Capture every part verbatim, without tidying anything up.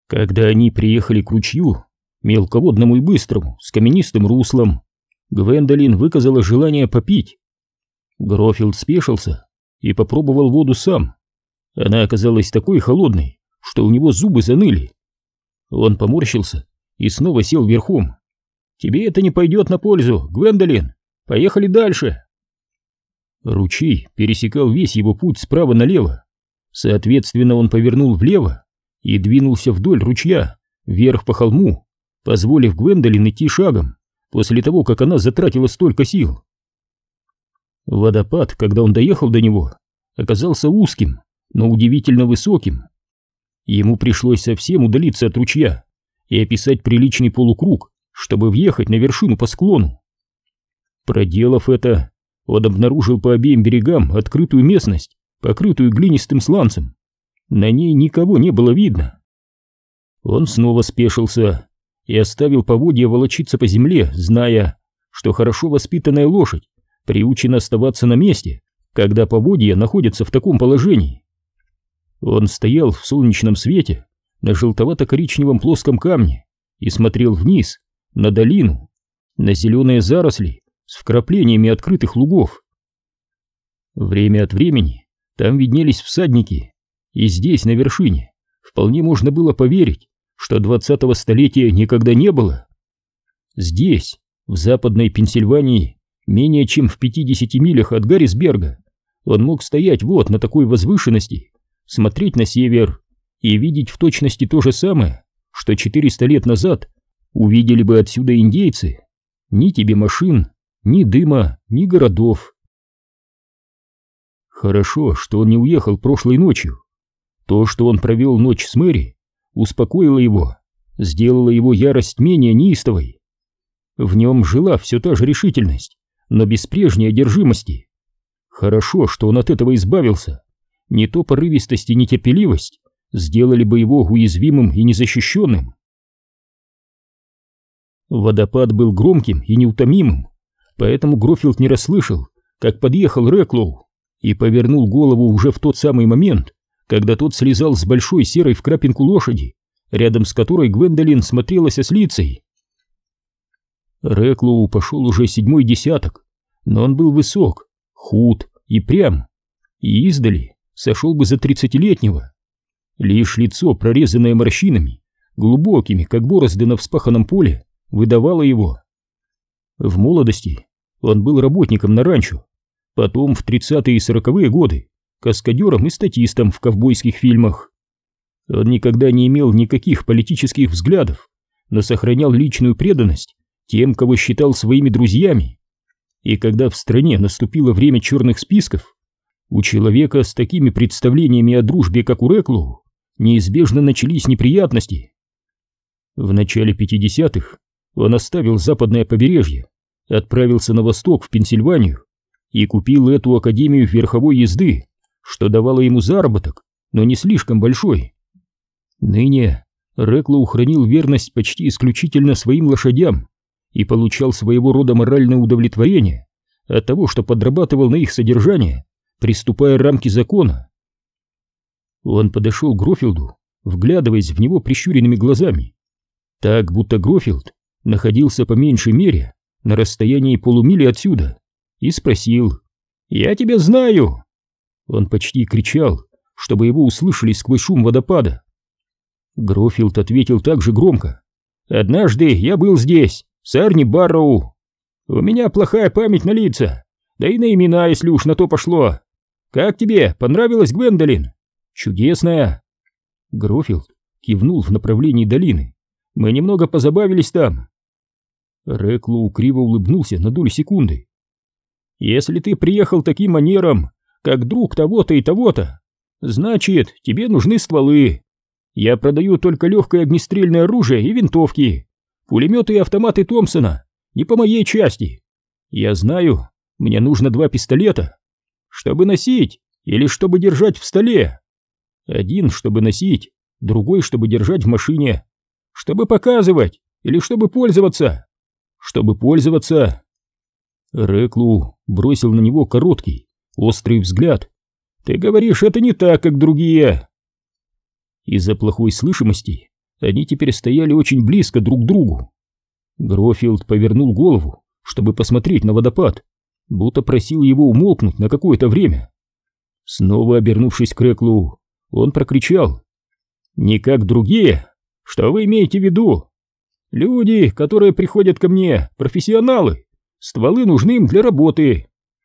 Когда они приехали к ручью, мелководному и быстрому, с каменистым руслом, Гвендолин выказала желание попить. Грофилд спешился и попробовал воду сам. Она оказалась такой холодной, что у него зубы заныли. Он поморщился и снова сел верхом. «Тебе это не пойдет на пользу, Гвендолин. Поехали дальше». Ручей пересекал весь его путь справа налево. Соответственно, он повернул влево и двинулся вдоль ручья, вверх по холму, позволив Гвендолин идти шагом, после того, как она затратила столько сил. Водопад, когда он доехал до него, оказался узким, но удивительно высоким. Ему пришлось совсем удалиться от ручья и описать приличный полукруг, чтобы въехать на вершину по склону. Проделав это, он обнаружил по обеим берегам открытую местность, покрытую глинистым сланцем. На ней никого не было видно. Он снова спешился и оставил поводья волочиться по земле, зная, что хорошо воспитанная лошадь приучена оставаться на месте, когда поводья находятся в таком положении. Он стоял в солнечном свете на желтовато-коричневом плоском камне и смотрел вниз, на долину, на зеленые заросли с вкраплениями открытых лугов. Время от времени там виднелись всадники, и здесь, на вершине, вполне можно было поверить, что двадцатого столетия никогда не было. Здесь, в западной Пенсильвании, менее чем в пятидесяти милях от Гаррисберга, он мог стоять вот на такой возвышенности, смотреть на север и видеть в точности то же самое, что четыреста лет назад увидели бы отсюда индейцы. Ни тебе машин, ни дыма, ни городов. Хорошо, что он не уехал прошлой ночью. То, что он провел ночь с Мэри, успокоило его, сделало его ярость менее неистовой. В нем жила все та же решительность, но без прежней одержимости. Хорошо, что он от этого избавился. Не то порывистость и нетерпеливость сделали бы его уязвимым и незащищенным. Водопад был громким и неутомимым, поэтому Грофилд не расслышал, как подъехал Реклоу, и повернул голову уже в тот самый момент, когда тот слезал с большой серой в крапинку лошади, рядом с которой Гвендолин смотрелась ослицей. Реклоу пошел уже седьмой десяток, но он был высок, худ и прям, и издали сошел бы за тридцатилетнего. Лишь лицо, прорезанное морщинами, глубокими, как борозды на вспаханном поле, выдавало его. В молодости он был работником на ранчо, потом в тридцатые и сороковые годы каскадером и статистом в ковбойских фильмах. Он никогда не имел никаких политических взглядов, но сохранял личную преданность тем, кого считал своими друзьями. И когда в стране наступило время черных списков, у человека с такими представлениями о дружбе, как у Реклоу, неизбежно начались неприятности. В начале пятидесятых он оставил западное побережье, отправился на восток, в Пенсильванию, и купил эту академию верховой езды, что давало ему заработок, но не слишком большой. Ныне Реклоу хранил верность почти исключительно своим лошадям и получал своего рода моральное удовлетворение от того, что подрабатывал на их содержание, приступая рамки закона. Он подошел к Грофилду, вглядываясь в него прищуренными глазами, так будто Грофилд находился по меньшей мере на расстоянии полумили отсюда, и спросил: «Я тебя знаю!» Он почти кричал, чтобы его услышали сквозь шум водопада. Грофилд ответил так же громко: «Однажды я был здесь, с Арни Барроу. У меня плохая память на лица, да и на имена, если уж на то пошло. Как тебе, понравилась Гвендолин?» «Чудесная!» Грофилд кивнул в направлении долины. «Мы немного позабавились там». Реклоу криво улыбнулся на долю секунды. «Если ты приехал таким манером, как друг того-то и того-то, значит, тебе нужны стволы. Я продаю только легкое огнестрельное оружие и винтовки, пулеметы и автоматы Томпсона, не по моей части. Я знаю, мне нужно два пистолета, чтобы носить или чтобы держать в столе. Один, чтобы носить, другой, чтобы держать в машине, чтобы показывать или чтобы пользоваться. Чтобы пользоваться». Реклоу бросил на него короткий, острый взгляд. «Ты говоришь, это не так, как другие». Из-за плохой слышимости Они теперь стояли очень близко друг к другу. Грофилд повернул голову, чтобы посмотреть на водопад, будто просил его умолкнуть на какое-то время. Снова обернувшись к Реклоу, он прокричал: «Не как другие? Что вы имеете в виду? Люди, которые приходят ко мне, профессионалы, стволы нужны им для работы.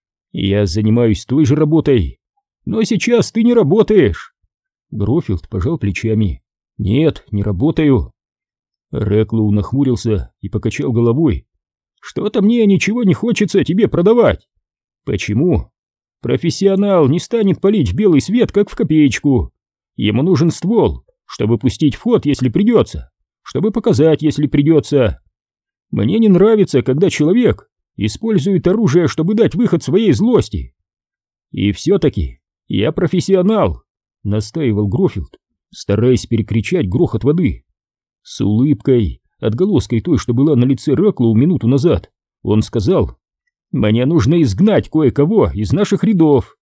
Я занимаюсь той же работой, но сейчас ты не работаешь». Грофилд пожал плечами. «Нет, не работаю». Реклоу нахмурился и покачал головой. «Что-то мне ничего не хочется тебе продавать». «Почему?» «Профессионал не станет палить в белый свет, как в копеечку. Ему нужен ствол, чтобы пустить в ход, если придется, чтобы показать, если придется. Мне не нравится, когда человек использует оружие, чтобы дать выход своей злости». «И все-таки я профессионал», — настаивал Грофилд, стараясь перекричать грохот воды. С улыбкой, отголоской той, что была на лице Реклоу минуту назад, он сказал: «Мне нужно изгнать кое-кого из наших рядов».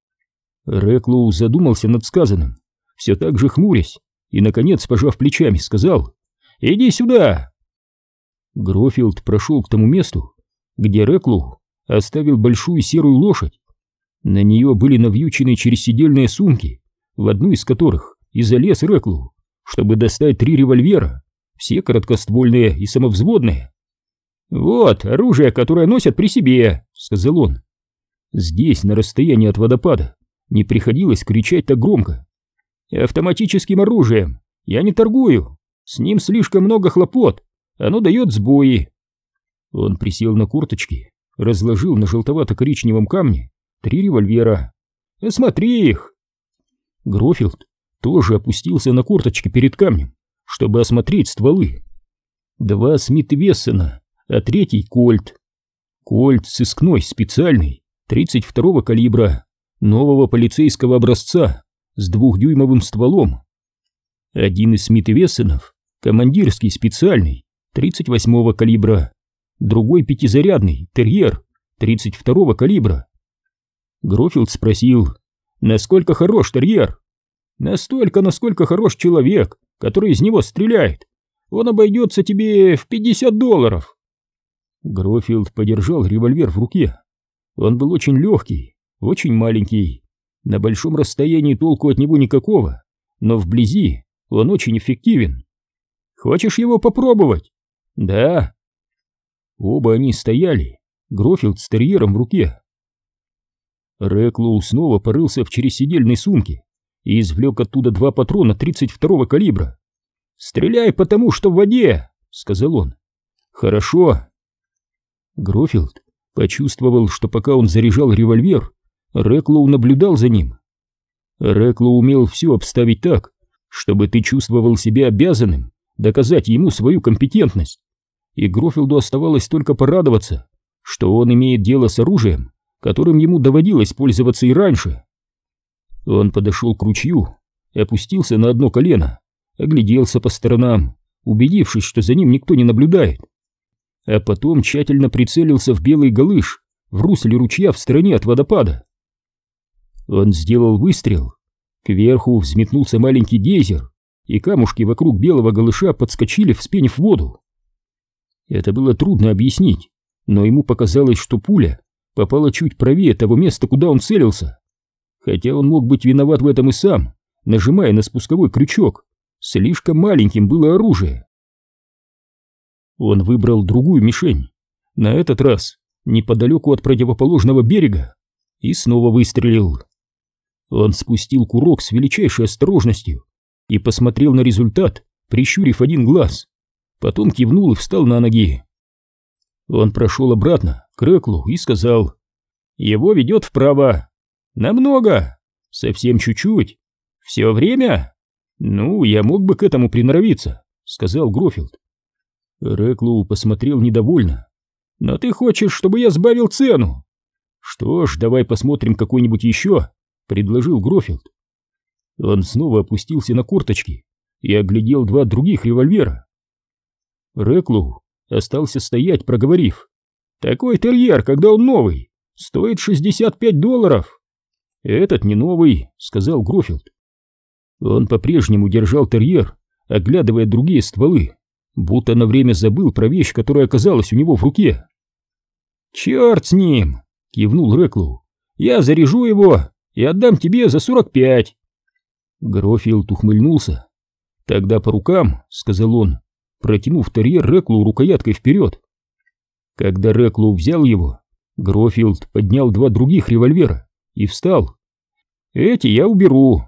Реклоу задумался над сказанным, все так же хмурясь, и, наконец, пожав плечами, сказал: «Иди сюда». Грофилд прошел к тому месту, где Реклоу оставил большую серую лошадь. На нее были навьючены черезседельные сумки, в одну из которых и залез Реклоу, чтобы достать три револьвера, все короткоствольные и самовзводные. «Вот оружие, которое носят при себе», — сказал он. Здесь, на расстоянии от водопада, не приходилось кричать так громко. «Автоматическим оружием я не торгую, с ним слишком много хлопот, оно дает сбои». Он присел на корточки, разложил на желтовато-коричневом камне три револьвера. «Осмотри их». Грофилд тоже опустился на корточки перед камнем, чтобы осмотреть стволы. Два Смит-Вессона, а третий Кольт. Кольт сыскной, специальный, тридцать второго калибра, нового полицейского образца, с двухдюймовым стволом. Один из Смит-Вессонов, командирский, специальный, тридцать восьмого калибра, другой пятизарядный, терьер, тридцать второго калибра. Грофилд спросил: «Насколько хорош терьер?» «Настолько, насколько хорош человек, который из него стреляет. Он обойдется тебе в пятьдесят долларов». Грофилд подержал револьвер в руке. Он был очень легкий, очень маленький. На большом расстоянии толку от него никакого, но вблизи он очень эффективен. «Хочешь его попробовать?» «Да». Оба они стояли, Грофилд с терьером в руке. Реклоу снова порылся в черезседельной сумке и извлек оттуда два патрона тридцать второго калибра. «Стреляй потому, что в воде», — сказал он. «Хорошо». Грофилд почувствовал, что пока он заряжал револьвер, Реклоу наблюдал за ним. Реклоу умел все обставить так, чтобы ты чувствовал себя обязанным доказать ему свою компетентность. И Грофилду оставалось только порадоваться, что он имеет дело с оружием, которым ему доводилось пользоваться и раньше. Он подошел к ручью, опустился на одно колено, огляделся по сторонам, убедившись, что за ним никто не наблюдает, а потом тщательно прицелился в белый галыш в русле ручья в стороне от водопада. Он сделал выстрел, кверху взметнулся маленький гейзер, и камушки вокруг белого галыша подскочили, вспенив воду. Это было трудно объяснить, но ему показалось, что пуля попала чуть правее того места, куда он целился. Хотя он мог быть виноват в этом и сам, нажимая на спусковой крючок. Слишком маленьким было оружие. Он выбрал другую мишень, на этот раз неподалеку от противоположного берега, и снова выстрелил. Он спустил курок с величайшей осторожностью и посмотрел на результат, прищурив один глаз. Потом кивнул и встал на ноги. Он прошел обратно к Реклоу и сказал: «Его ведет вправо». «Намного? Совсем чуть-чуть? Все время?» «Ну, я мог бы к этому приноровиться», — сказал Грофилд. Реклоу посмотрел недовольно. «Но ты хочешь, чтобы я сбавил цену?» «Что ж, давай посмотрим какой-нибудь еще», — предложил Грофилд. Он снова опустился на корточки и оглядел два других револьвера. Реклоу остался стоять, проговорив: «Такой терьер, когда он новый, стоит шестьдесят пять долларов». «Этот не новый», — сказал Грофилд. Он по-прежнему держал терьер оглядывая другие стволы, будто на время забыл про вещь, которая оказалась у него в руке. «Черт с ним!» — кивнул Реклоу. «Я заряжу его и отдам тебе за сорок пять!» Грофилд ухмыльнулся. «Тогда по рукам», — сказал он, протянув терьер Реклоу рукояткой вперед. Когда Реклоу взял его, Грофилд поднял два других револьвера и встал. «Эти я уберу».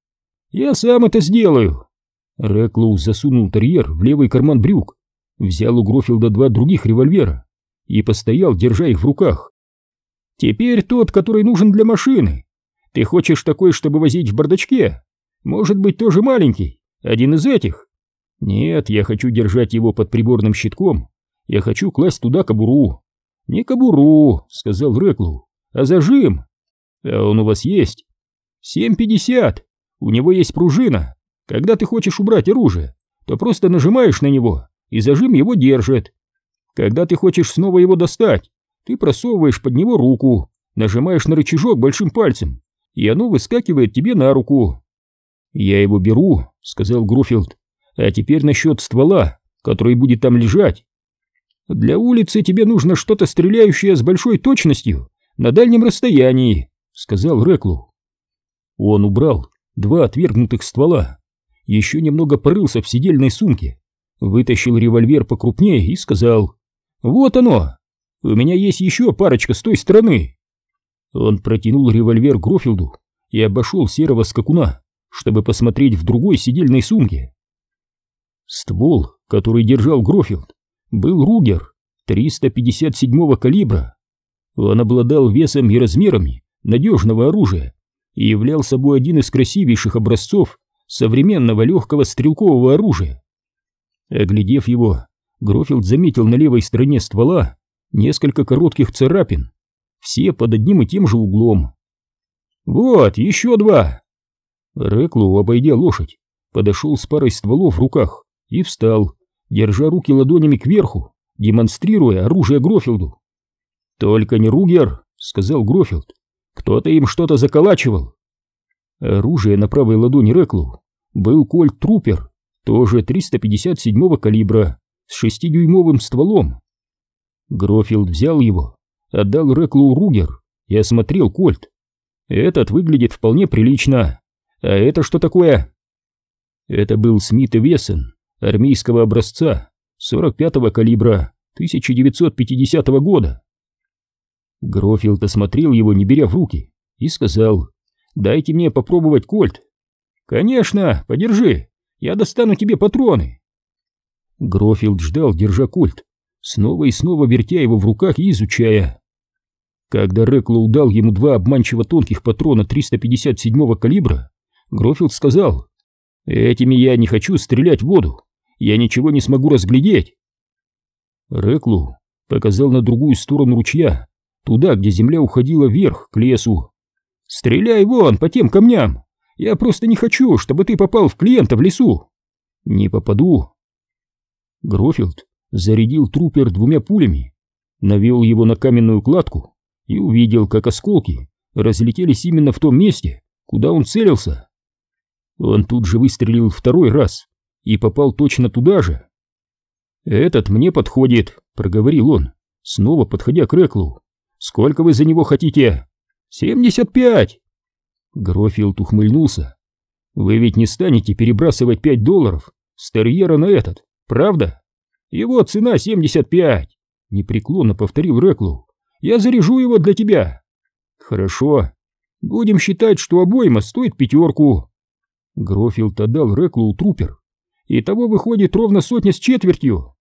«Я сам это сделаю». Реклоу засунул терьер в левый карман брюк, взял у Грофилда два других револьвера и постоял, держа их в руках. «Теперь тот, который нужен для машины. Ты хочешь такой, чтобы возить в бардачке? Может быть, тоже маленький, один из этих?» «Нет, я хочу держать его под приборным щитком. Я хочу класть туда кобуру». «Не кобуру», — сказал Реклоу, — «а зажим». «А он у вас есть?» «семь пятьдесят. У него есть пружина. Когда ты хочешь убрать оружие, то просто нажимаешь на него, и зажим его держит. Когда ты хочешь снова его достать, ты просовываешь под него руку, нажимаешь на рычажок большим пальцем, и оно выскакивает тебе на руку». «Я его беру», — сказал Грофилд. «А теперь насчет ствола, который будет там лежать. Для улицы тебе нужно что-то стреляющее с большой точностью на дальнем расстоянии», — сказал Реклоу. Он убрал два отвергнутых ствола, еще немного порылся в сидельной сумке, вытащил револьвер покрупнее и сказал: «Вот оно! У меня есть еще парочка с той стороны». Он протянул револьвер Грофилду и обошел серого скакуна, чтобы посмотреть в другой сидельной сумке. Ствол, который держал Грофилд, был Ругер триста пятьдесят седьмого калибра. Он обладал весом и размерами надежного оружия и являл собой один из красивейших образцов современного легкого стрелкового оружия. Оглядев его, Грофилд заметил на левой стороне ствола несколько коротких царапин, все под одним и тем же углом. «Вот, еще два!» Реклоу, обойдя лошадь, подошел с парой стволов в руках и встал, держа руки ладонями кверху, демонстрируя оружие Грофилду. «Только не Ругер», — сказал Грофилд. «Кто-то им что-то заколачивал». Оружие на правой ладони Реклоу был Кольт Трупер, тоже триста пятьдесят седьмого калибра, с шестидюймовым стволом. Грофилд взял его, отдал Реклоу Ругер и осмотрел Кольт. «Этот выглядит вполне прилично. А это что такое?» Это был Смит и Вессон армейского образца сорок пятого калибра тысяча девятьсот пятидесятого года. Грофилд осмотрел его, не беря в руки, и сказал: «Дайте мне попробовать Кольт». «Конечно, подержи, я достану тебе патроны». Грофилд ждал, держа Кольт, снова и снова вертя его в руках и изучая. Когда Реклоу дал ему два обманчиво тонких патрона триста пятьдесят седьмого калибра, Грофилд сказал: «Этими я не хочу стрелять в воду, я ничего не смогу разглядеть». Реклоу показал на другую сторону ручья, туда, где земля уходила вверх, к лесу. «Стреляй вон по тем камням, я просто не хочу, чтобы ты попал в клиента в лесу». «Не попаду». Грофилд зарядил Трупер двумя пулями, навел его на каменную кладку и увидел, как осколки разлетелись именно в том месте, куда он целился. Он тут же выстрелил второй раз и попал точно туда же. «Этот мне подходит», — проговорил он, снова подходя к Реклоу. «Сколько вы за него хотите?» «семьдесят пять!» Грофилд ухмыльнулся. «Вы ведь не станете перебрасывать пять долларов с терьера на этот, правда? Его цена семьдесят пять!» — непреклонно повторил Реклоу. «Я заряжу его для тебя». «Хорошо. Будем считать, что обойма стоит пятерку». Грофилд отдал Реклоу Трупер. «Итого выходит ровно сотня с четвертью».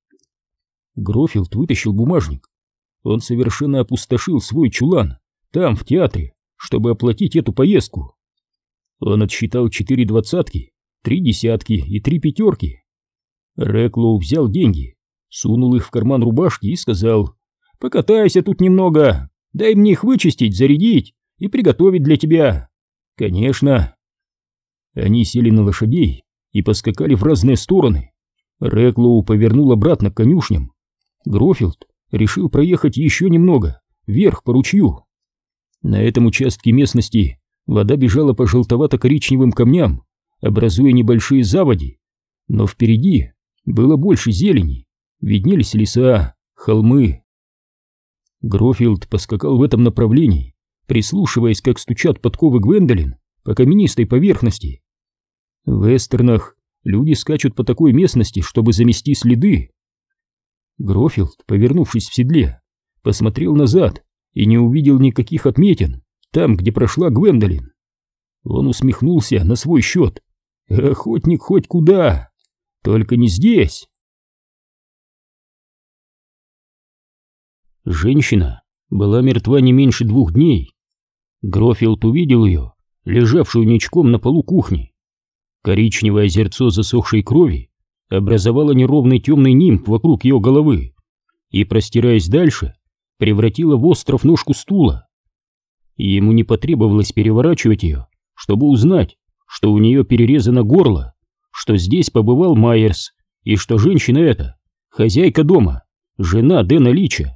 Грофилд вытащил бумажник. Он совершенно опустошил свой чулан там, в театре, чтобы оплатить эту поездку. Он отсчитал четыре двадцатки, три десятки и три пятерки. Реклоу взял деньги, сунул их в карман рубашки и сказал: «Покатайся тут немного, дай мне их вычистить, зарядить и приготовить для тебя». «Конечно». Они сели на лошадей и поскакали в разные стороны. Реклоу повернул обратно к конюшням. Грофилд решил проехать еще немного, вверх по ручью. На этом участке местности вода бежала по желтовато-коричневым камням, образуя небольшие заводи. но впереди было больше зелени, виднелись леса, холмы. Грофилд поскакал в этом направлении, прислушиваясь, как стучат подковы Гвендолин по каменистой поверхности. В вестернах люди скачут по такой местности, чтобы замести следы. Грофилд, повернувшись в седле, посмотрел назад и не увидел никаких отметин там, где прошла Гвендолин. Он усмехнулся на свой счет. Охотник хоть куда, только не здесь. Женщина была мертва не меньше двух дней. Грофилд увидел ее, лежавшую ничком на полу кухни. Коричневое озерцо засохшей крови образовало неровный темный нимб вокруг ее головы и, простираясь дальше, превратило в остров ножку стула. Ему не потребовалось переворачивать ее, чтобы узнать, что у нее перерезано горло, что здесь побывал Майерс и что женщина эта — хозяйка дома, жена Дэна Лича.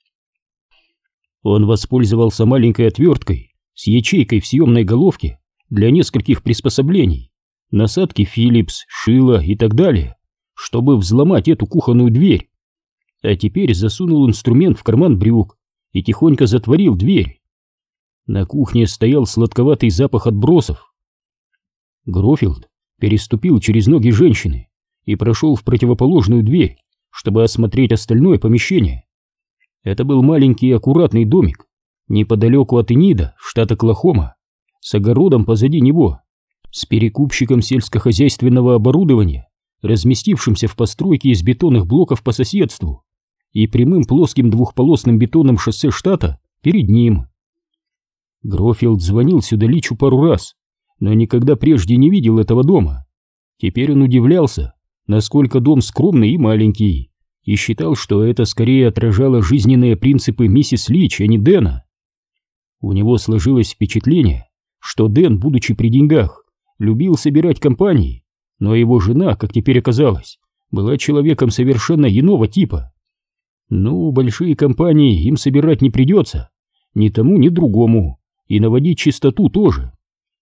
Он воспользовался маленькой отверткой с ячейкой в съемной головке для нескольких приспособлений, насадки Phillips, шила и так далее, чтобы взломать эту кухонную дверь. А теперь засунул инструмент в карман брюк и тихонько затворил дверь. На кухне стоял сладковатый запах отбросов. Грофилд переступил через ноги женщины и прошел в противоположную дверь, чтобы осмотреть остальное помещение. Это был маленький и аккуратный домик, неподалеку от Энида, штат Оклахома, с огородом позади него, с перекупщиком сельскохозяйственного оборудования, разместившимся в постройке из бетонных блоков по соседству, и прямым плоским двухполосным бетонным шоссе штата перед ним. Грофилд звонил сюда Личу пару раз, но никогда прежде не видел этого дома. Теперь он удивлялся, насколько дом скромный и маленький, и считал, что это скорее отражало жизненные принципы миссис Лич, а не Дэна. У него сложилось впечатление, что Дэн, будучи при деньгах, любил собирать компании, но его жена, как теперь оказалось, была человеком совершенно иного типа. Ну, большие компании им собирать не придется, ни тому, ни другому, и наводить чистоту тоже.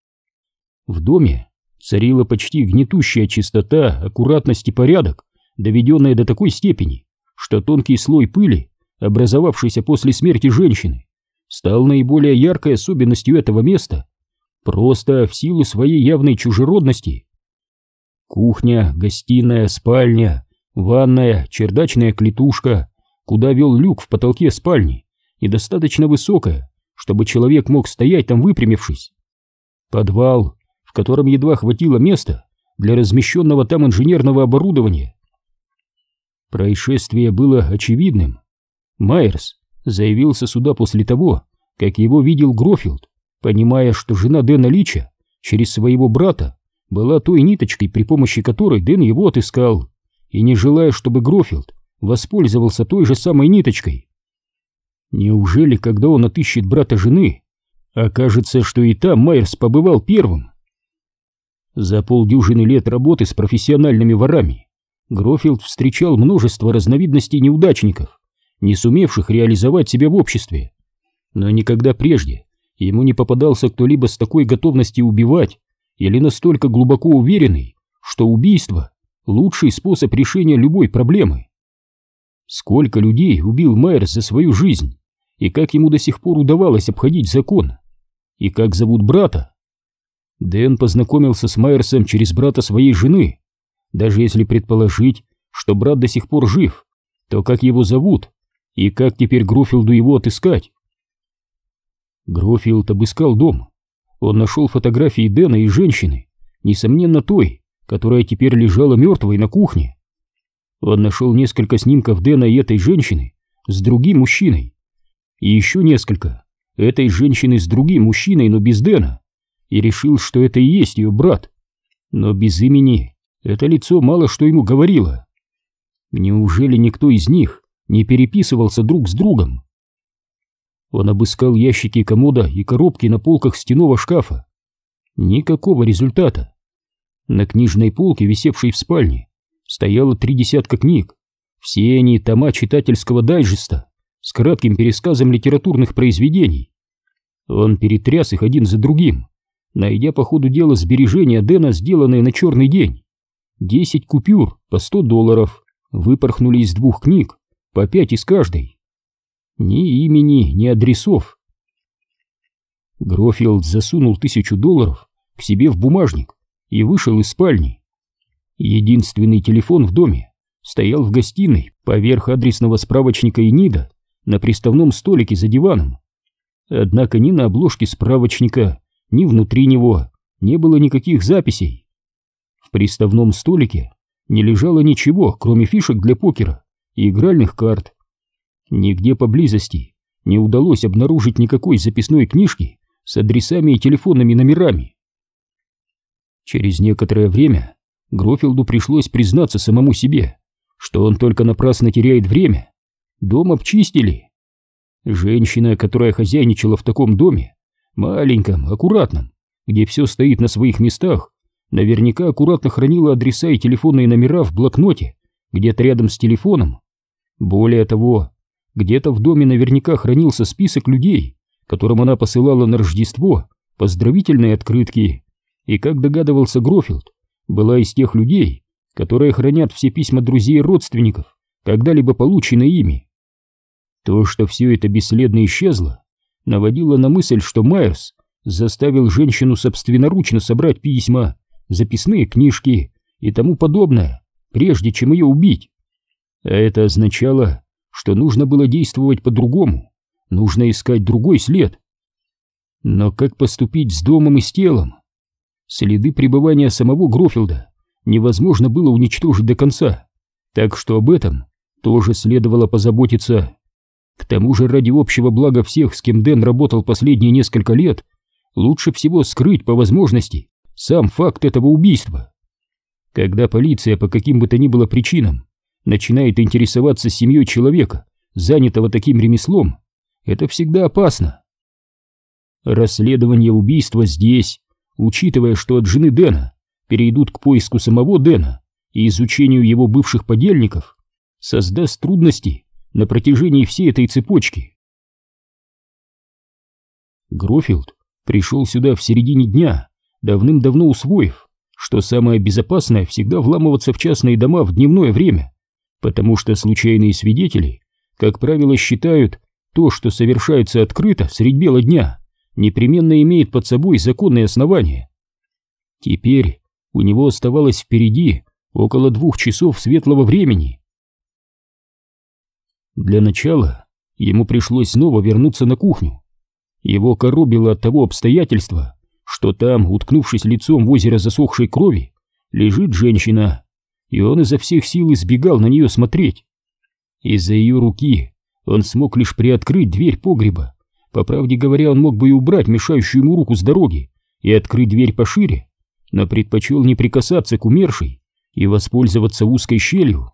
В доме царила почти гнетущая чистота, аккуратность и порядок, доведенная до такой степени, что тонкий слой пыли, образовавшийся после смерти женщины, стал наиболее яркой особенностью этого места, просто в силу своей явной чужеродности. Кухня, гостиная, спальня, ванная, чердачная клетушка, куда вел люк в потолке спальни, недостаточно высокая, чтобы человек мог стоять там выпрямившись. Подвал, в котором едва хватило места для размещенного там инженерного оборудования. Происшествие было очевидным. Майерс заявился сюда после того, как его видел Грофилд, понимая, что жена Дэна Лича через своего брата была той ниточкой, при помощи которой Дэн его отыскал, и не желая, чтобы Грофилд воспользовался той же самой ниточкой. Неужели, когда он отыщет брата жены, окажется, что и там Майерс побывал первым? За полдюжины лет работы с профессиональными ворами Грофилд встречал множество разновидностей неудачников, не сумевших реализовать себя в обществе, но никогда прежде ему не попадался кто-либо с такой готовностью убивать или настолько глубоко уверенный, что убийство — лучший способ решения любой проблемы. Сколько людей убил Майерс за свою жизнь, и как ему до сих пор удавалось обходить закон, и как зовут брата? Дэн познакомился с Майерсом через брата своей жены. Даже если предположить, что брат до сих пор жив, то как его зовут и как теперь Грофилду его отыскать? Грофилд обыскал дом. Он нашел фотографии Дэна и женщины, несомненно той, которая теперь лежала мертвой на кухне. Он нашел несколько снимков Дэна и этой женщины с другим мужчиной, и еще несколько этой женщины с другим мужчиной, но без Дэна, и решил, что это и есть ее брат, но без имени. Это лицо мало что ему говорило. Неужели никто из них не переписывался друг с другом? Он обыскал ящики комода и коробки на полках стенного шкафа. Никакого результата. На книжной полке, висевшей в спальне, стояло три десятка книг. Все они тома читательского дайджеста с кратким пересказом литературных произведений. Он перетряс их один за другим, найдя по ходу дела сбережения Дэна, сделанные на черный день. Десять купюр по сто долларов выпорхнули из двух книг, по пять из каждой. Ни имени, ни адресов. Грофилд засунул тысячу долларов к себе в бумажник и вышел из спальни. Единственный телефон в доме стоял в гостиной поверх адресного справочника ИНИДа на приставном столике за диваном. Однако ни на обложке справочника, ни внутри него не было никаких записей. В приставном столике не лежало ничего, кроме фишек для покера и игральных карт. Нигде поблизости не удалось обнаружить никакой записной книжки с адресами и телефонными номерами. Через некоторое время Грофилду пришлось признаться самому себе, что он только напрасно теряет время. Дом обчистили. Женщина, которая хозяйничала в таком доме, маленьком, аккуратном, где все стоит на своих местах, наверняка аккуратно хранила адреса и телефонные номера в блокноте, где-то рядом с телефоном. Более того, где-то в доме наверняка хранился список людей, которым она посылала на Рождество поздравительные открытки, и, как догадывался Грофилд, была из тех людей, которые хранят все письма друзей и родственников, когда-либо полученные ими. То, что все это бесследно исчезло, наводило на мысль, что Майерс заставил женщину собственноручно собрать письма, записные книжки и тому подобное, прежде чем ее убить. А это означало, что нужно было действовать по-другому, нужно искать другой след. Но как поступить с домом и с телом? Следы пребывания самого Грофилда невозможно было уничтожить до конца, так что об этом тоже следовало позаботиться. К тому же ради общего блага всех, с кем Дэн работал последние несколько лет, лучше всего скрыть по возможности сам факт этого убийства. Когда полиция по каким бы то ни было причинам начинает интересоваться семьей человека, занятого таким ремеслом, это всегда опасно. Расследование убийства здесь, учитывая, что от жены Дэна перейдут к поиску самого Дэна и изучению его бывших подельников, создаст трудности на протяжении всей этой цепочки. Грофилд пришел сюда в середине дня, давным-давно усвоив, что самое безопасное всегда вламываться в частные дома в дневное время, потому что случайные свидетели, как правило, считают то, что совершается открыто средь бела дня, непременно имеет под собой законные основания. Теперь у него оставалось впереди около двух часов светлого времени. Для начала ему пришлось снова вернуться на кухню. Его коробило от того обстоятельства, что там, уткнувшись лицом в озеро засохшей крови, лежит женщина, и он изо всех сил избегал на нее смотреть. Из-за ее руки он смог лишь приоткрыть дверь погреба. По правде говоря, он мог бы и убрать мешающую ему руку с дороги и открыть дверь пошире, но предпочел не прикасаться к умершей и воспользоваться узкой щелью.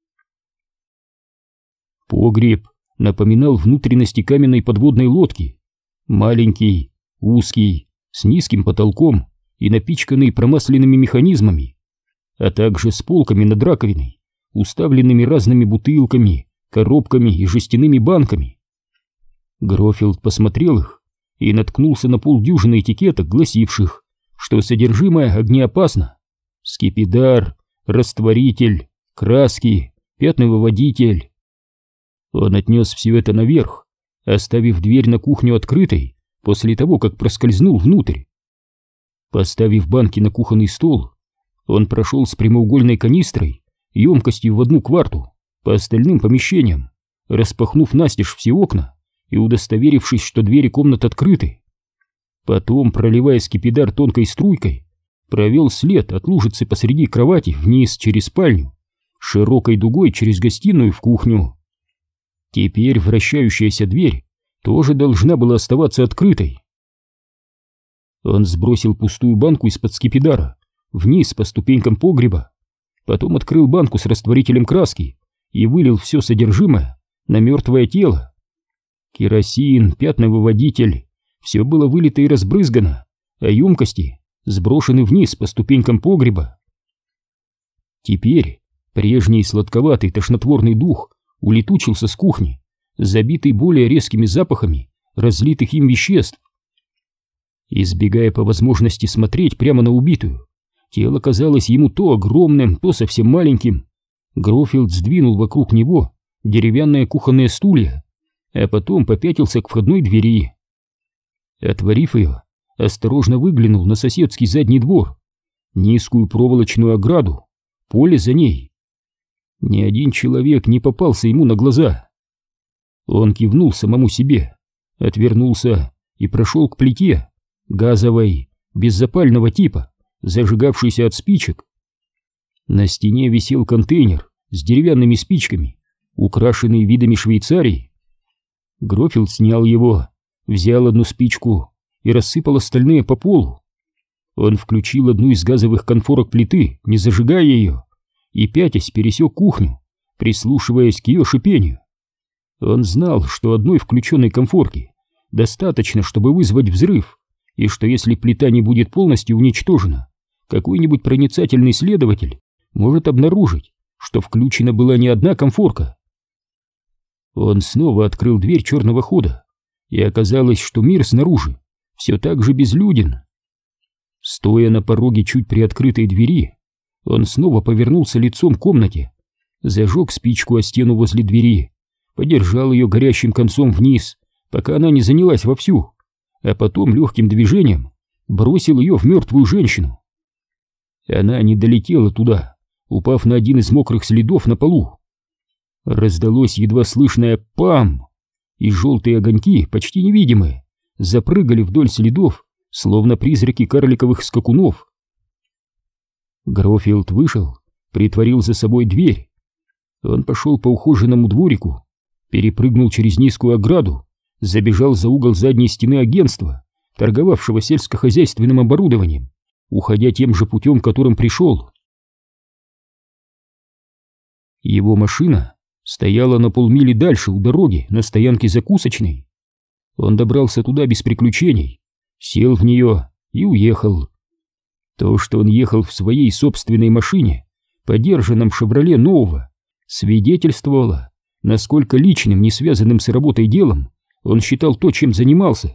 Погреб напоминал внутренности каменной подводной лодки. Маленький, узкий, с низким потолком и напичканный промасленными механизмами, а также с полками над раковиной, уставленными разными бутылками, коробками и жестяными банками. Грофилд посмотрел их и наткнулся на полдюжины этикеток, гласивших, что содержимое огнеопасно: скипидар, растворитель, краски, пятновыводитель. Он отнес все это наверх, оставив дверь на кухню открытой после того, как проскользнул внутрь. Поставив банки на кухонный стол, он прошел с прямоугольной канистрой емкостью в одну кварту по остальным помещениям, распахнув настежь все окна и удостоверившись, что двери комнат открыты. Потом, проливая скипидар тонкой струйкой, провел след от лужицы посреди кровати вниз через спальню, широкой дугой через гостиную в кухню. Теперь вращающаяся дверь тоже должна была оставаться открытой. Он сбросил пустую банку из-под скипидара вниз по ступенькам погреба, потом открыл банку с растворителем краски и вылил все содержимое на мертвое тело. Керосин, пятновыводитель — все было вылито и разбрызгано, а емкости сброшены вниз по ступенькам погреба. Теперь прежний сладковатый тошнотворный дух улетучился с кухни, забитый более резкими запахами разлитых им веществ. Избегая по возможности смотреть прямо на убитую, Тело казалось ему то огромным, то совсем маленьким. Грофилд сдвинул вокруг него деревянные кухонные стулья, а потом попятился к входной двери. Отворив ее, осторожно выглянул на соседский задний двор, низкую проволочную ограду, поле за ней. Ни один человек не попался ему на глаза. Он кивнул самому себе, отвернулся и прошел к плите, газовой, беззапального типа, зажигавшейся от спичек. На стене висел контейнер с деревянными спичками, украшенный видами Швейцарии. Грофилд снял его, взял одну спичку и рассыпал остальные по полу. Он включил одну из газовых конфорок плиты, не зажигая ее, и пятясь пересек кухню, прислушиваясь к ее шипению. Он знал, что одной включенной конфорки достаточно, чтобы вызвать взрыв, и что если плита не будет полностью уничтожена, какой-нибудь проницательный следователь может обнаружить, что включена была не одна конфорка. Он снова открыл дверь черного хода, и оказалось, что мир снаружи все так же безлюден. Стоя на пороге чуть приоткрытой двери, он снова повернулся лицом к комнате, зажег спичку о стену возле двери, подержал ее горящим концом вниз, пока она не занялась вовсю, а потом легким движением бросил ее в мертвую женщину. Она не долетела туда, упав на один из мокрых следов на полу. Раздалось едва слышное «пам!», и желтые огоньки, почти невидимые, запрыгали вдоль следов, словно призраки карликовых скакунов. Грофилд вышел, притворил за собой дверь. Он пошел по ухоженному дворику, перепрыгнул через низкую ограду, забежал за угол задней стены агентства, торговавшего сельскохозяйственным оборудованием, уходя тем же путем, которым пришел. Его машина стояла на полмили дальше у дороги, на стоянке закусочной. Он добрался туда без приключений, сел в нее и уехал. То, что он ехал в своей собственной машине, подержанном «Шевроле» нового, свидетельствовало, насколько личным, не связанным с работой делом, он считал то, чем занимался.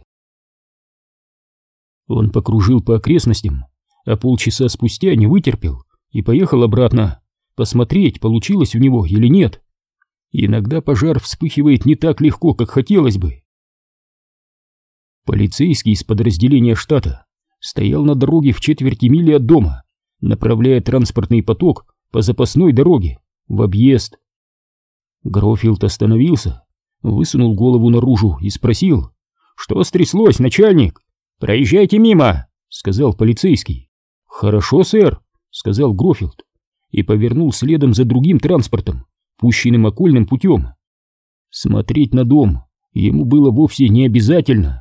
Он покружил по окрестностям, а полчаса спустя не вытерпел и поехал обратно, посмотреть, получилось у него или нет. Иногда пожар вспыхивает не так легко, как хотелось бы. Полицейский из подразделения штата стоял на дороге в четверти мили от дома, направляя транспортный поток по запасной дороге в объезд. Грофилд остановился, высунул голову наружу и спросил: «Что стряслось, начальник?» «Проезжайте мимо», — сказал полицейский. «Хорошо, сэр», — сказал Грофилд и повернул следом за другим транспортом, пущенным окольным путем. Смотреть на дом ему было вовсе не обязательно.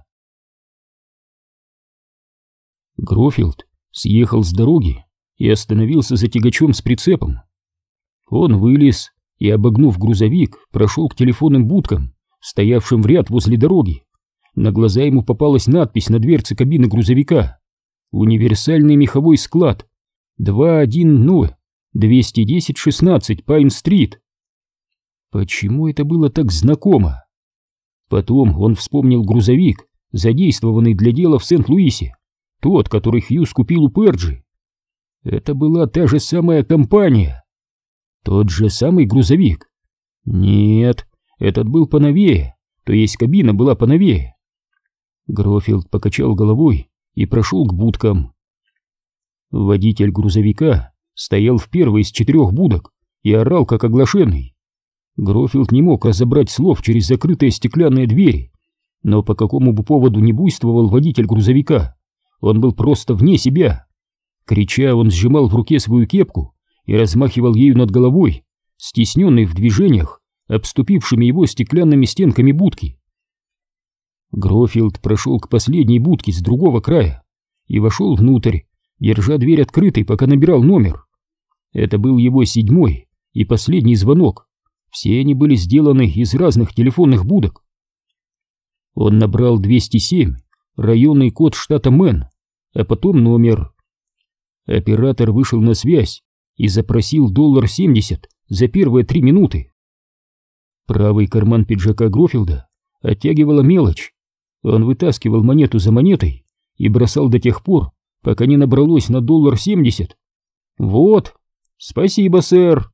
Грофилд съехал с дороги и остановился за тягачом с прицепом. Он вылез и, обогнув грузовик, прошел к телефонным будкам, стоявшим в ряд возле дороги. На глаза ему попалась надпись на дверце кабины грузовика: «Универсальный меховой склад, два один ноль, двести десять шестнадцать Пайн-стрит». Почему это было так знакомо? Потом он вспомнил грузовик, задействованный для дела в Сент-Луисе, тот, который Хьюз купил у Перджи. Это была та же самая компания. Тот же самый грузовик? Нет, этот был поновее, то есть кабина была поновее. Грофилд покачал головой и прошел к будкам. Водитель грузовика стоял в первой из четырех будок и орал как оглашенный. Грофилд не мог разобрать слов через закрытые стеклянные двери, но по какому бы поводу ни буйствовал водитель грузовика, он был просто вне себя. Крича, он сжимал в руке свою кепку и размахивал ею над головой, стесненный в движениях, обступившими его стеклянными стенками будки. Грофилд прошел к последней будке с другого края и вошел внутрь, держа дверь открытой, пока набирал номер. Это был его седьмой и последний звонок. Все они были сделаны из разных телефонных будок. Он набрал двести семь, районный код штата Мэн, а потом номер. Оператор вышел на связь и запросил доллар семьдесят за первые три минуты. Правый карман пиджака Грофилда оттягивала мелочь. Он вытаскивал монету за монетой и бросал до тех пор, пока не набралось на доллар семьдесят, Вот. Спасибо, сэр.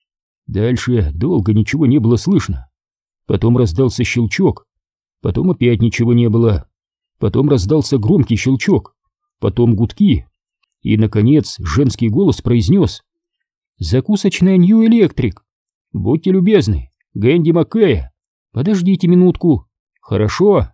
Дальше долго ничего не было слышно. Потом раздался щелчок. Потом опять ничего не было. Потом раздался громкий щелчок. Потом гудки. И, наконец, женский голос произнес: «Закусочная Нью Электрик. Будьте любезны, Гэнди Маккея. Подождите минутку. Хорошо».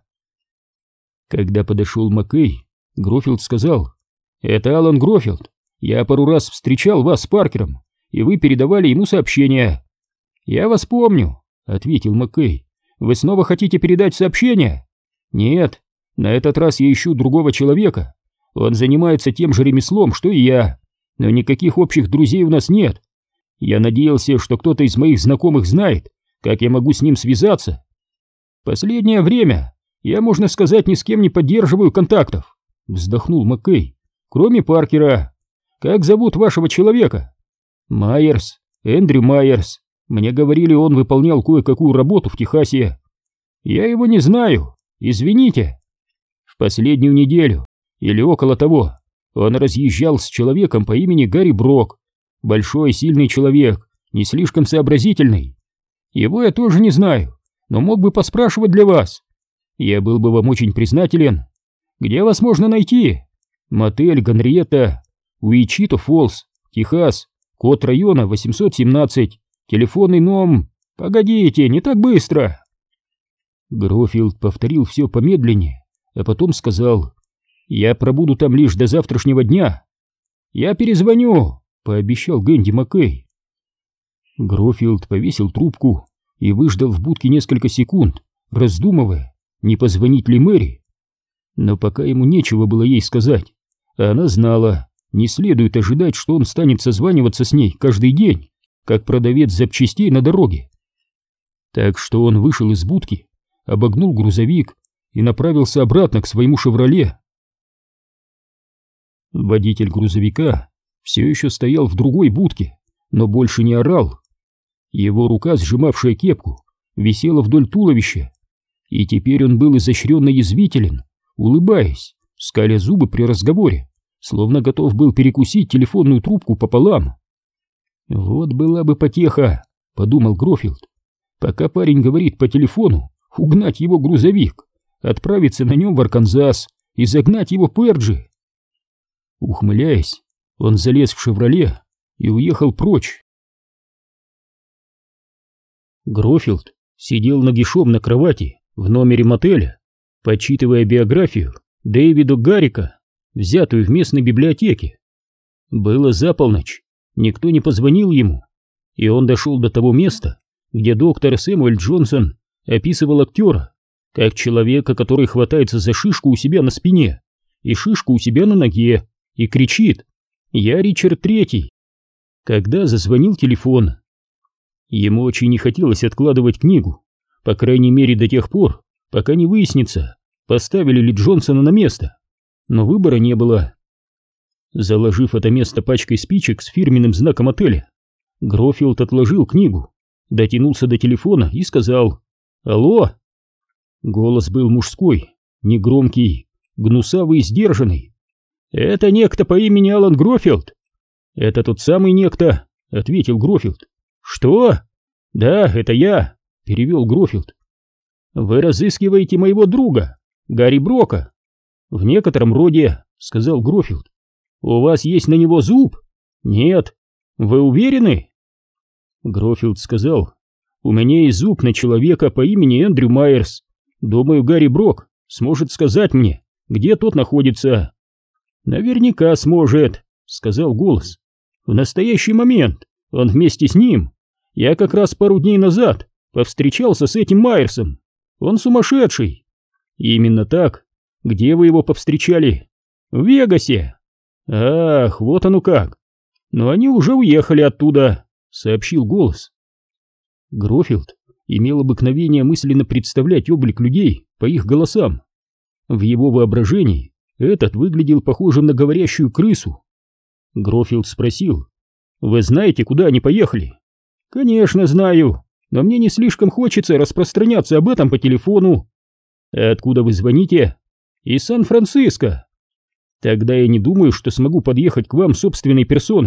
Когда подошел Маккей, Грофилд сказал: «Это Алан Грофилд. Я пару раз встречал вас с Паркером, и вы передавали ему сообщение». «Я вас помню», — ответил Маккей. «Вы снова хотите передать сообщение?» «Нет, на этот раз я ищу другого человека. Он занимается тем же ремеслом, что и я, но никаких общих друзей у нас нет. Я надеялся, что кто-то из моих знакомых знает, как я могу с ним связаться. Последнее время я, можно сказать, ни с кем не поддерживаю контактов», — вздохнул Маккей. «Кроме Паркера. Как зовут вашего человека?» «Майерс, Эндрю Майерс. Мне говорили, он выполнял кое-какую работу в Техасе». «Я его не знаю. Извините». «В последнюю неделю или около того он разъезжал с человеком по имени Гарри Брок. Большой, сильный человек, не слишком сообразительный. Его я тоже не знаю, но мог бы поспрашивать для вас. Я был бы вам очень признателен. Где вас можно найти?» «Мотель Генриетта, Уичито Фоллс, Техас, код района восемьсот семнадцать, телефонный номер...» «Погодите, не так быстро!» Грофилд повторил все помедленнее, а потом сказал: «Я пробуду там лишь до завтрашнего дня». «Я перезвоню», — пообещал Гэнди Маккей. Грофилд повесил трубку и выждал в будке несколько секунд, раздумывая, не позвонить ли Мэри. Но пока ему нечего было ей сказать, а она знала, не следует ожидать, что он станет созваниваться с ней каждый день, как продавец запчастей на дороге. Так что он вышел из будки, обогнул грузовик и направился обратно к своему «Шевроле». Водитель грузовика все еще стоял в другой будке, но больше не орал. Его рука, сжимавшая кепку, висела вдоль туловища, и теперь он был изощренно язвителен, улыбаясь, скаля зубы при разговоре, словно готов был перекусить телефонную трубку пополам. «Вот была бы потеха», — подумал Грофилд, «пока парень говорит по телефону, угнать его грузовик, отправиться на нем в Арканзас и загнать его по Эрджи». Ухмыляясь, он залез в «Шевроле» и уехал прочь. Грофилд сидел нагишом на кровати в номере мотеля, почитывая биографию Дэвида Гаррика, взятую в местной библиотеке. Было за полночь, никто не позвонил ему, и он дошел до того места, где доктор Сэмюэль Джонсон описывал актера как человека, который хватается за шишку у себя на спине и шишку у себя на ноге и кричит: «Я Ричард Третий». Когда зазвонил телефон, ему очень не хотелось откладывать книгу, по крайней мере до тех пор, пока не выяснится, поставили ли Джонсона на место, но выбора не было. Заложив это место пачкой спичек с фирменным знаком отеля, Грофилд отложил книгу, дотянулся до телефона и сказал: «Алло». Голос был мужской, негромкий, гнусавый и сдержанный. «Это некто по имени Алан Грофилд». «Это тот самый некто», — ответил Грофилд. «Что?» «Да, это я», — перевел Грофилд. «Вы разыскиваете моего друга, Гарри Брока?» «В некотором роде», — сказал Грофилд. «У вас есть на него зуб?» «Нет». «Вы уверены?» Грофилд сказал: «У меня есть зуб на человека по имени Эндрю Майерс. Думаю, Гарри Брок сможет сказать мне, где тот находится». «Наверняка сможет», — сказал голос. «В настоящий момент он вместе с ним. Я как раз пару дней назад повстречался с этим Майерсом. Он сумасшедший». «Именно так. Где вы его повстречали?» «В Вегасе». «Ах, вот оно как. Но они уже уехали оттуда», — сообщил голос. Грофилд имел обыкновение мысленно представлять облик людей по их голосам. В его воображении этот выглядел похожим на говорящую крысу. Грофилд спросил: «Вы знаете, куда они поехали?» «Конечно знаю, но мне не слишком хочется распространяться об этом по телефону». «Откуда вы звоните?» «Из Сан-Франциско». «Тогда я не думаю, что смогу подъехать к вам собственной персоной.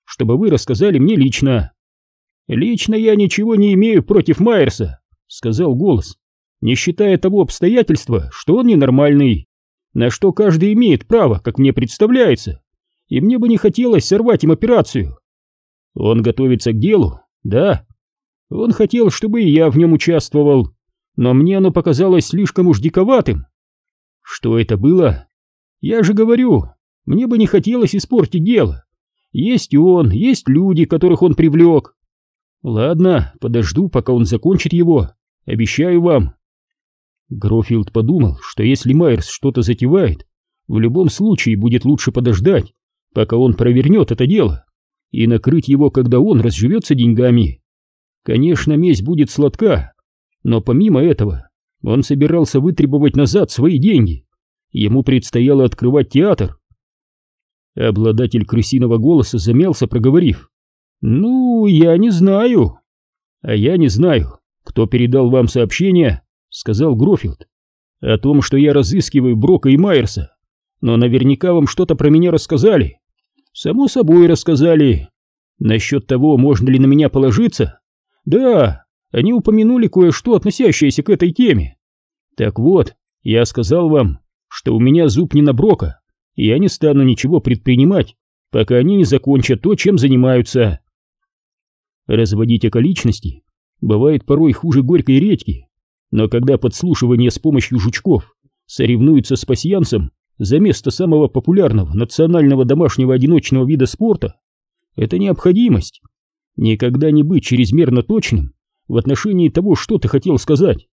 чтобы вы рассказали мне лично». «Лично я ничего не имею против Майерса», — сказал голос, «не считая того обстоятельства, что он ненормальный, на что каждый имеет право, как мне представляется, и мне бы не хотелось сорвать им операцию». «Он готовится к делу?» «Да». «Он хотел, чтобы и я в нем участвовал, но мне оно показалось слишком уж диковатым». «Что это было?» «Я же говорю, мне бы не хотелось испортить дело. Есть он, есть люди, которых он привлек». «Ладно, подожду, пока он закончит его. Обещаю вам». Грофилд подумал, что если Майерс что-то затевает, в любом случае будет лучше подождать, пока он провернет это дело, и накрыть его, когда он разживется деньгами. Конечно, месть будет сладка, но помимо этого он собирался вытребовать назад свои деньги. Ему предстояло открывать театр. Обладатель крысиного голоса замялся, проговорив: «Ну, я не знаю». «А я не знаю, кто передал вам сообщение», — сказал Грофилд, «о том, что я разыскиваю Брока и Майерса, но наверняка вам что-то про меня рассказали». «Само собой рассказали. Насчет того, можно ли на меня положиться? Да, они упомянули кое-что, относящееся к этой теме. Так вот, я сказал вам, что у меня зуб не на Брока, и я не стану ничего предпринимать, пока они не закончат то, чем занимаются». Разводить околичности бывает порой хуже горькой редьки, но когда подслушивание с помощью жучков соревнуется с пасьянсом за место самого популярного национального домашнего одиночного вида спорта, это необходимость. Никогда не быть чрезмерно точным в отношении того, что ты хотел сказать.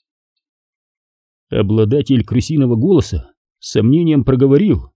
Обладатель крысиного голоса с сомнением проговорил: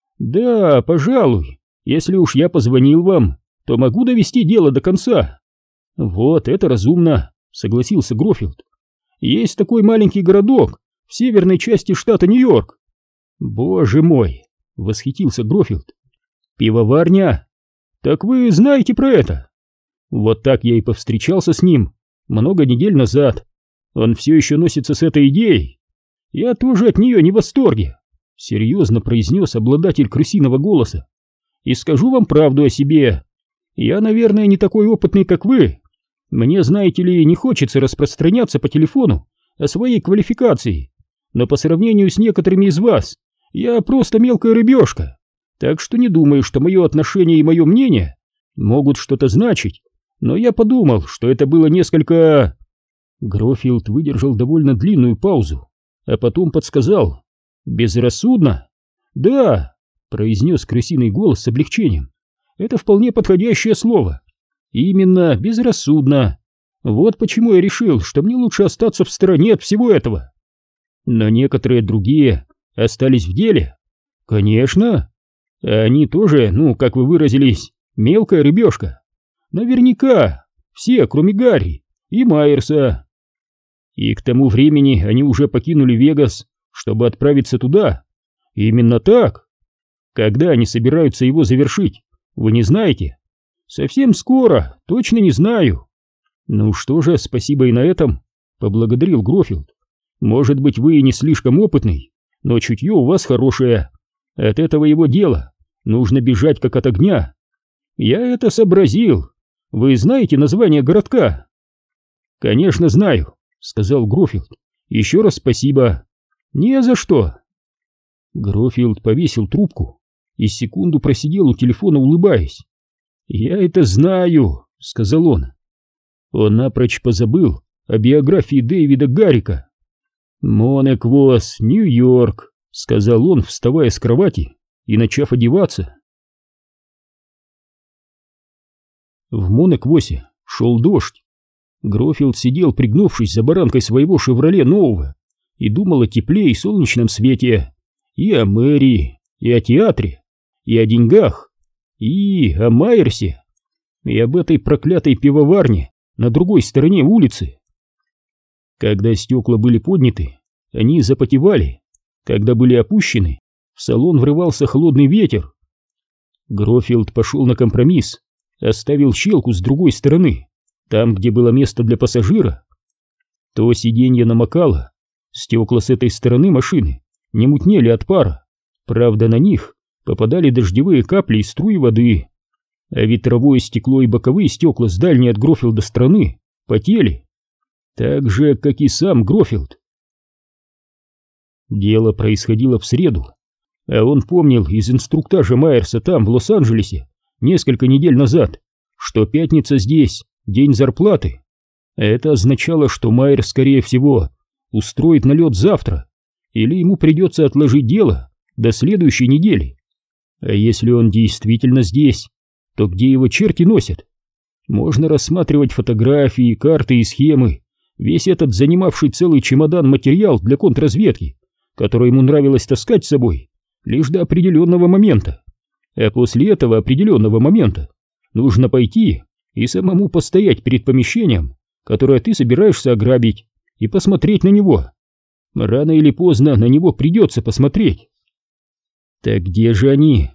«Да, пожалуй, если уж я позвонил вам, то могу довести дело до конца». «Вот это разумно», — согласился Грофилд. «Есть такой маленький городок в северной части штата Нью-Йорк». «Боже мой!» — восхитился Грофилд. «Пивоварня? Так вы знаете про это?» «Вот так я и повстречался с ним много недель назад. Он все еще носится с этой идеей. Я тоже от нее не в восторге», — серьезно произнес обладатель крысиного голоса. «И скажу вам правду о себе. Я, наверное, не такой опытный, как вы. Мне, знаете ли, не хочется распространяться по телефону о своей квалификации, но по сравнению с некоторыми из вас я просто мелкая рыбешка, так что не думаю, что мое отношение и мое мнение могут что-то значить, но я подумал, что это было несколько...» Грофилд выдержал довольно длинную паузу, а потом подсказал: «Безрассудно?» «Да», — произнес крысиный голос с облегчением, «это вполне подходящее слово. Именно безрассудно. Вот почему я решил, что мне лучше остаться в стороне от всего этого». «Но некоторые другие остались в деле?» «Конечно. Они тоже, ну, как вы выразились, мелкая рыбешка. Наверняка. Все, кроме Гарри и Майерса. И к тому времени они уже покинули Вегас, чтобы отправиться туда. Именно так. Когда они собираются его завершить, вы не знаете?» «Совсем скоро, точно не знаю». «Ну что же, спасибо и на этом», — поблагодарил Грофилд. «Может быть, вы и не слишком опытный, но чутье у вас хорошее. От этого его дела нужно бежать как от огня. Я это сообразил. Вы знаете название городка?» «Конечно знаю», — сказал Грофилд. «Еще раз спасибо». «Не за что». Грофилд повесил трубку и секунду просидел у телефона, улыбаясь. «Я это знаю», — сказал он. Он напрочь позабыл о биографии Дэвида Гаррика. «Монеквос, Нью-Йорк», — сказал он, вставая с кровати и начав одеваться. В Монеквосе шел дождь. Грофилд сидел, пригнувшись за баранкой своего «Шевроле» нового, и думал о тепле и солнечном свете, и о мэрии, и о театре, и о деньгах, и о Майерсе, и об этой проклятой пивоварне на другой стороне улицы. Когда стекла были подняты, они запотевали. Когда были опущены, в салон врывался холодный ветер. Грофилд пошел на компромисс, оставил щелку с другой стороны, там, где было место для пассажира. То сиденье намокало, стекла с этой стороны машины не мутнели от пара, правда, на них попадали дождевые капли и струи воды. а ветровое стекло и боковые стекла с дальней от Грофилда стороны потели, так же, как и сам Грофилд. Дело происходило в среду, а он помнил из инструктажа Майерса там, в Лос-Анджелесе, несколько недель назад, что пятница здесь день зарплаты. Это означало, что Майерс, скорее всего, устроит налет завтра, или ему придется отложить дело до следующей недели. А если он действительно здесь, то где его черти носят? Можно рассматривать фотографии, карты и схемы, весь этот занимавший целый чемодан материал для контрразведки, который ему нравилось таскать с собой лишь до определенного момента. А после этого определенного момента нужно пойти и самому постоять перед помещением, которое ты собираешься ограбить, и посмотреть на него. Рано или поздно на него придется посмотреть. Так где же они?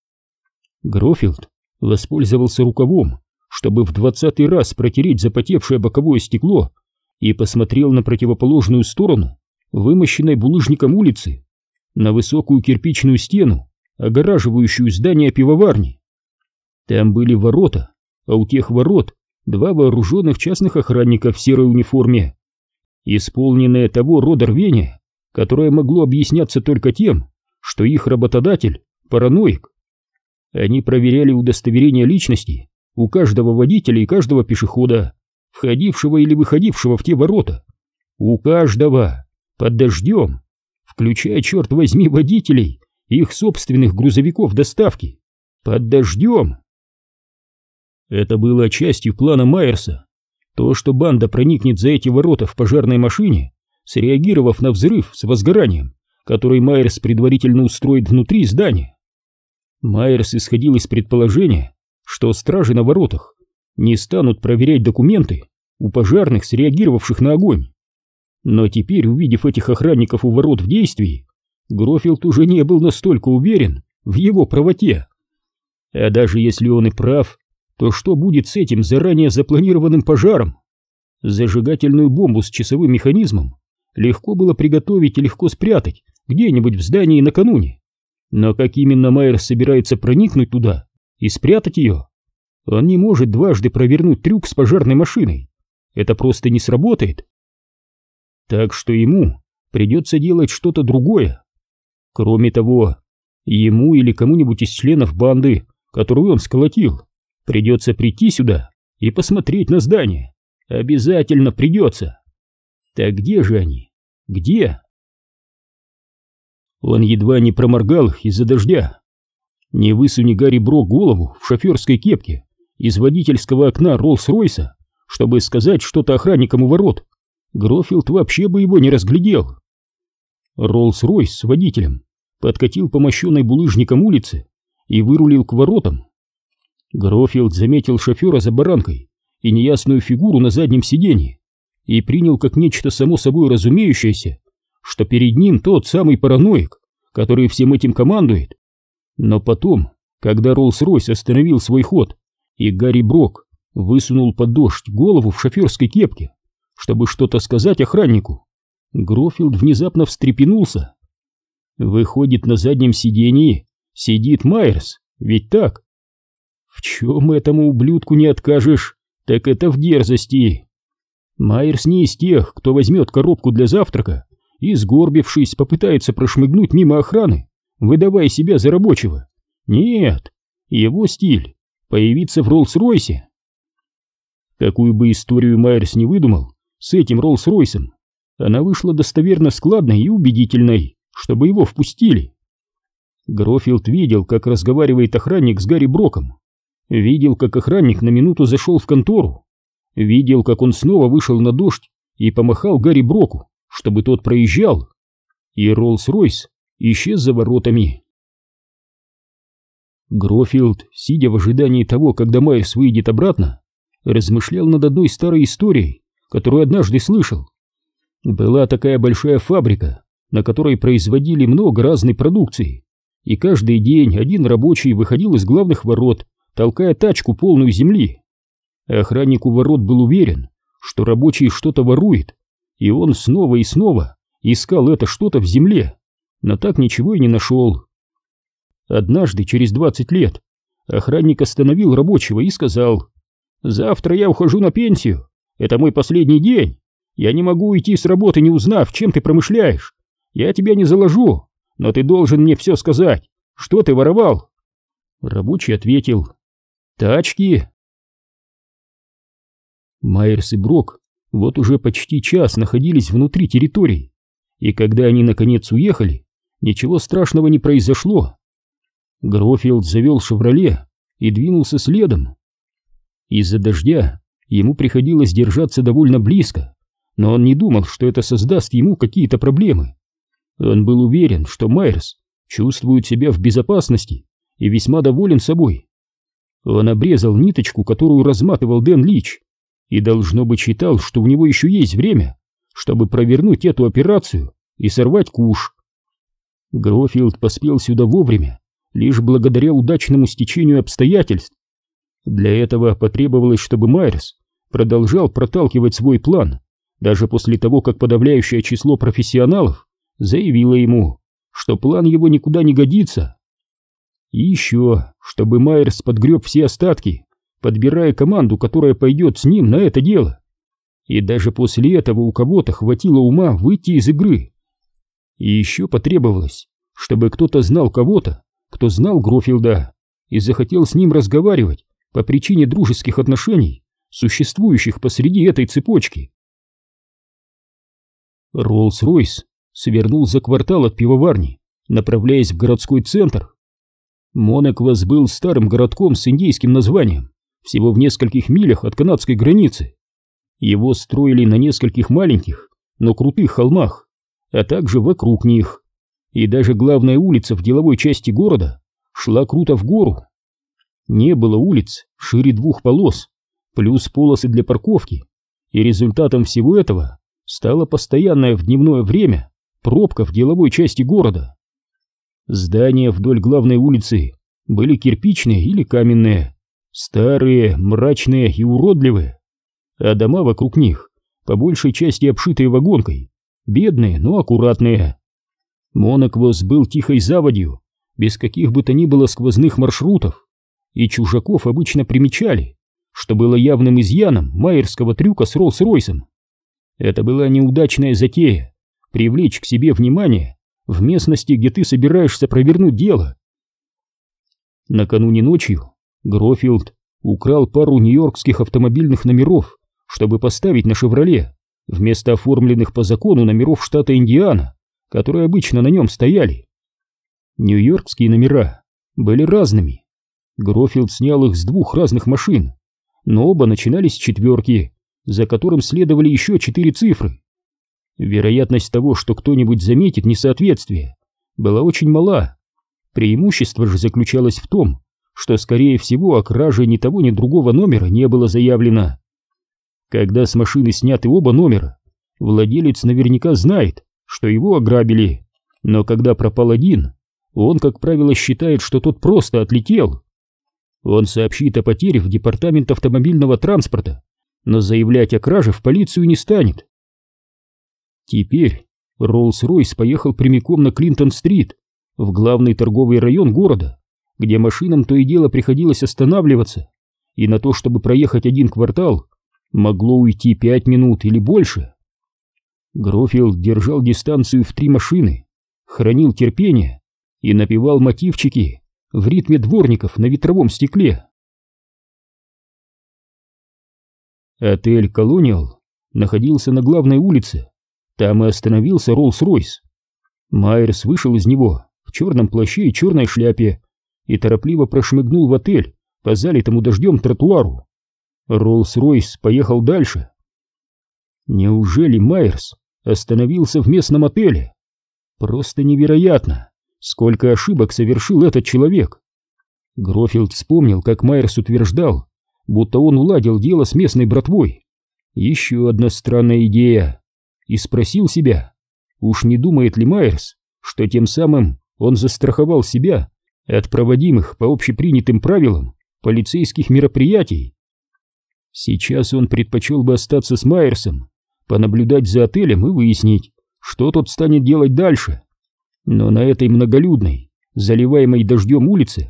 Грофилд воспользовался рукавом, чтобы в двадцатый раз протереть запотевшее боковое стекло, и посмотрел на противоположную сторону вымощенной булыжником улицы, на высокую кирпичную стену, огораживающую здание пивоварни. Там были ворота, а у тех ворот два вооруженных частных охранника в серой униформе, исполненные того рода рвения, которое могло объясняться только тем, что их работодатель — параноик. Они проверяли удостоверение личности у каждого водителя и каждого пешехода, входившего или выходившего в те ворота. У каждого, под дождем, включая, черт возьми, водителей их собственных грузовиков доставки. Под дождем. Это было частью плана Майерса. То, что банда проникнет за эти ворота в пожарной машине, среагировав на взрыв с возгоранием, который Майерс предварительно устроит внутри здания. Майерс исходил из предположения, что стражи на воротах не станут проверять документы у пожарных, среагировавших на огонь. Но теперь, увидев этих охранников у ворот в действии, Грофилд уже не был настолько уверен в его правоте. А даже если он и прав, то что будет с этим заранее запланированным пожаром? Зажигательную бомбу с часовым механизмом легко было приготовить и легко спрятать где-нибудь в здании накануне. Но как именно Майерс собирается проникнуть туда и спрятать ее? Он не может дважды провернуть трюк с пожарной машиной. Это просто не сработает. Так что ему придется делать что-то другое. Кроме того, ему или кому-нибудь из членов банды, которую он сколотил, придется прийти сюда и посмотреть на здание. Обязательно придется. Так где же они? Где? Он едва не проморгал их из-за дождя. Не высуни Гарри Брок голову в шоферской кепке из водительского окна Роллс-Ройса, чтобы сказать что-то охранникам у ворот, Грофилд вообще бы его не разглядел. Роллс-Ройс с водителем подкатил по мощенной булыжником улице и вырулил к воротам. Грофилд заметил шофера за баранкой и неясную фигуру на заднем сиденье и принял как нечто само собой разумеющееся, что перед ним тот самый параноик, который всем этим командует. Но потом, когда Роллс-Ройс остановил свой ход и Гарри Брок высунул под дождь голову в шоферской кепке, чтобы что-то сказать охраннику, Грофилд внезапно встрепенулся. Выходит, на заднем сиденье сидит Майерс, ведь так? В чем этому ублюдку не откажешь, так это в дерзости. Майерс не из тех, кто возьмет коробку для завтрака и, сгорбившись, попытается прошмыгнуть мимо охраны, выдавая себя за рабочего. Нет, его стиль — появиться в Роллс-Ройсе. Какую бы историю Майерс не выдумал с этим Роллс-Ройсом, она вышла достоверно складной и убедительной, чтобы его впустили. Грофилд видел, как разговаривает охранник с Гарри Броком, видел, как охранник на минуту зашел в контору, видел, как он снова вышел на дождь и помахал Гарри Броку, чтобы тот проезжал, и Роллс-Ройс исчез за воротами. Грофилд, сидя в ожидании того, когда Майерс выйдет обратно, размышлял над одной старой историей, которую однажды слышал. Была такая большая фабрика, на которой производили много разной продукции, и каждый день один рабочий выходил из главных ворот, толкая тачку, полную земли. Охранник у ворот был уверен, что рабочий что-то ворует, и он снова и снова искал это что-то в земле, но так ничего и не нашел. Однажды, через двадцать лет, охранник остановил рабочего и сказал: «Завтра я ухожу на пенсию. Это мой последний день. Я не могу уйти с работы, не узнав, чем ты промышляешь. Я тебя не заложу, но ты должен мне все сказать. Что ты воровал?» Рабочий ответил: «Тачки». Майерс и Брок вот уже почти час находились внутри территории, и когда они наконец уехали, ничего страшного не произошло. Грофилд завел «Шевроле» и двинулся следом. Из-за дождя ему приходилось держаться довольно близко, но он не думал, что это создаст ему какие-то проблемы. Он был уверен, что Майерс чувствует себя в безопасности и весьма доволен собой. Он обрезал ниточку, которую разматывал Дэн Лич, и, должно быть, считал, что у него еще есть время, чтобы провернуть эту операцию и сорвать куш. Грофилд поспел сюда вовремя, лишь благодаря удачному стечению обстоятельств. Для этого потребовалось, чтобы Майерс продолжал проталкивать свой план, даже после того, как подавляющее число профессионалов заявило ему, что план его никуда не годится. И еще, чтобы Майерс подгреб все остатки, подбирая команду, которая пойдет с ним на это дело. И даже после этого у кого-то хватило ума выйти из игры. И еще потребовалось, чтобы кто-то знал кого-то, кто знал Грофилда и захотел с ним разговаривать по причине дружеских отношений, существующих посреди этой цепочки. Роллс-Ройс свернул за квартал от пивоварни, направляясь в городской центр. Монеквас был старым городком с индейским названием, всего в нескольких милях от канадской границы. Его строили на нескольких маленьких, но крутых холмах, а также вокруг них. И даже главная улица в деловой части города шла круто в гору. Не было улиц шире двух полос, плюс полосы для парковки, и результатом всего этого стала постоянная в дневное время пробка в деловой части города. Здания вдоль главной улицы были кирпичные или каменные, старые, мрачные и уродливые, а дома вокруг них по большей части обшитые вагонкой, бедные, но аккуратные. Монеквос был тихой заводью, без каких бы то ни было сквозных маршрутов, и чужаков обычно примечали, что было явным изъяном майерского трюка с Роллс-Ройсом. Это была неудачная затея — привлечь к себе внимание в местности, где ты собираешься провернуть дело. Накануне ночью Грофилд украл пару нью-йоркских автомобильных номеров, чтобы поставить на «Шевроле» вместо оформленных по закону номеров штата Индиана, которые обычно на нем стояли. Нью-йоркские номера были разными. Грофилд снял их с двух разных машин, но оба начинались с четверки, за которым следовали еще четыре цифры. Вероятность того, что кто-нибудь заметит несоответствие, была очень мала. Преимущество же заключалось в том, что, скорее всего, о краже ни того, ни другого номера не было заявлено. Когда с машины сняты оба номера, владелец наверняка знает, что его ограбили, но когда пропал один, он, как правило, считает, что тот просто отлетел. Он сообщит о потере в департамент автомобильного транспорта, но заявлять о краже в полицию не станет. Теперь Роллс-Ройс поехал прямиком на Клинтон-стрит, в главный торговый район города, где машинам то и дело приходилось останавливаться, и на то, чтобы проехать один квартал, могло уйти пять минут или больше. Грофилд держал дистанцию в три машины, хранил терпение и напевал мотивчики в ритме дворников на ветровом стекле. Отель «Колониал» находился на главной улице, там и остановился Роллс-Ройс. Майерс вышел из него в черном плаще и черной шляпе и торопливо прошмыгнул в отель по залитому дождем тротуару. Роллс-Ройс поехал дальше. Неужели Майерс остановился в местном отеле? Просто невероятно, сколько ошибок совершил этот человек. Грофилд вспомнил, как Майерс утверждал, будто он уладил дело с местной братвой. Еще одна странная идея. И спросил себя, уж не думает ли Майерс, что тем самым он застраховал себя от проводимых по общепринятым правилам полицейских мероприятий. Сейчас он предпочел бы остаться с Майерсом, понаблюдать за отелем и выяснить, что тот станет делать дальше. Но на этой многолюдной, заливаемой дождем улице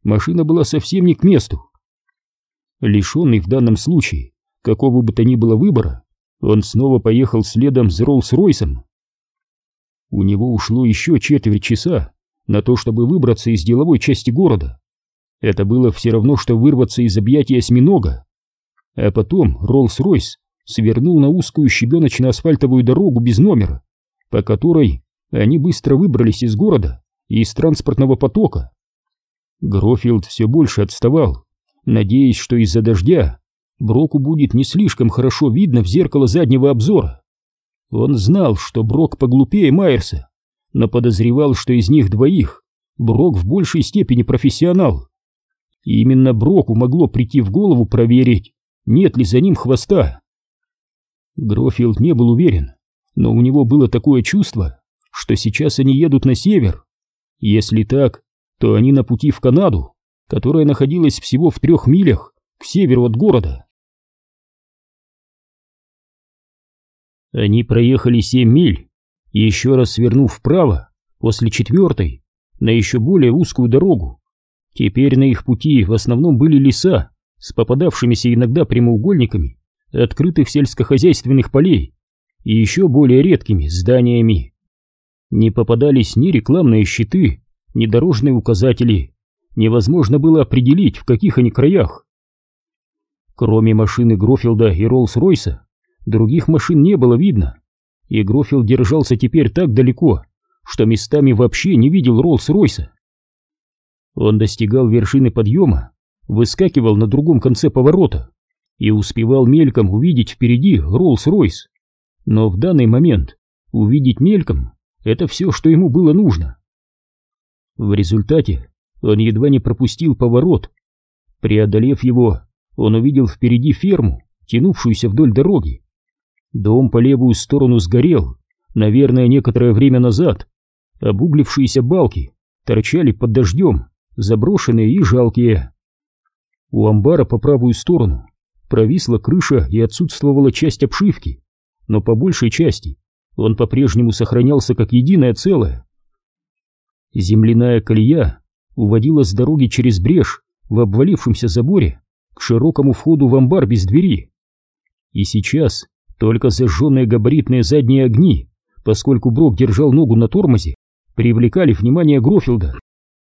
машина была совсем не к месту. Лишенный в данном случае какого бы то ни было выбора, он снова поехал следом за Роллс-Ройсом. У него ушло еще четверть часа на то, чтобы выбраться из деловой части города. Это было все равно, что вырваться из объятий осьминога. А потом Роллс-Ройс свернул на узкую щебеночно-асфальтовую дорогу без номера, по которой они быстро выбрались из города и из транспортного потока. Грофилд все больше отставал, надеясь, что из-за дождя Броку будет не слишком хорошо видно в зеркало заднего обзора. Он знал, что Брок поглупее Майерса, но подозревал, что из них двоих Брок в большей степени профессионал. И именно Броку могло прийти в голову проверить, нет ли за ним хвоста. Грофилд не был уверен, но у него было такое чувство, что сейчас они едут на север. Если так, то они на пути в Канаду, которая находилась всего в трех милях к северу от города. Они проехали семь миль, и еще раз свернув вправо, после четвертой, на еще более узкую дорогу. Теперь на их пути в основном были леса с попадавшимися иногда прямоугольниками открытых сельскохозяйственных полей и еще более редкими зданиями. Не попадались ни рекламные щиты, ни дорожные указатели, невозможно было определить, в каких они краях. Кроме машины Грофилда и Роллс-Ройса, других машин не было видно, и Грофилд держался теперь так далеко, что местами вообще не видел Роллс-Ройса. Он достигал вершины подъема, выскакивал на другом конце поворота и успевал мельком увидеть впереди Роллс-Ройс. Но в данный момент увидеть мельком — это все, что ему было нужно. В результате он едва не пропустил поворот. Преодолев его, он увидел впереди ферму, тянувшуюся вдоль дороги. Дом по левую сторону сгорел, наверное, некоторое время назад. Обуглившиеся балки торчали под дождем, заброшенные и жалкие. У амбара по правую сторону провисла крыша и отсутствовала часть обшивки, но по большей части он по-прежнему сохранялся как единое целое. Земляная колея уводила с дороги через брешь в обвалившемся заборе к широкому входу в амбар без двери. И сейчас только зажженные габаритные задние огни, поскольку Брок держал ногу на тормозе, привлекали внимание Грофилда.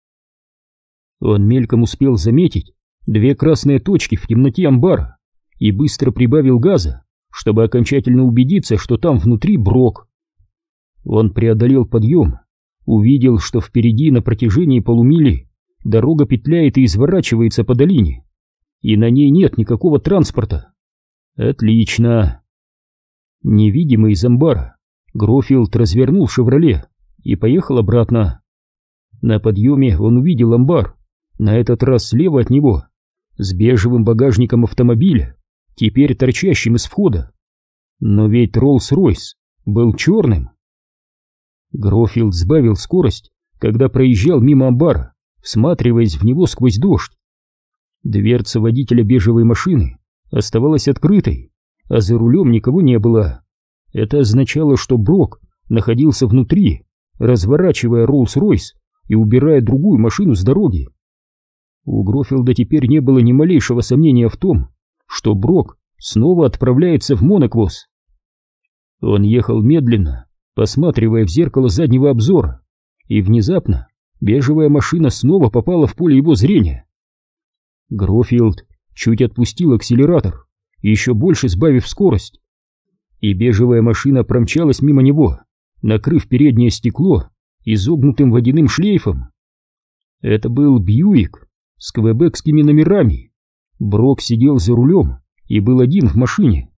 Он мельком успел заметить две красные точки в темноте амбара и быстро прибавил газа, чтобы окончательно убедиться, что там внутри Брок. Он преодолел подъем, увидел, что впереди на протяжении полумили дорога петляет и изворачивается по долине, и на ней нет никакого транспорта. Отлично. Невидимый из амбара, Грофилд развернул «Шевроле» и поехал обратно. На подъеме он увидел амбар, на этот раз слева от него, с бежевым багажником автомобиля, теперь торчащим из входа. Но ведь Роллс-Ройс был черным. Грофилд сбавил скорость, когда проезжал мимо амбара, всматриваясь в него сквозь дождь. Дверца водителя бежевой машины оставалась открытой, а за рулем никого не было. Это означало, что Брок находился внутри, разворачивая Роллс-Ройс и убирая другую машину с дороги. У Грофилда теперь не было ни малейшего сомнения в том, что Брок снова отправляется в Моноквос. Он ехал медленно, посматривая в зеркало заднего обзора, и внезапно бежевая машина снова попала в поле его зрения. Грофилд чуть отпустил акселератор, еще больше сбавив скорость, и бежевая машина промчалась мимо него, накрыв переднее стекло изогнутым водяным шлейфом. Это был Бьюик с квебекскими номерами. Брок сидел за рулем и был один в машине.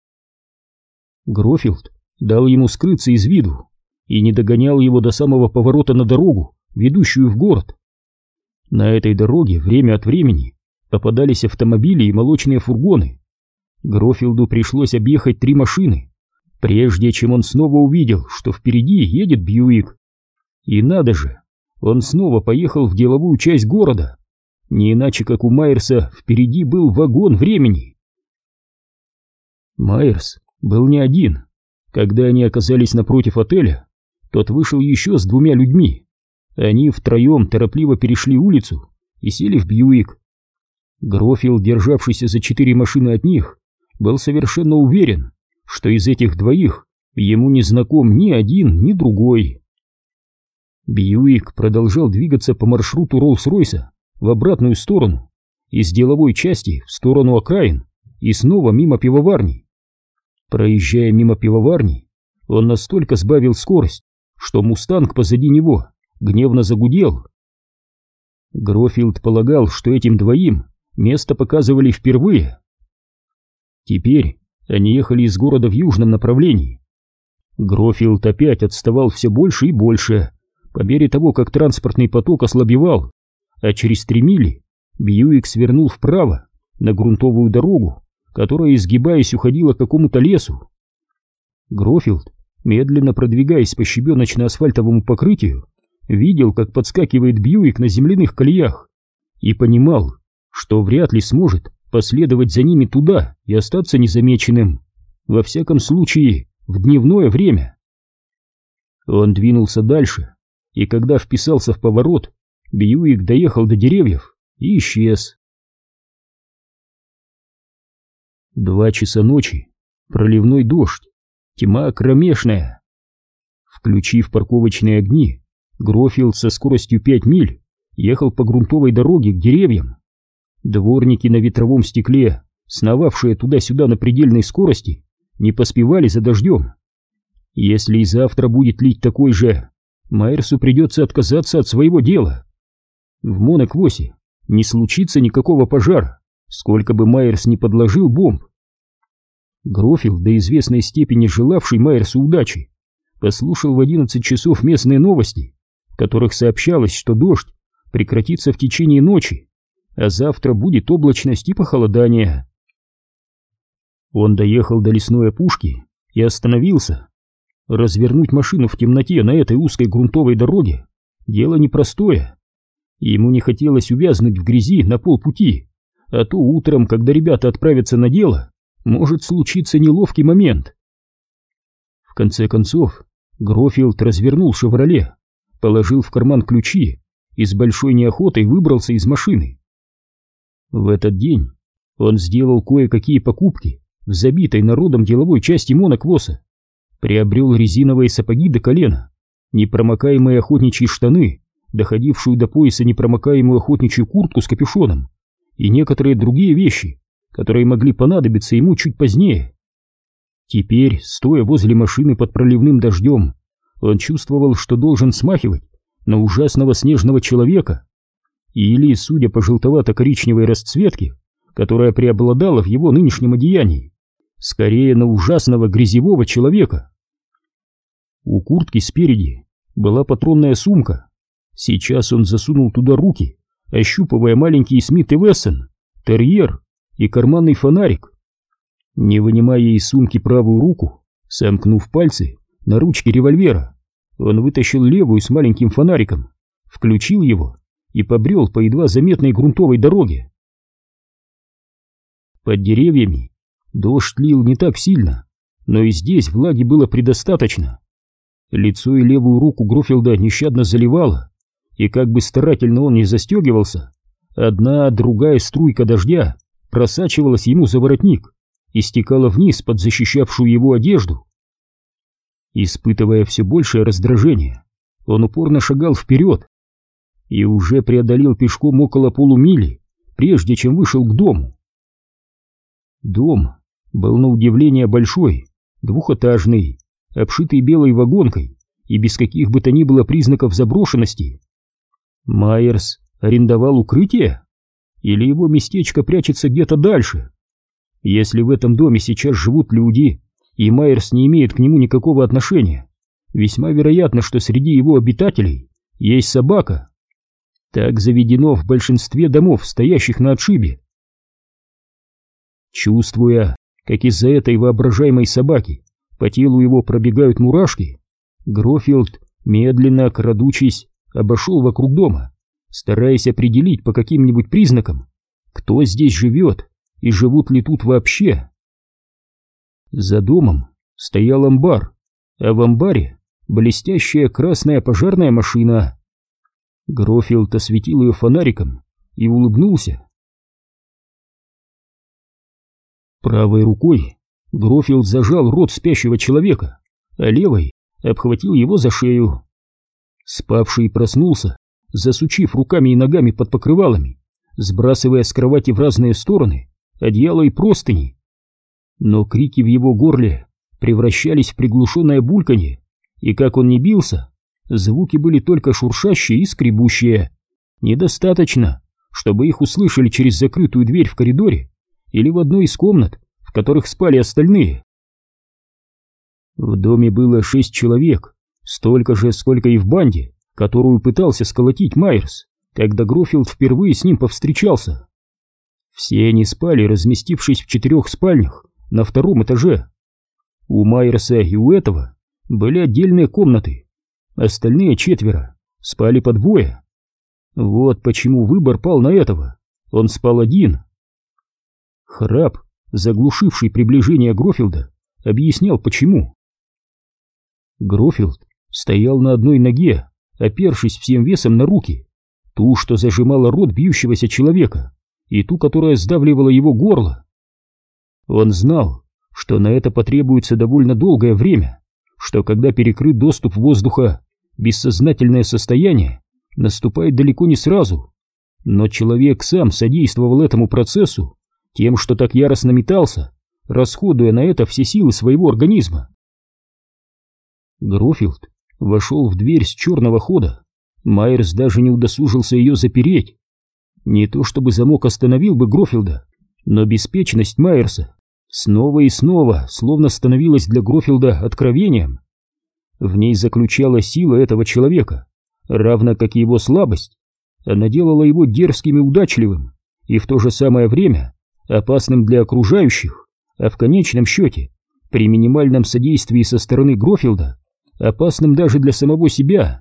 Грофилд дал ему скрыться из виду и не догонял его до самого поворота на дорогу, ведущую в город. На этой дороге время от времени попадались автомобили и молочные фургоны. Грофилду пришлось объехать три машины, прежде чем он снова увидел, что впереди едет Бьюик. И надо же, он снова поехал в деловую часть города, не иначе как у Майерса впереди был вагон времени. Майерс был не один. Когда они оказались напротив отеля, тот вышел еще с двумя людьми. Они втроем торопливо перешли улицу и сели в Бьюик. Грофилд, державшийся за четыре машины от них, был совершенно уверен, что из этих двоих ему не знаком ни один, ни другой. Бьюик продолжал двигаться по маршруту Роллс-Ройса в обратную сторону, из деловой части в сторону окраин и снова мимо пивоварни. Проезжая мимо пивоварни, он настолько сбавил скорость, что «Мустанг» позади него гневно загудел. Грофилд полагал, что этим двоим место показывали впервые. Теперь они ехали из города в южном направлении. Грофилд опять отставал все больше и больше, по мере того, как транспортный поток ослабевал, а через три мили Бьюик свернул вправо на грунтовую дорогу, которая, изгибаясь, уходила к какому-то лесу. Грофилд, медленно продвигаясь по щебеночно-асфальтовому покрытию, видел, как подскакивает Бьюик на земляных колеях, и понимал, что вряд ли сможет последовать за ними туда и остаться незамеченным, во всяком случае в дневное время. Он двинулся дальше, и когда вписался в поворот, Бьюик доехал до деревьев и исчез. Два часа ночи, проливной дождь, тьма кромешная. Включив парковочные огни, Грофилд со скоростью пять миль ехал по грунтовой дороге к деревьям. Дворники на ветровом стекле, сновавшие туда-сюда на предельной скорости, не поспевали за дождем. Если и завтра будет лить такой же, Майерсу придется отказаться от своего дела. В Моноквосе не случится никакого пожара, сколько бы Майерс ни подложил бомб. Грофилд, до известной степени желавший Майерсу удачи, послушал в одиннадцать часов местные новости, в которых сообщалось, что дождь прекратится в течение ночи, а завтра будет облачность и похолодание. Он доехал до лесной опушки и остановился. Развернуть машину в темноте на этой узкой грунтовой дороге — дело непростое. Ему не хотелось увязнуть в грязи на полпути, а то утром, когда ребята отправятся на дело, может случиться неловкий момент. В конце концов, Грофилд развернул «Шевроле», положил в карман ключи и с большой неохотой выбрался из машины. В этот день он сделал кое-какие покупки в забитой народом деловой части Моноквоса, приобрел резиновые сапоги до колена, непромокаемые охотничьи штаны, доходившую до пояса непромокаемую охотничью куртку с капюшоном и некоторые другие вещи, которые могли понадобиться ему чуть позднее. Теперь, стоя возле машины под проливным дождем, он чувствовал, что должен смахивать на ужасного снежного человека, или, судя по желтовато-коричневой расцветке, которая преобладала в его нынешнем одеянии, скорее на ужасного грязевого человека. У куртки спереди была патронная сумка. Сейчас он засунул туда руки, ощупывая маленький Смит и Вессон, терьер и карманный фонарик. Не вынимая из сумки правую руку, сомкнув пальцы на ручке револьвера, он вытащил левую с маленьким фонариком, включил его и побрел по едва заметной грунтовой дороге. Под деревьями дождь лил не так сильно, но и здесь влаги было предостаточно. Лицо и левую руку Грофилда нещадно заливало, и как бы старательно он ни застегивался, одна, другая струйка дождя просачивалась ему за воротник и стекала вниз под защищавшую его одежду. Испытывая все большее раздражение, он упорно шагал вперед и уже преодолел пешком около полумили, прежде чем вышел к дому. Дом был на удивление большой, двухэтажный, обшитый белой вагонкой и без каких бы то ни было признаков заброшенности. Майерс арендовал укрытие? Или его местечко прячется где-то дальше? Если в этом доме сейчас живут люди, и Майерс не имеет к нему никакого отношения, весьма вероятно, что среди его обитателей есть собака. Так заведено в большинстве домов, стоящих на отшибе. Чувствуя, как из-за этой воображаемой собаки по телу его пробегают мурашки, Грофилд, медленно, крадучись, обошел вокруг дома, стараясь определить по каким-нибудь признакам, кто здесь живет и живут ли тут вообще. За домом стоял амбар, а в амбаре блестящая красная пожарная машина. Грофилд осветил ее фонариком и улыбнулся. Правой рукой Грофилд зажал рот спящего человека, а левой обхватил его за шею. Спавший проснулся, засучив руками и ногами под покрывалами, сбрасывая с кровати в разные стороны одеяло и простыни. Но крики в его горле превращались в приглушенное бульканье, и как он ни бился, звуки были только шуршащие и скребущие. Недостаточно, чтобы их услышали через закрытую дверь в коридоре или в одной из комнат, в которых спали остальные. В доме было шесть человек, столько же, сколько и в банде, которую пытался сколотить Майерс, когда Грофилд впервые с ним повстречался. Все они спали, разместившись в четырех спальнях на втором этаже. У Майерса и у этого были отдельные комнаты, остальные четверо спали по двое. Вот почему выбор пал на этого, он спал один. Храп, заглушивший приближение Грофилда, объяснял почему. Грофилд стоял на одной ноге, опершись всем весом на руки, ту, что зажимала рот бьющегося человека, и ту, которая сдавливала его горло. Он знал, что на это потребуется довольно долгое время, что когда перекрыт доступ воздуха, бессознательное состояние наступает далеко не сразу, но человек сам содействовал этому процессу тем, что так яростно метался, расходуя на это все силы своего организма. Грофилд вошел в дверь с черного хода. Майерс даже не удосужился ее запереть. Не то чтобы замок остановил бы Грофилда, но беспечность Майерса снова и снова словно становилась для Грофилда откровением. В ней заключалась сила этого человека, равно как и его слабость. Она делала его дерзким и удачливым, и в то же самое время опасным для окружающих, а в конечном счете, при минимальном содействии со стороны Грофилда, опасным даже для самого себя.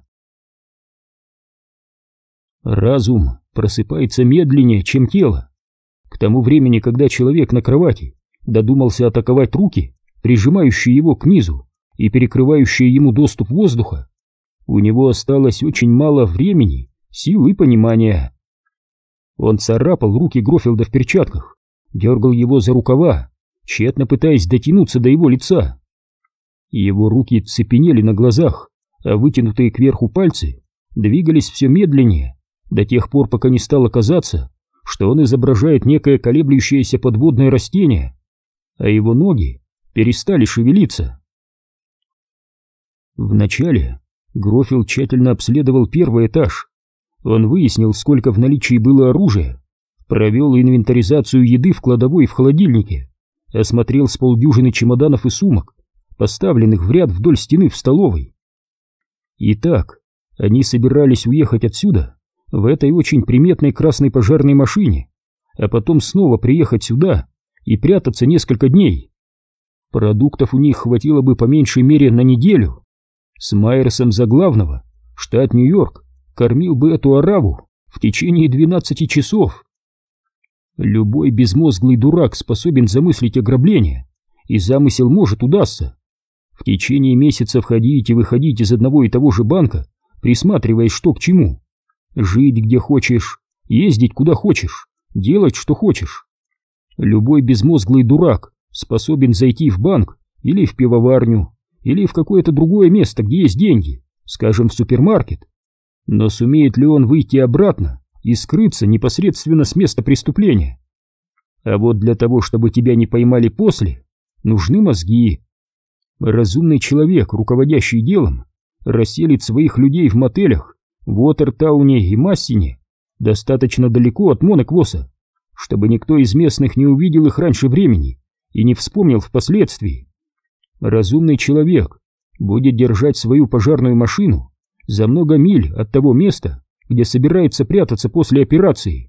Разум просыпается медленнее, чем тело. К тому времени, когда человек на кровати додумался атаковать руки, прижимающие его к низу и перекрывающие ему доступ воздуха, у него осталось очень мало времени, сил и понимания. Он царапал руки Грофилда в перчатках, дергал его за рукава, тщетно пытаясь дотянуться до его лица. Его руки цепенели на глазах, а вытянутые кверху пальцы двигались все медленнее, до тех пор, пока не стало казаться, что он изображает некое колеблющееся подводное растение, а его ноги перестали шевелиться. Вначале Грофилд тщательно обследовал первый этаж. Он выяснил, сколько в наличии было оружия, провел инвентаризацию еды в кладовой и в холодильнике, осмотрел с полдюжины чемоданов и сумок, поставленных в ряд вдоль стены в столовой. Итак, они собирались уехать отсюда в этой очень приметной красной пожарной машине, а потом снова приехать сюда и прятаться несколько дней. Продуктов у них хватило бы по меньшей мере на неделю. С Майерсом за главного штат Нью-Йорк кормил бы эту ораву в течение двенадцати часов. Любой безмозглый дурак способен замыслить ограбление, и замысел может удастся. В течение месяца входить и выходить из одного и того же банка, присматриваясь что к чему. Жить где хочешь, ездить куда хочешь, делать что хочешь. Любой безмозглый дурак способен зайти в банк или в пивоварню, или в какое-то другое место, где есть деньги, скажем, в супермаркет. Но сумеет ли он выйти обратно и скрыться непосредственно с места преступления? А вот для того, чтобы тебя не поймали после, нужны мозги. Разумный человек, руководящий делом, расселит своих людей в мотелях в Уотертауне и Массине достаточно далеко от Монеквоса, чтобы никто из местных не увидел их раньше времени и не вспомнил впоследствии. Разумный человек будет держать свою пожарную машину за много миль от того места, где собирается прятаться после операции.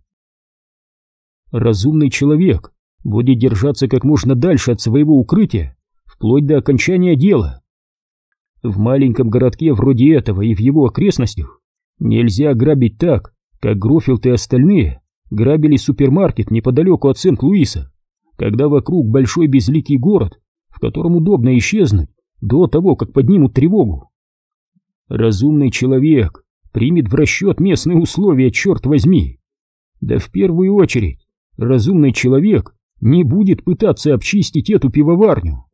Разумный человек будет держаться как можно дальше от своего укрытия, вплоть до окончания дела. В маленьком городке вроде этого и в его окрестностях нельзя грабить так, как Грофилд и остальные грабили супермаркет неподалеку от Сент-Луиса, когда вокруг большой безликий город, в котором удобно исчезнуть до того, как поднимут тревогу. Разумный человек примет в расчет местные условия, черт возьми. Да в первую очередь разумный человек не будет пытаться обчистить эту пивоварню.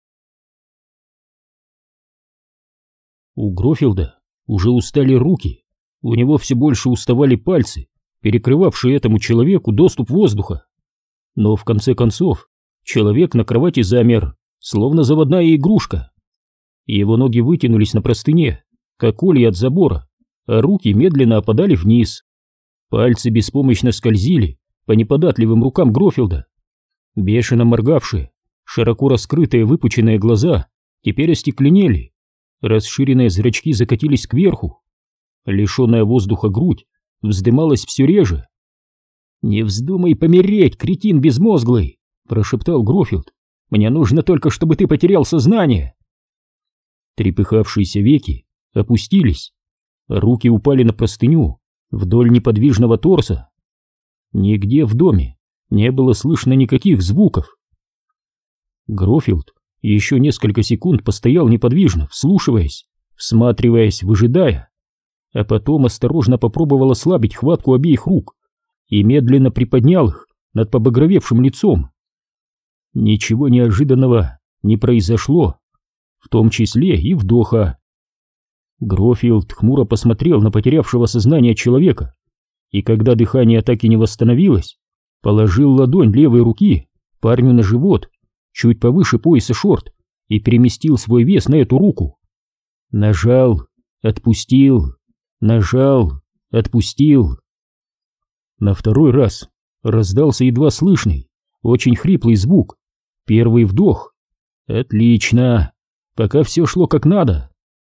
У Грофилда уже устали руки, у него все больше уставали пальцы, перекрывавшие этому человеку доступ воздуха. Но в конце концов человек на кровати замер, словно заводная игрушка. Его ноги вытянулись на простыне, как колья от забора, а руки медленно опадали вниз. Пальцы беспомощно скользили по неподатливым рукам Грофилда. Бешено моргавшие, широко раскрытые выпученные глаза теперь остекленели, расширенные зрачки закатились кверху. Лишенная воздуха грудь вздымалась все реже. «Не вздумай помереть, кретин безмозглый!» — прошептал Грофилд. «Мне нужно только, чтобы ты потерял сознание!» Трепыхавшиеся веки опустились, руки упали на простыню вдоль неподвижного торса. Нигде в доме не было слышно никаких звуков. Грофилд еще несколько секунд постоял неподвижно, вслушиваясь, всматриваясь, выжидая, а потом осторожно попробовал ослабить хватку обеих рук и медленно приподнял их над побагровевшим лицом. Ничего неожиданного не произошло, в том числе и вдоха. Грофилд хмуро посмотрел на потерявшего сознание человека, и когда дыхание так и не восстановилось, положил ладонь левой руки парню на живот, чуть повыше пояса шорт, и переместил свой вес на эту руку. Нажал, отпустил, нажал, отпустил. На второй раз раздался едва слышный, очень хриплый звук. Первый вдох. Отлично, пока все шло как надо.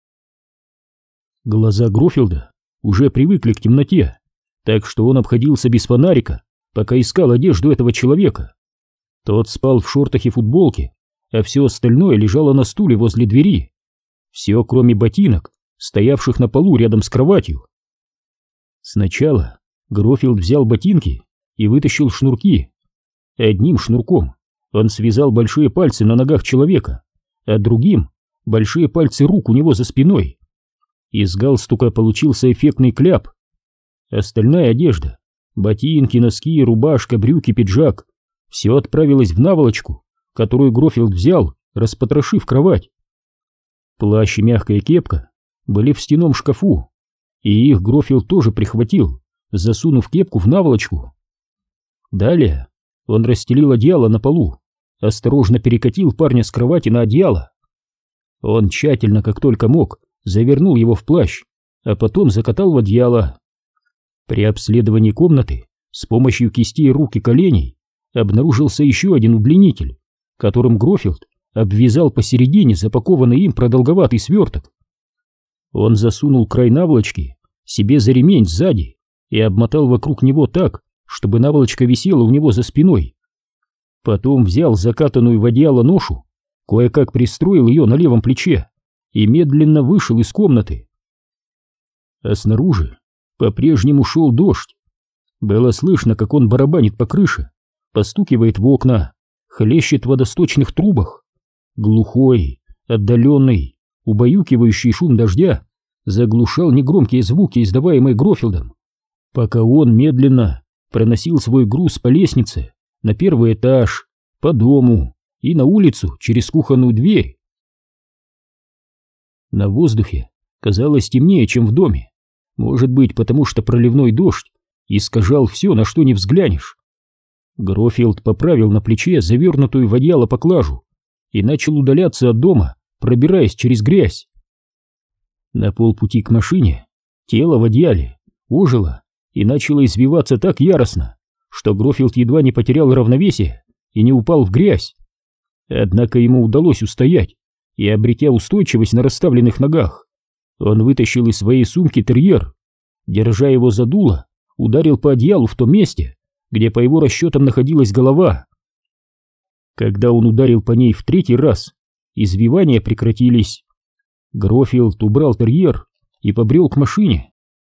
Глаза Грофилда уже привыкли к темноте, так что он обходился без фонарика, пока искал одежду этого человека. Тот спал в шортах и футболке, а все остальное лежало на стуле возле двери. Все, кроме ботинок, стоявших на полу рядом с кроватью. Сначала Грофилд взял ботинки и вытащил шнурки. Одним шнурком он связал большие пальцы на ногах человека, а другим — большие пальцы рук у него за спиной. Из галстука получился эффектный кляп. Остальная одежда — ботинки, носки, рубашка, брюки, пиджак — все отправилось в наволочку, которую Грофилд взял, распотрошив кровать. Плащ и мягкая кепка были в стенном шкафу, и их Грофилд тоже прихватил, засунув кепку в наволочку. Далее он расстелил одеяло на полу, осторожно перекатил парня с кровати на одеяло. Он тщательно, как только мог, завернул его в плащ, а потом закатал в одеяло. При обследовании комнаты с помощью кистей рук и коленей обнаружился еще один удлинитель, которым Грофилд обвязал посередине запакованный им продолговатый сверток. Он засунул край наволочки себе за ремень сзади и обмотал вокруг него так, чтобы наволочка висела у него за спиной. Потом взял закатанную в одеяло ношу, кое-как пристроил ее на левом плече и медленно вышел из комнаты. А снаружи по-прежнему шел дождь. Было слышно, как он барабанит по крыше, постукивает в окна, хлещет в водосточных трубах. Глухой, отдаленный, убаюкивающий шум дождя заглушал негромкие звуки, издаваемые Грофилдом, пока он медленно проносил свой груз по лестнице на первый этаж, по дому и на улицу через кухонную дверь. На воздухе казалось темнее, чем в доме, может быть, потому что проливной дождь искажал все, на что ни взглянешь. Грофилд поправил на плече завернутую в одеяло поклажу и начал удаляться от дома, пробираясь через грязь. На полпути к машине тело в одеяле ожило и начало извиваться так яростно, что Грофилд едва не потерял равновесие и не упал в грязь. Однако ему удалось устоять, и, обретя устойчивость на расставленных ногах, он вытащил из своей сумки терьер, держа его за дуло, ударил по одеялу в том месте, где по его расчетам находилась голова. Когда он ударил по ней в третий раз, извивания прекратились. Грофилд убрал терьер и побрел к машине.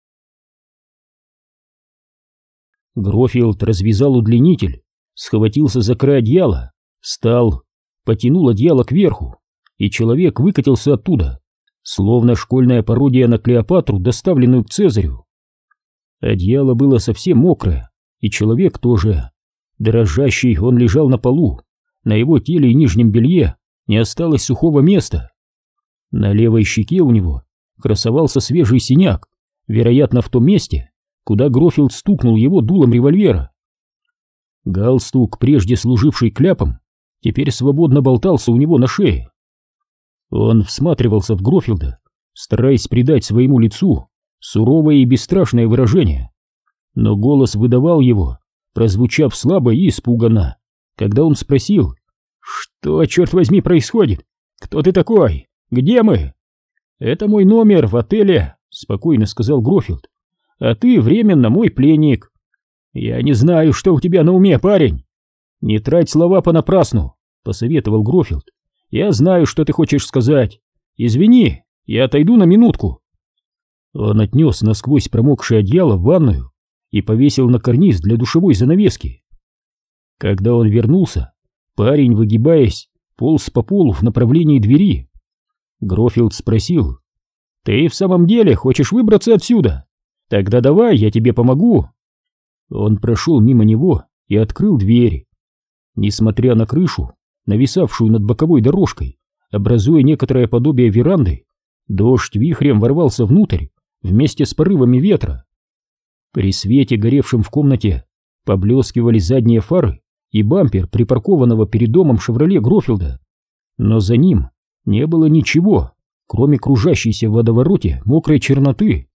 Грофилд развязал удлинитель, схватился за край одеяла, встал, потянул одеяло кверху, и человек выкатился оттуда, словно школьная пародия на Клеопатру, доставленную к Цезарю. Одеяло было совсем мокрое, и человек тоже. Дрожащий он лежал на полу, на его теле и нижнем белье не осталось сухого места. На левой щеке у него красовался свежий синяк, вероятно, в том месте, куда Грофилд стукнул его дулом револьвера. Галстук, прежде служивший кляпом, теперь свободно болтался у него на шее. Он всматривался в Грофилда, стараясь придать своему лицу суровое и бесстрашное выражение, но голос выдавал его, прозвучав слабо и испуганно, когда он спросил: «Что, черт возьми, происходит? Кто ты такой? Где мы?» «Это мой номер в отеле», — спокойно сказал Грофилд. «А ты временно мой пленник». «Я не знаю, что у тебя на уме, парень». «Не трать слова понапрасну», — посоветовал Грофилд. «Я знаю, что ты хочешь сказать. Извини, я отойду на минутку». Он отнес насквозь промокшее одеяло в ванную и повесил на карниз для душевой занавески. Когда он вернулся, парень, выгибаясь, полз по полу в направлении двери. Грофилд спросил: «Ты в самом деле хочешь выбраться отсюда? Тогда давай, я тебе помогу». Он прошел мимо него и открыл дверь. Несмотря на крышу, нависавшую над боковой дорожкой, образуя некоторое подобие веранды, дождь вихрем ворвался внутрь вместе с порывами ветра. При свете, горевшем в комнате, поблескивали задние фары и бампер припаркованного перед домом «Шевроле» Грофилда, но за ним не было ничего, кроме кружащейся в водовороте мокрой черноты.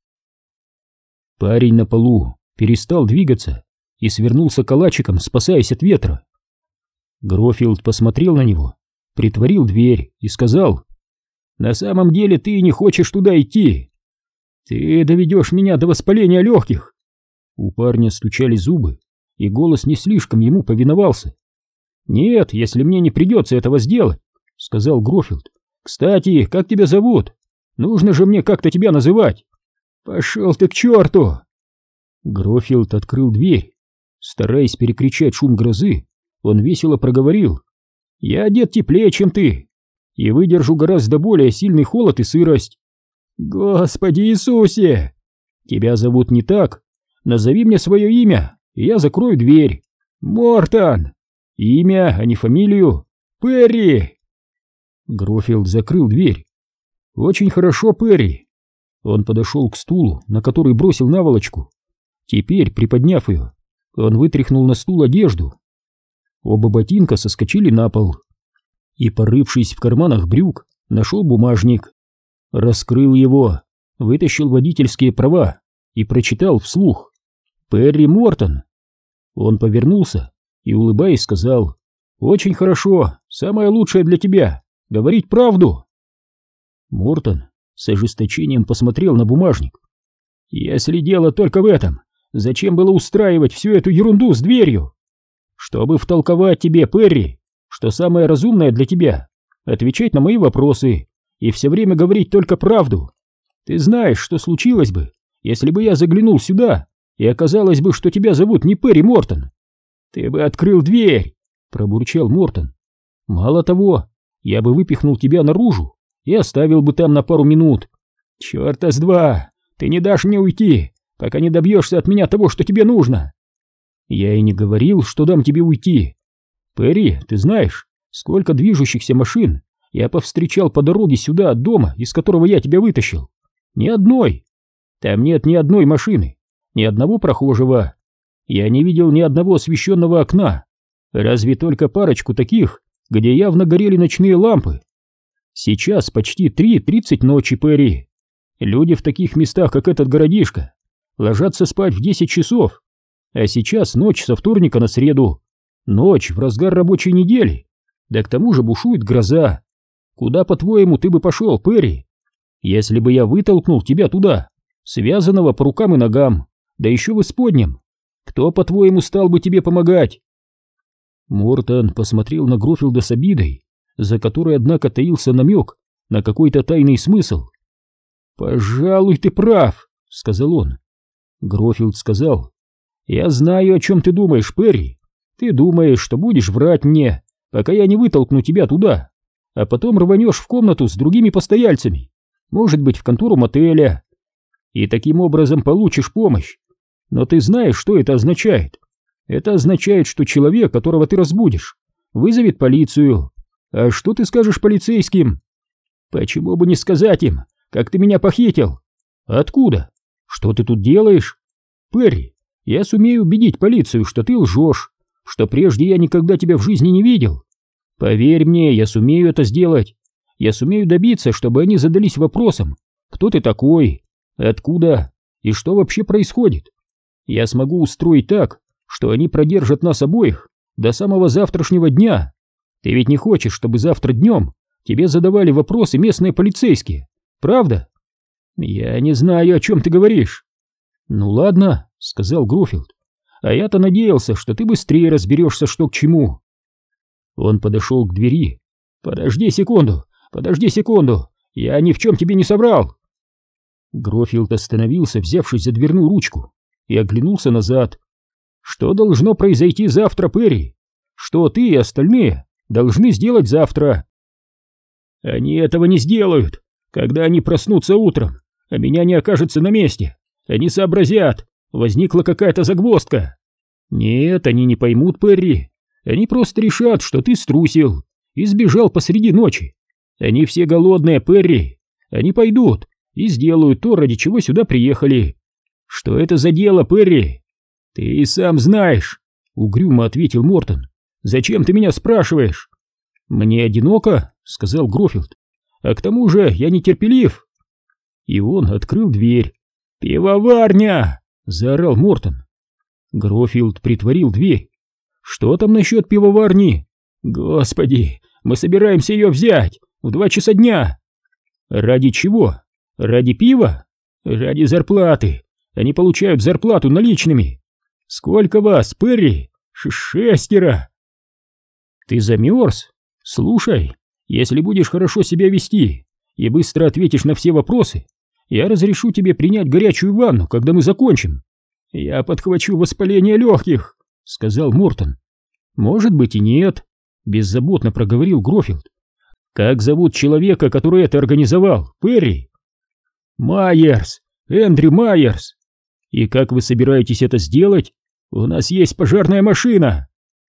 Парень на полу перестал двигаться и свернулся калачиком, спасаясь от ветра. Грофилд посмотрел на него, притворил дверь и сказал: «На самом деле ты не хочешь туда идти. Ты доведешь меня до воспаления легких». У парня стучали зубы, и голос не слишком ему повиновался. «Нет, если мне не придется этого сделать», — сказал Грофилд. «Кстати, как тебя зовут? Нужно же мне как-то тебя называть». «Пошел ты к черту!» Грофилд открыл дверь. Стараясь перекричать шум грозы, он весело проговорил: «Я одет теплее, чем ты, и выдержу гораздо более сильный холод и сырость». «Господи Иисусе! Тебя зовут не так. Назови мне свое имя, и я закрою дверь. Мортон! Имя, а не фамилию. Перри!» Грофилд закрыл дверь. «Очень хорошо, Перри». Он подошел к стулу, на который бросил наволочку. Теперь, приподняв ее, он вытряхнул на стул одежду. Оба ботинка соскочили на пол. И, порывшись в карманах брюк, нашел бумажник. Раскрыл его, вытащил водительские права и прочитал вслух: «Перри Мортон». Он повернулся и, улыбаясь, сказал: «Очень хорошо, самое лучшее для тебя — говорить правду». Мортон с ожесточением посмотрел на бумажник. «Если дело только в этом, зачем было устраивать всю эту ерунду с дверью? Чтобы втолковать тебе, Перри, что самое разумное для тебя — отвечать на мои вопросы и все время говорить только правду. Ты знаешь, что случилось бы, если бы я заглянул сюда, и оказалось бы, что тебя зовут не Перри Мортон. Ты бы открыл дверь», — пробурчал Мортон. «Мало того, я бы выпихнул тебя наружу и оставил бы там на пару минут. Черта с два, ты не дашь мне уйти, пока не добьешься от меня того, что тебе нужно». «Я и не говорил, что дам тебе уйти. Перри, ты знаешь, сколько движущихся машин я повстречал по дороге сюда от дома, из которого я тебя вытащил? Ни одной. Там нет ни одной машины, ни одного прохожего. Я не видел ни одного освещенного окна, разве только парочку таких, где явно горели ночные лампы. Сейчас почти три тридцать ночи, Перри. Люди в таких местах, как этот городишко, ложатся спать в десять часов, а сейчас ночь со вторника на среду, ночь в разгар рабочей недели, да к тому же бушует гроза. Куда, по-твоему, ты бы пошел, Перри, если бы я вытолкнул тебя туда, связанного по рукам и ногам, да еще в исподнем? Кто, по-твоему, стал бы тебе помогать?» Мортон посмотрел на Грофилда с обидой, за которой, однако, таился намек на какой-то тайный смысл. «Пожалуй, ты прав», — сказал он. Грофилд сказал: «Я знаю, о чем ты думаешь, Перри. Ты думаешь, что будешь врать мне, пока я не вытолкну тебя туда, а потом рванешь в комнату с другими постояльцами, может быть, в контору мотеля, и таким образом получишь помощь. Но ты знаешь, что это означает? Это означает, что человек, которого ты разбудишь, вызовет полицию. А что ты скажешь полицейским? Почему бы не сказать им, как ты меня похитил? Откуда? Что ты тут делаешь? Перри, я сумею убедить полицию, что ты лжешь, что прежде я никогда тебя в жизни не видел. Поверь мне, я сумею это сделать. Я сумею добиться, чтобы они задались вопросом, кто ты такой, откуда и что вообще происходит. Я смогу устроить так, что они продержат нас обоих до самого завтрашнего дня. Ты ведь не хочешь, чтобы завтра днем тебе задавали вопросы местные полицейские, правда? Я не знаю, о чем ты говоришь. Ну ладно, сказал Грофилд, а я-то надеялся, что ты быстрее разберешься, что к чему. Он подошел к двери. Подожди секунду, подожди секунду, я ни в чем тебе не соврал. Грофилд остановился, взявшись за дверную ручку, и оглянулся назад. Что должно произойти завтра, Перри? Что ты и остальные должны сделать завтра? Они этого не сделают. Когда они проснутся утром, а меня не окажется на месте, они сообразят, возникла какая-то загвоздка. Нет, они не поймут, Перри. Они просто решат, что ты струсил и сбежал посреди ночи. Они все голодные, Перри. Они пойдут и сделают то, ради чего сюда приехали. Что это за дело, Перри? Ты и сам знаешь, угрюмо ответил Мортон. Зачем ты меня спрашиваешь? Мне одиноко, сказал Грофилд. А к тому же я нетерпелив. И он открыл дверь. Пивоварня! Заорал Мортон. Грофилд притворил дверь. Что там насчет пивоварни? Господи, мы собираемся ее взять в два часа дня. Ради чего? Ради пива? Ради зарплаты. Они получают зарплату наличными. Сколько вас, Перри? Шестеро. Ты замерз? Слушай, если будешь хорошо себя вести и быстро ответишь на все вопросы, я разрешу тебе принять горячую ванну, когда мы закончим. Я подхвачу воспаление легких, сказал Мортон. Может быть и нет, беззаботно проговорил Грофилд. Как зовут человека, который это организовал, Перри? Майерс, Эндрю Майерс. И как вы собираетесь это сделать? У нас есть пожарная машина.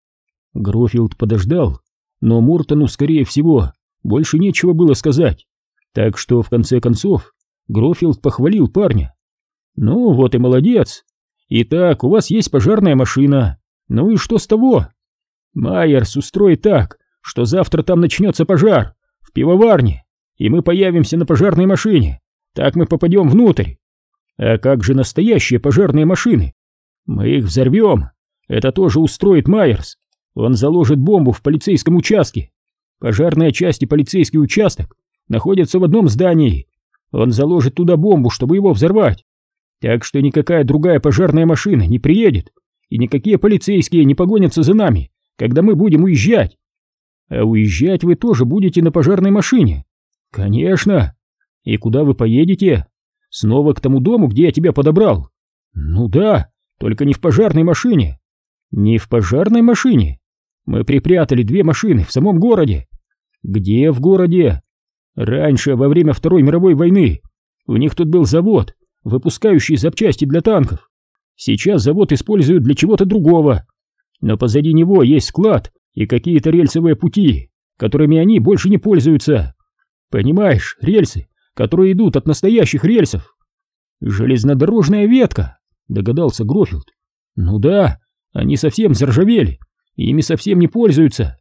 Грофилд подождал, но Мортону, скорее всего, больше нечего было сказать, так что в конце концов Грофилд похвалил парня. Ну вот и молодец. Итак, у вас есть пожарная машина. Ну и что с того? Майерс устроит так, что завтра там начнется пожар в пивоварне, и мы появимся на пожарной машине. Так мы попадем внутрь. А как же настоящие пожарные машины? Мы их взорвем. Это тоже устроит Майерс. Он заложит бомбу в полицейском участке. Пожарная часть и полицейский участок находятся в одном здании. Он заложит туда бомбу, чтобы его взорвать. Так что никакая другая пожарная машина не приедет, и никакие полицейские не погонятся за нами, когда мы будем уезжать. А уезжать вы тоже будете на пожарной машине. Конечно. И куда вы поедете? Снова к тому дому, где я тебя подобрал? Ну да, только не в пожарной машине. Не в пожарной машине? Мы припрятали две машины в самом городе. Где в городе? Раньше, во время Второй мировой войны, у них тут был завод, выпускающий запчасти для танков. Сейчас завод используют для чего-то другого. Но позади него есть склад и какие-то рельсовые пути, которыми они больше не пользуются. Понимаешь, рельсы, которые идут от настоящих рельсов. Железнодорожная ветка, догадался Грофилд. Ну да, они совсем заржавели, и ими совсем не пользуются.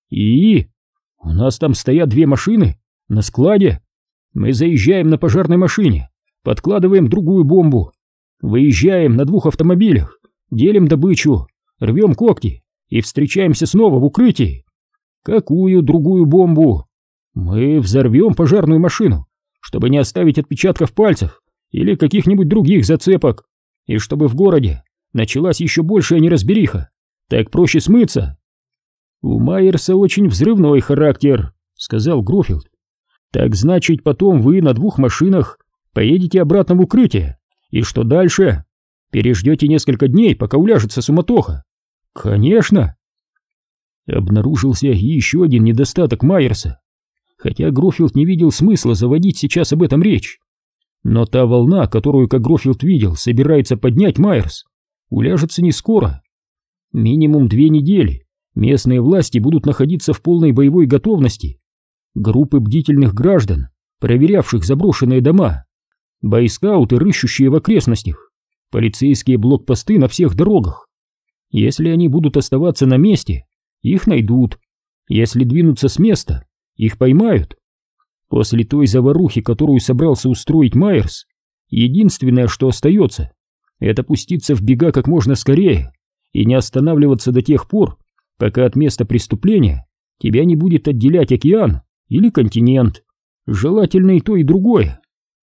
И у нас там стоят две машины на складе. Мы заезжаем на пожарной машине, подкладываем другую бомбу, выезжаем на двух автомобилях, делим добычу, рвем когти и встречаемся снова в укрытии. Какую другую бомбу? Мы взорвем пожарную машину, чтобы не оставить отпечатков пальцев или каких-нибудь других зацепок, и чтобы в городе началась еще большая неразбериха. Так проще смыться. У Майерса очень взрывной характер, сказал Грофилд. Так значит, потом вы на двух машинах поедете обратно в укрытие. И что дальше? Переждете несколько дней, пока уляжется суматоха? Конечно. Обнаружился еще один недостаток Майерса, хотя Грофилд не видел смысла заводить сейчас об этом речь. Но та волна, которую, как Грофилд видел, собирается поднять Майерс, уляжется не скоро. Минимум две недели местные власти будут находиться в полной боевой готовности. Группы бдительных граждан, проверявших заброшенные дома, бойскауты, рыщущие в окрестностях, полицейские блокпосты на всех дорогах. Если они будут оставаться на месте, их найдут. Если двинуться с места, их поймают. После той заварухи, которую собрался устроить Майерс, единственное, что остается, это пуститься в бега как можно скорее и не останавливаться до тех пор, пока от места преступления тебя не будет отделять океан или континент, желательно и то, и другое.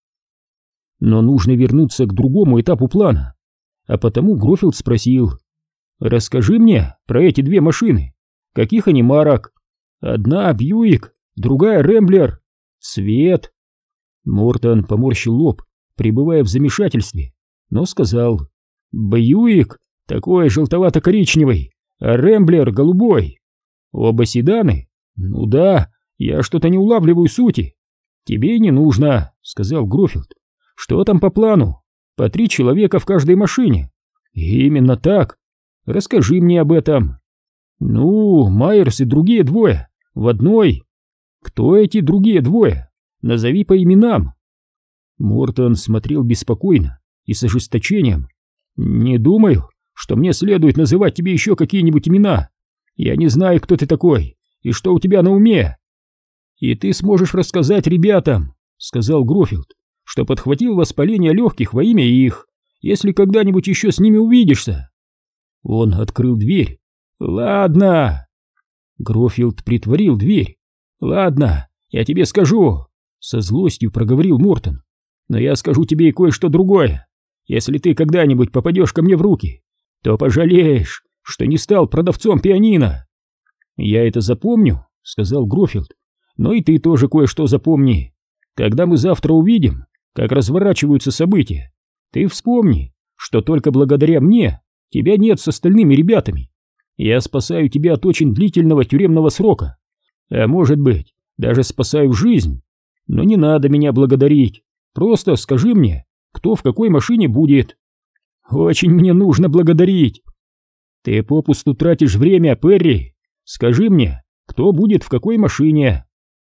Но нужно вернуться к другому этапу плана, а потому Грофилд спросил: «Расскажи мне про эти две машины, каких они марок? Одна Бьюик, другая Рэмблер. Цвет?» Мортон поморщил лоб, пребывая в замешательстве, но сказал: «Бьюик такой желтовато-коричневый, а Рэмблер голубой. Оба седаны? Ну да, я что-то не улавливаю сути». «Тебе и не нужно», — сказал Грофилд. «Что там по плану? По три человека в каждой машине». «Именно так. Расскажи мне об этом». «Ну, Майерс и другие двое в одной». «Кто эти другие двое? Назови по именам». Мортон смотрел беспокойно и с ожесточением. «Не думаю, что мне следует называть тебе еще какие-нибудь имена. Я не знаю, кто ты такой и что у тебя на уме». «И ты сможешь рассказать ребятам», — сказал Грофилд, «что подхватил воспаление легких во имя их, если когда-нибудь еще с ними увидишься». Он открыл дверь. «Ладно». Грофилд притворил дверь. «Ладно, я тебе скажу», — со злостью проговорил Мортон. «Но я скажу тебе и кое-что другое. Если ты когда-нибудь попадешь ко мне в руки, то пожалеешь, что не стал продавцом пианино». «Я это запомню», — сказал Грофилд. «Но и ты тоже кое-что запомни. Когда мы завтра увидим, как разворачиваются события, ты вспомни, что только благодаря мне тебя нет с остальными ребятами. Я спасаю тебя от очень длительного тюремного срока, а может быть, даже спасаю жизнь. Но не надо меня благодарить, просто скажи мне, кто в какой машине будет». «Очень мне нужно благодарить». «Ты попусту тратишь время, Перри. Скажи мне, кто будет в какой машине?»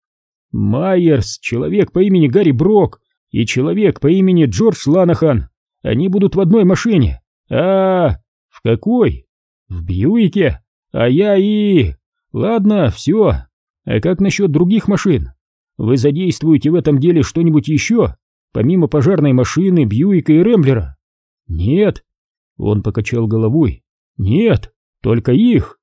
«Майерс, человек по имени Гарри Брок и человек по имени Джордж Ланахан. Они будут в одной машине. А, в какой? В Бьюике. А я и... Ладно, все. А как насчет других машин? Вы задействуете в этом деле что-нибудь еще, помимо пожарной машины, Бьюика и Рэмблера?» «Нет». Он покачал головой. «Нет, только их».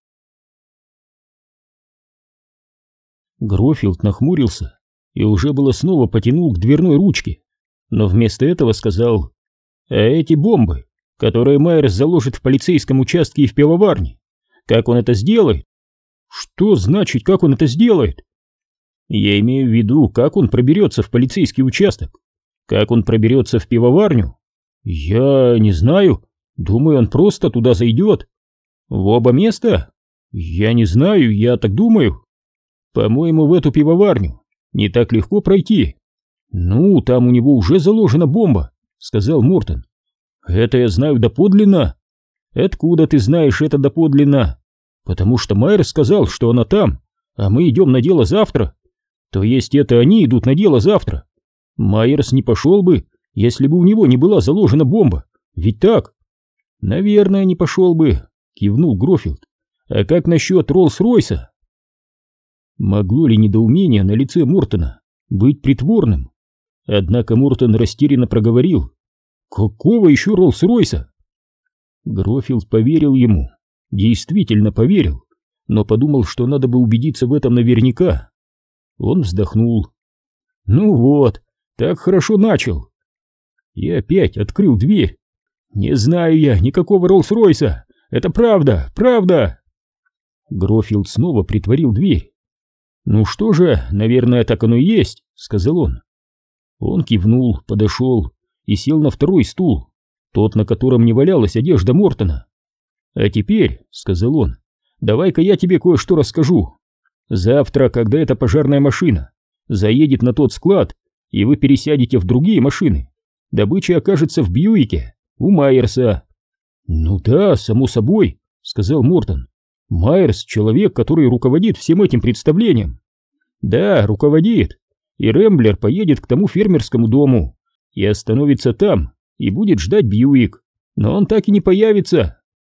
Грофилд нахмурился и уже было снова потянул к дверной ручке, но вместо этого сказал: «А эти бомбы, которые Майерс заложит в полицейском участке и в пивоварне, как он это сделает?» «Что значит, как он это сделает?» «Я имею в виду, как он проберется в полицейский участок, как он проберется в пивоварню. Я не знаю, думаю, он просто туда зайдет». «В оба места?» «Я не знаю, я так думаю. По-моему, в эту пивоварню не так легко пройти». «Ну, там у него уже заложена бомба», — сказал Мортон. «Это я знаю доподлинно». «Откуда ты знаешь это доподлинно?» «Потому что Майер сказал, что она там, а мы идем на дело завтра. То есть это они идут на дело завтра. Майерс не пошел бы, если бы у него не была заложена бомба. Ведь так?» «Наверное, не пошел бы», — кивнул Грофилд. «А как насчет Роллс-Ройса?» Могло ли недоумение на лице Мортона быть притворным? Однако Мортон растерянно проговорил: «Какого еще Роллс-Ройса?» Грофилд поверил ему, действительно поверил, но подумал, что надо бы убедиться в этом наверняка. Он вздохнул. «Ну вот, так хорошо начал». И опять открыл дверь. «Не знаю я никакого Роллс-Ройса, это правда, правда». Грофилд снова притворил дверь. «Ну что же, наверное, так оно и есть», — сказал он. Он кивнул, подошел и сел на второй стул, тот, на котором не валялась одежда Мортона. «А теперь», — сказал он, — «давай-ка я тебе кое-что расскажу. Завтра, когда эта пожарная машина заедет на тот склад, и вы пересядете в другие машины, добыча окажется в Бьюике, у Майерса». «Ну да, само собой», сказал Мортон. Майерс — человек, который руководит всем этим представлением. Да, руководит. И Рэмблер поедет к тому фермерскому дому и остановится там, и будет ждать Бьюик. Но он так и не появится.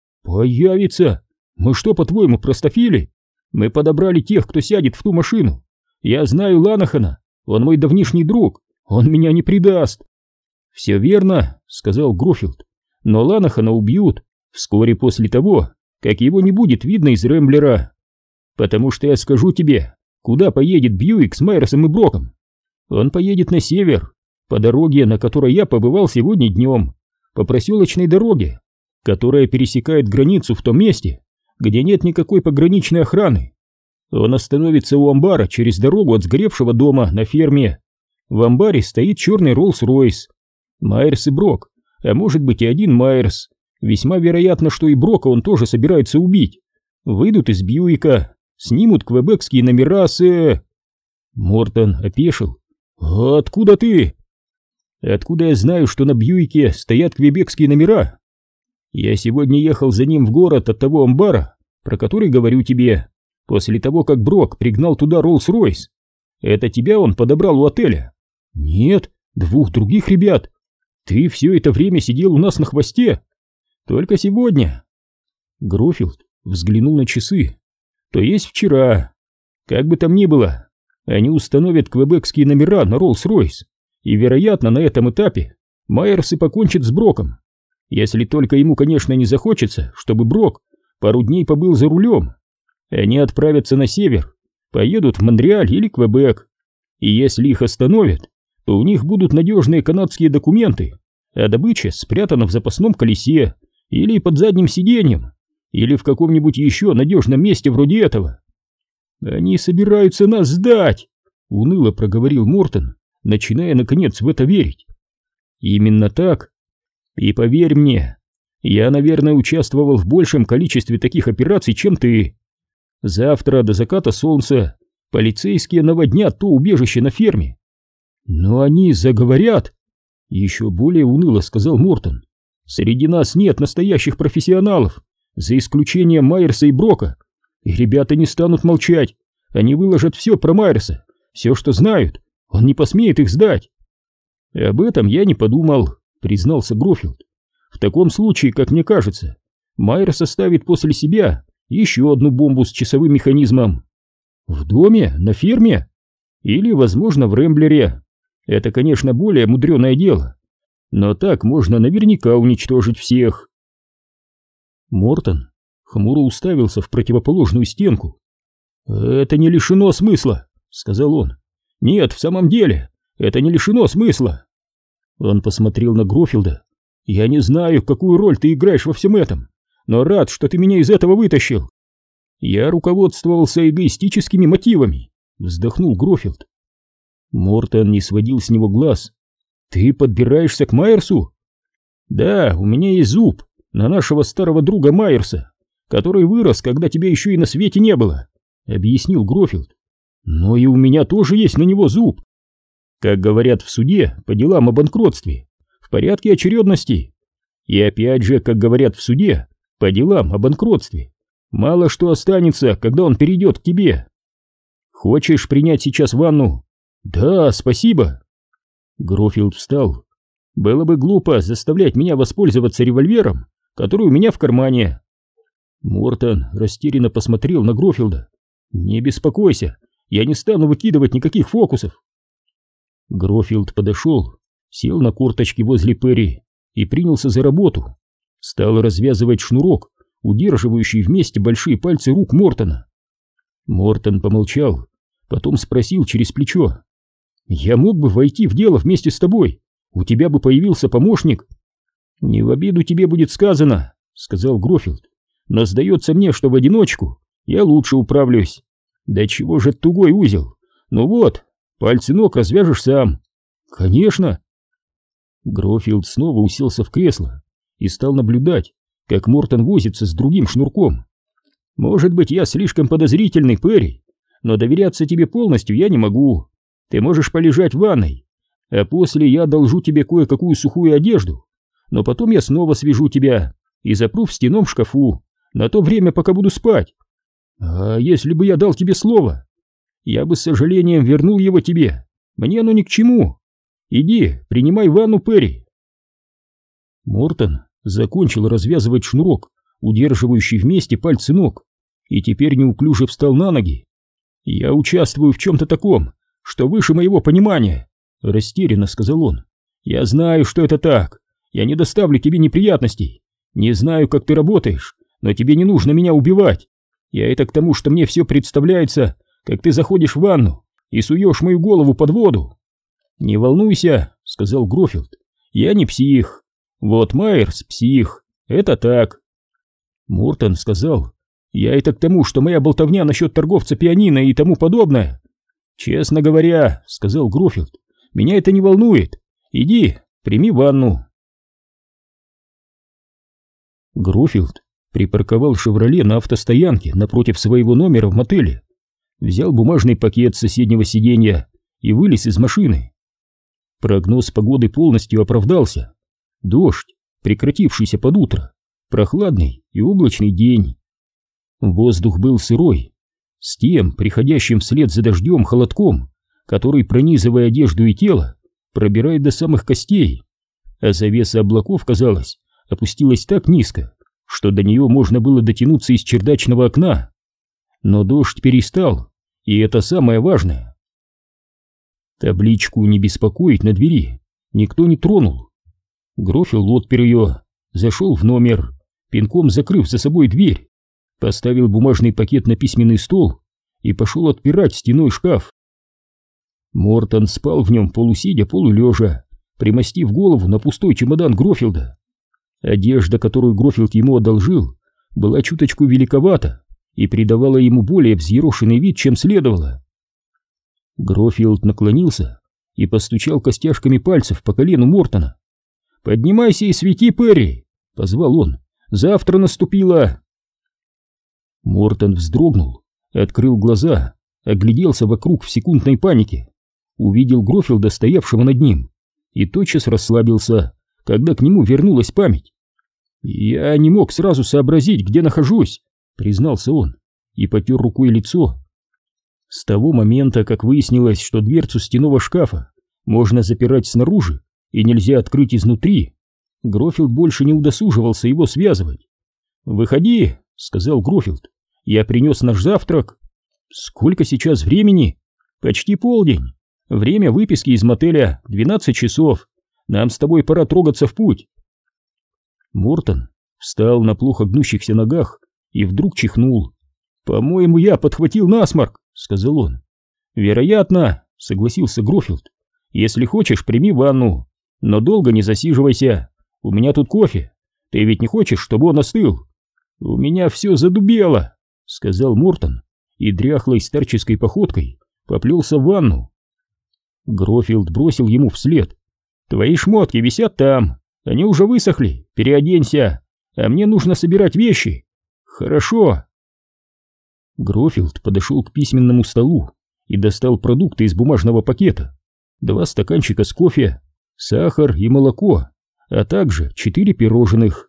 Появится? Мы что, по-твоему, простофили? Мы подобрали тех, кто сядет в ту машину. Я знаю Ланахана, он мой давнишний друг, он меня не предаст. Все верно, сказал Грофилд, но Ланахана убьют вскоре после того, как его не будет видно из Рэмблера. Потому что я скажу тебе, куда поедет Бьюик с Майерсом и Броком. Он поедет на север, по дороге, на которой я побывал сегодня днем, по проселочной дороге, которая пересекает границу в том месте, где нет никакой пограничной охраны. Он остановится у амбара через дорогу от сгоревшего дома на ферме. В амбаре стоит черный Роллс-Ройс. Майерс и Брок, а может быть и один Майерс. Весьма вероятно, что и Брока он тоже собирается убить. Выйдут из Бьюика, снимут квебекские номера с... Мортон опешил. «А откуда ты?» «Откуда я знаю, что на Бьюике стоят квебекские номера? Я сегодня ехал за ним в город от того амбара, про который говорю тебе, после того, как Брок пригнал туда Роллс-Ройс. Это тебя он подобрал у отеля?» «Нет, двух других ребят. Ты все это время сидел у нас на хвосте. Только сегодня». Грофилд взглянул на часы. «То есть вчера. Как бы там ни было, они установят квебекские номера на Роллс-Ройс, и, вероятно, на этом этапе Майерс и покончит с Броком. Если только ему, конечно, не захочется, чтобы Брок пару дней побыл за рулем. Они отправятся на север, поедут в Монреаль или Квебек. И если их остановят, то у них будут надежные канадские документы, а добыча спрятана в запасном колесе или под задним сиденьем, или в каком-нибудь еще надежном месте вроде этого. «Они собираются нас сдать!» — уныло проговорил Мортон, начиная, наконец, в это верить. «Именно так. И поверь мне, я, наверное, участвовал в большем количестве таких операций, чем ты. Завтра до заката солнца полицейские наводнят то убежище на ферме. Но они заговорят!» — еще более уныло сказал Мортон. «Среди нас нет настоящих профессионалов, за исключением Майерса и Брока. И ребята не станут молчать, они выложат все про Майерса, все, что знают, он не посмеет их сдать». «Об этом я не подумал», — признался Грофилд. «В таком случае, как мне кажется, Майерс оставит после себя еще одну бомбу с часовым механизмом. В доме, на ферме? Или, возможно, в Рэмблере. Это, конечно, более мудреное дело, но так можно наверняка уничтожить всех». Мортон хмуро уставился в противоположную стенку. «Это не лишено смысла», — сказал он. «Нет, в самом деле, это не лишено смысла». Он посмотрел на Грофилда. «Я не знаю, какую роль ты играешь во всем этом, но рад, что ты меня из этого вытащил». «Я руководствовался эгоистическими мотивами», — вздохнул Грофилд. Мортон не сводил с него глаз. «Ты подбираешься к Майерсу?» «Да, у меня есть зуб на нашего старого друга Майерса, который вырос, когда тебя еще и на свете не было», — объяснил Грофилд. «Но и у меня тоже есть на него зуб. Как говорят в суде по делам о банкротстве, в порядке очередности. И опять же, как говорят в суде по делам о банкротстве, мало что останется, когда он перейдет к тебе. Хочешь принять сейчас ванну?» «Да, спасибо». Грофилд встал. «Было бы глупо заставлять меня воспользоваться револьвером, который у меня в кармане». Мортон растерянно посмотрел на Грофилда. «Не беспокойся, я не стану выкидывать никаких фокусов». Грофилд подошел, сел на корточки возле Перри и принялся за работу. Стал развязывать шнурок, удерживающий вместе большие пальцы рук Мортона. Мортон помолчал, потом спросил через плечо: «Я мог бы войти в дело вместе с тобой? У тебя бы появился помощник?» «Не в обиду тебе будет сказано», — сказал Грофилд, «но сдается мне, что в одиночку я лучше управлюсь. Да чего же тугой узел? Ну вот, пальцы ног развяжешь сам». «Конечно». Грофилд снова уселся в кресло и стал наблюдать, как Мортон возится с другим шнурком. «Может быть, я слишком подозрительный, Перри, но доверяться тебе полностью я не могу. Ты можешь полежать в ванной, а после я одолжу тебе кое-какую сухую одежду, но потом я снова свяжу тебя и запру в стенном шкафу, на то время, пока буду спать. А если бы я дал тебе слово, я бы с сожалением вернул его тебе. Мне оно ни к чему. Иди, принимай ванну, Перри. Мортон закончил развязывать шнурок, удерживающий вместе пальцы ног, и теперь неуклюже встал на ноги. «Я участвую в чем-то таком, что выше моего понимания», — растерянно сказал он. «Я знаю, что это так. Я не доставлю тебе неприятностей. Не знаю, как ты работаешь, но тебе не нужно меня убивать. Я это к тому, что мне все представляется, как ты заходишь в ванну и суешь мою голову под воду». «Не волнуйся», — сказал Грофилд. «Я не псих. Вот Майерс псих. Это так». Мортон сказал: «Я это к тому, что моя болтовня насчет торговца пианино и тому подобное». «Честно говоря», — сказал Грофилд, — «меня это не волнует. Иди, прими ванну». Грофилд припарковал «Шевроле» на автостоянке напротив своего номера в мотеле, взял бумажный пакет с соседнего сиденья и вылез из машины. Прогноз погоды полностью оправдался. Дождь, прекратившийся под утро, прохладный и облачный день. Воздух был сырой, с тем приходящим вслед за дождем холодком, который, пронизывая одежду и тело, пробирает до самых костей, а завеса облаков, казалось, опустилась так низко, что до нее можно было дотянуться из чердачного окна. Но дождь перестал, и это самое важное. Табличку «Не беспокоить» на двери никто не тронул. Грофилд отпер ее, зашел в номер, пинком закрыв за собой дверь, поставил бумажный пакет на письменный стол и пошел отпирать стеной шкаф. Мортон спал в нем полусидя, полулежа, примостив голову на пустой чемодан Грофилда. Одежда, которую Грофилд ему одолжил, была чуточку великовата и придавала ему более взъерошенный вид, чем следовало. Грофилд наклонился и постучал костяшками пальцев по колену Мортона. «Поднимайся и свети, Перри!» — позвал он. «Завтра наступило!» Мортон вздрогнул, открыл глаза, огляделся вокруг в секундной панике, увидел Грофилда, стоявшего над ним, и тотчас расслабился, когда к нему вернулась память. «Я не мог сразу сообразить, где нахожусь», — признался он, и потер рукой лицо. С того момента, как выяснилось, что дверцу стенного шкафа можно запирать снаружи и нельзя открыть изнутри, Грофилд больше не удосуживался его связывать. «Выходи», — сказал Грофилд, — «я принес наш завтрак». «Сколько сейчас времени?» «Почти полдень. Время выписки из мотеля двенадцать часов. Нам с тобой пора трогаться в путь». Мортон встал на плохо гнущихся ногах и вдруг чихнул. «По-моему, я подхватил насморк», — сказал он. «Вероятно», — согласился Грофилд. «Если хочешь, прими ванну, но долго не засиживайся. У меня тут кофе. Ты ведь не хочешь, чтобы он остыл?» «У меня все задубело», — сказал Мортон и дряхлой старческой походкой поплелся в ванну. Грофилд бросил ему вслед: «Твои шмотки висят там, они уже высохли, переоденься, а мне нужно собирать вещи». «Хорошо». Грофилд подошел к письменному столу и достал продукты из бумажного пакета: два стаканчика с кофе, сахар и молоко, а также четыре пирожных.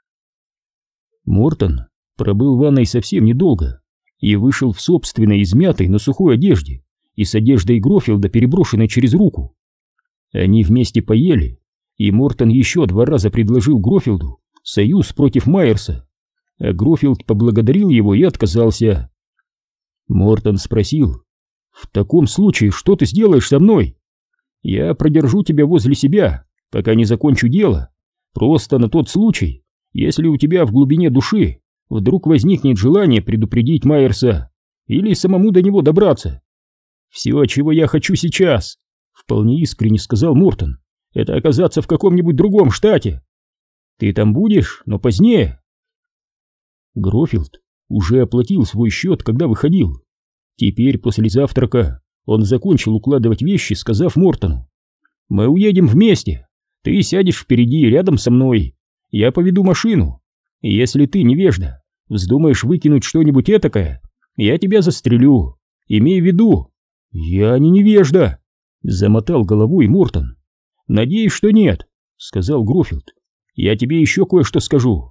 Мортон пробыл в ванной совсем недолго и вышел в собственной измятой, но сухой одежде и с одеждой Грофилда, переброшенной через руку. Они вместе поели, и Мортон еще два раза предложил Грофилду союз против Майерса, а Грофилд поблагодарил его и отказался. Мортон спросил: «В таком случае что ты сделаешь со мной?» «Я продержу тебя возле себя, пока не закончу дело, просто на тот случай, если у тебя в глубине души вдруг возникнет желание предупредить Майерса или самому до него добраться». «Все, чего я хочу сейчас», — вполне искренне сказал Мортон, — «это оказаться в каком-нибудь другом штате». «Ты там будешь, но позднее». Грофилд уже оплатил свой счет, когда выходил. Теперь, после завтрака, он закончил укладывать вещи, сказав Мортону: «Мы уедем вместе. Ты сядешь впереди, рядом со мной. Я поведу машину. И если ты, невежда, вздумаешь выкинуть что-нибудь этакое, я тебя застрелю. Имей в виду». «Я не невежда», — замотал головой Мортон. «Надеюсь, что нет», — сказал Грофилд. «Я тебе еще кое-что скажу.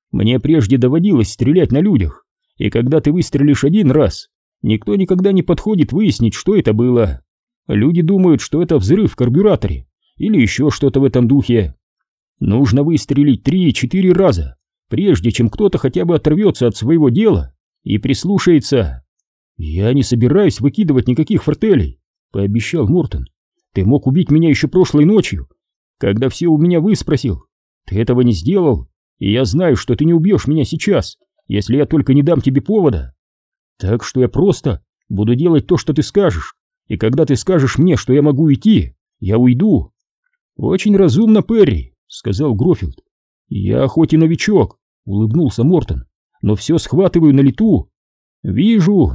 Мне прежде доводилось стрелять на людях, и когда ты выстрелишь один раз, никто никогда не подходит выяснить, что это было. Люди думают, что это взрыв в карбюраторе или еще что-то в этом духе. Нужно выстрелить три-четыре раза, прежде чем кто-то хотя бы оторвется от своего дела и прислушается. «Я не собираюсь выкидывать никаких фортелей», — пообещал Мортон. «Ты мог убить меня еще прошлой ночью, когда все у меня выспросил. Ты этого не сделал, и я знаю, что ты не убьешь меня сейчас, если я только не дам тебе повода. Так что я просто буду делать то, что ты скажешь, и когда ты скажешь мне, что я могу уйти, я уйду». «Очень разумно, Перри», — сказал Грофилд. «Я хоть и новичок», — улыбнулся Мортон, — «но все схватываю на лету». «Вижу».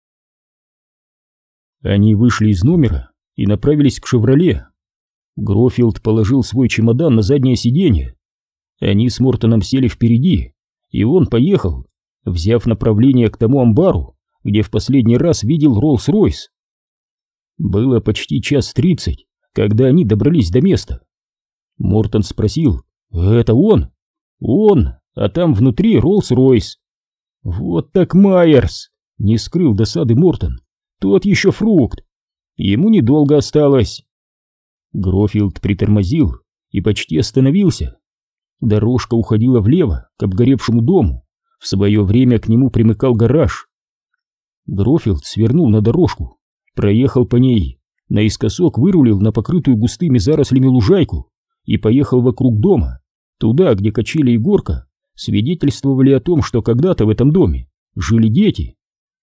Они вышли из номера и направились к «Шевроле». Грофилд положил свой чемодан на заднее сиденье. Они с Мортоном сели впереди, и он поехал, взяв направление к тому амбару, где в последний раз видел Роллс-Ройс. Было почти час тридцать, когда они добрались до места. Мортон спросил: «Это он?» «Он, а там внутри Роллс-Ройс». «Вот так Майерс!» — не скрыл досады Мортон. «Тот еще фрукт. Ему недолго осталось». Грофилд притормозил и почти остановился. Дорожка уходила влево, к обгоревшему дому. В свое время к нему примыкал гараж. Грофилд свернул на дорожку, проехал по ней, наискосок вырулил на покрытую густыми зарослями лужайку и поехал вокруг дома, туда, где качели и горка свидетельствовали о том, что когда-то в этом доме жили дети.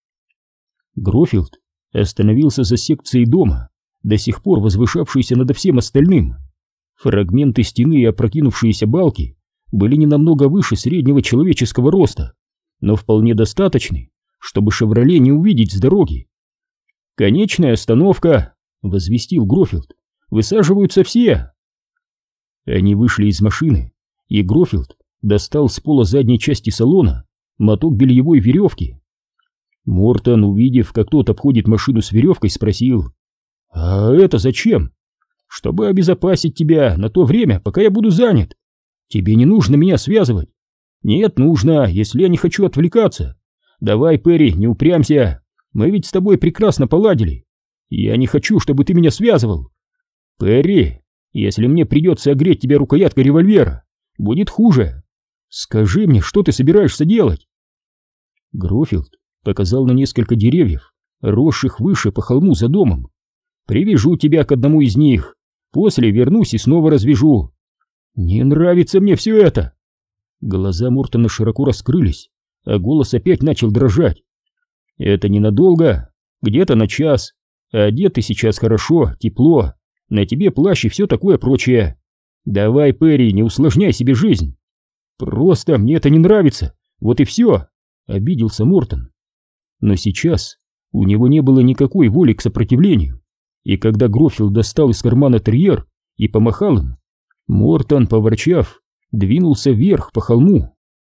Грофилд остановился за секцией дома, до сих пор возвышавшейся над всем остальным. Фрагменты стены и опрокинувшиеся балки были не намного выше среднего человеческого роста, но вполне достаточны, чтобы «Шевроле» не увидеть с дороги. «Конечная остановка», — возвестил Грофилд. «Высаживаются все». Они вышли из машины, и Грофилд достал с пола задней части салона моток бельевой веревки. Мортон, увидев, как тот обходит машину с веревкой, спросил: «А это зачем?» «Чтобы обезопасить тебя на то время, пока я буду занят. Тебе не нужно меня связывать». «Нет, нужно, если я не хочу отвлекаться. Давай, Перри, не упрямься, мы ведь с тобой прекрасно поладили. Я не хочу, чтобы ты меня связывал. Перри, если мне придется огреть тебя рукояткой револьвера, будет хуже. Скажи мне, что ты собираешься делать?» Грофилд показал на несколько деревьев, росших выше по холму за домом. «Привяжу тебя к одному из них, после вернусь и снова развяжу». «Не нравится мне все это!» Глаза Мортона широко раскрылись, а голос опять начал дрожать. «Это ненадолго, где-то на час, а одет ты сейчас хорошо, тепло, на тебе плащ и все такое прочее. Давай, Перри, не усложняй себе жизнь». «Просто мне это не нравится, вот и все», — обиделся Мортон. Но сейчас у него не было никакой воли к сопротивлению, и когда Грофилд достал из кармана терьер и помахал им, Мортон, поворчав, двинулся вверх по холму.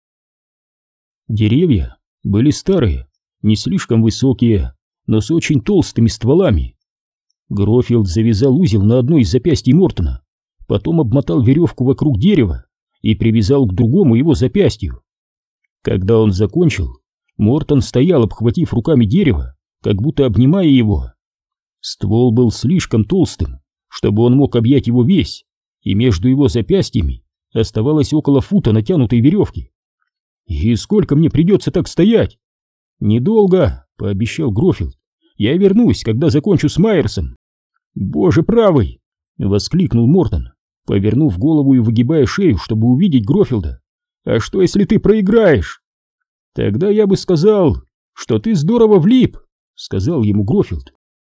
Деревья были старые, не слишком высокие, но с очень толстыми стволами. Грофилд завязал узел на одной из запястий Мортона, потом обмотал веревку вокруг дерева и привязал к другому его запястью. Когда он закончил, Мортон стоял, обхватив руками дерево, как будто обнимая его. Ствол был слишком толстым, чтобы он мог объять его весь, и между его запястьями оставалось около фута натянутой веревки. «И сколько мне придется так стоять?» «Недолго», — пообещал Грофилд. «Я вернусь, когда закончу с Майерсом». «Боже правый!» — воскликнул Мортон, повернув голову и выгибая шею, чтобы увидеть Грофилда. «А что, если ты проиграешь?» «Тогда я бы сказал, что ты здорово влип», — сказал ему Грофилд.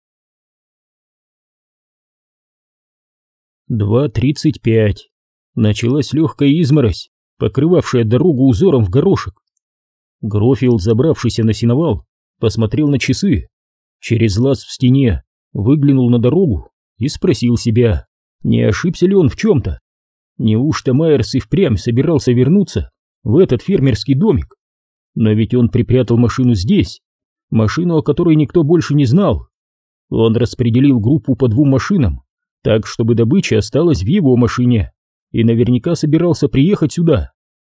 два тридцать пять. Началась легкая изморозь, покрывавшая дорогу узором в горошек. Грофилд, забравшийся на сеновал, посмотрел на часы, через лаз в стене выглянул на дорогу и спросил себя, не ошибся ли он в чем-то. Неужто Майерс и впрямь собирался вернуться в этот фермерский домик? Но ведь он припрятал машину здесь, машину, о которой никто больше не знал. Он распределил группу по двум машинам, так, чтобы добыча осталась в его машине, и наверняка собирался приехать сюда.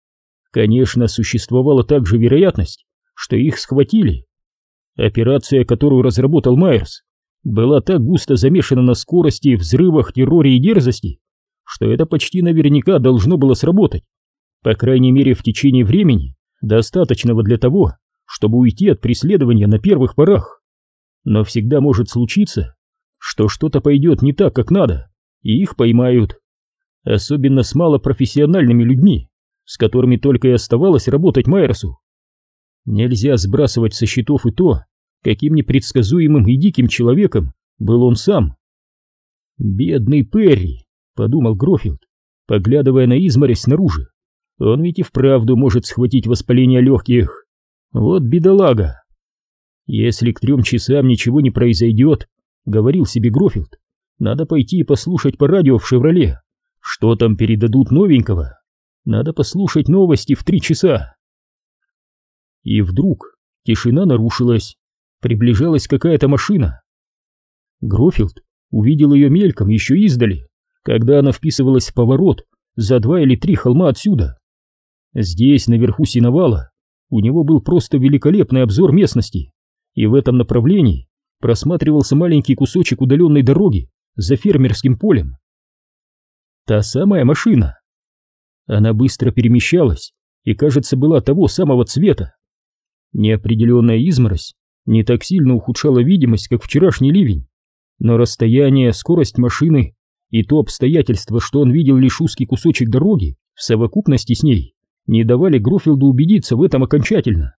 Конечно, существовала также вероятность, что их схватили. Операция, которую разработал Майерс, была так густо замешана на скорости, взрывах, терроре и дерзости, что это почти наверняка должно было сработать, по крайней мере в течение времени, достаточного для того, чтобы уйти от преследования на первых порах. Но всегда может случиться, что что-то пойдет не так, как надо, и их поймают. Особенно с малопрофессиональными людьми, с которыми только и оставалось работать Майерсу. Нельзя сбрасывать со счетов и то, каким непредсказуемым и диким человеком был он сам. «Бедный Перри», — подумал Грофилд, поглядывая на изморозь снаружи. «Он ведь и вправду может схватить воспаление легких. Вот бедолага». «Если к трем часам ничего не произойдет, — говорил себе Грофилд, — надо пойти и послушать по радио в «Шевроле», что там передадут новенького. Надо послушать новости в три часа». И вдруг тишина нарушилась. Приближалась какая-то машина. Грофилд увидел ее мельком еще издали, когда она вписывалась в поворот за два или три холма отсюда. Здесь, наверху сеновала, у него был просто великолепный обзор местности, и в этом направлении просматривался маленький кусочек удаленной дороги за фермерским полем. Та самая машина. Она быстро перемещалась и, кажется, была того самого цвета. Неопределенная изморозь не так сильно ухудшала видимость, как вчерашний ливень, но расстояние, скорость машины и то обстоятельство, что он видел лишь узкий кусочек дороги в совокупности с ней, не давали Грофилду убедиться в этом окончательно.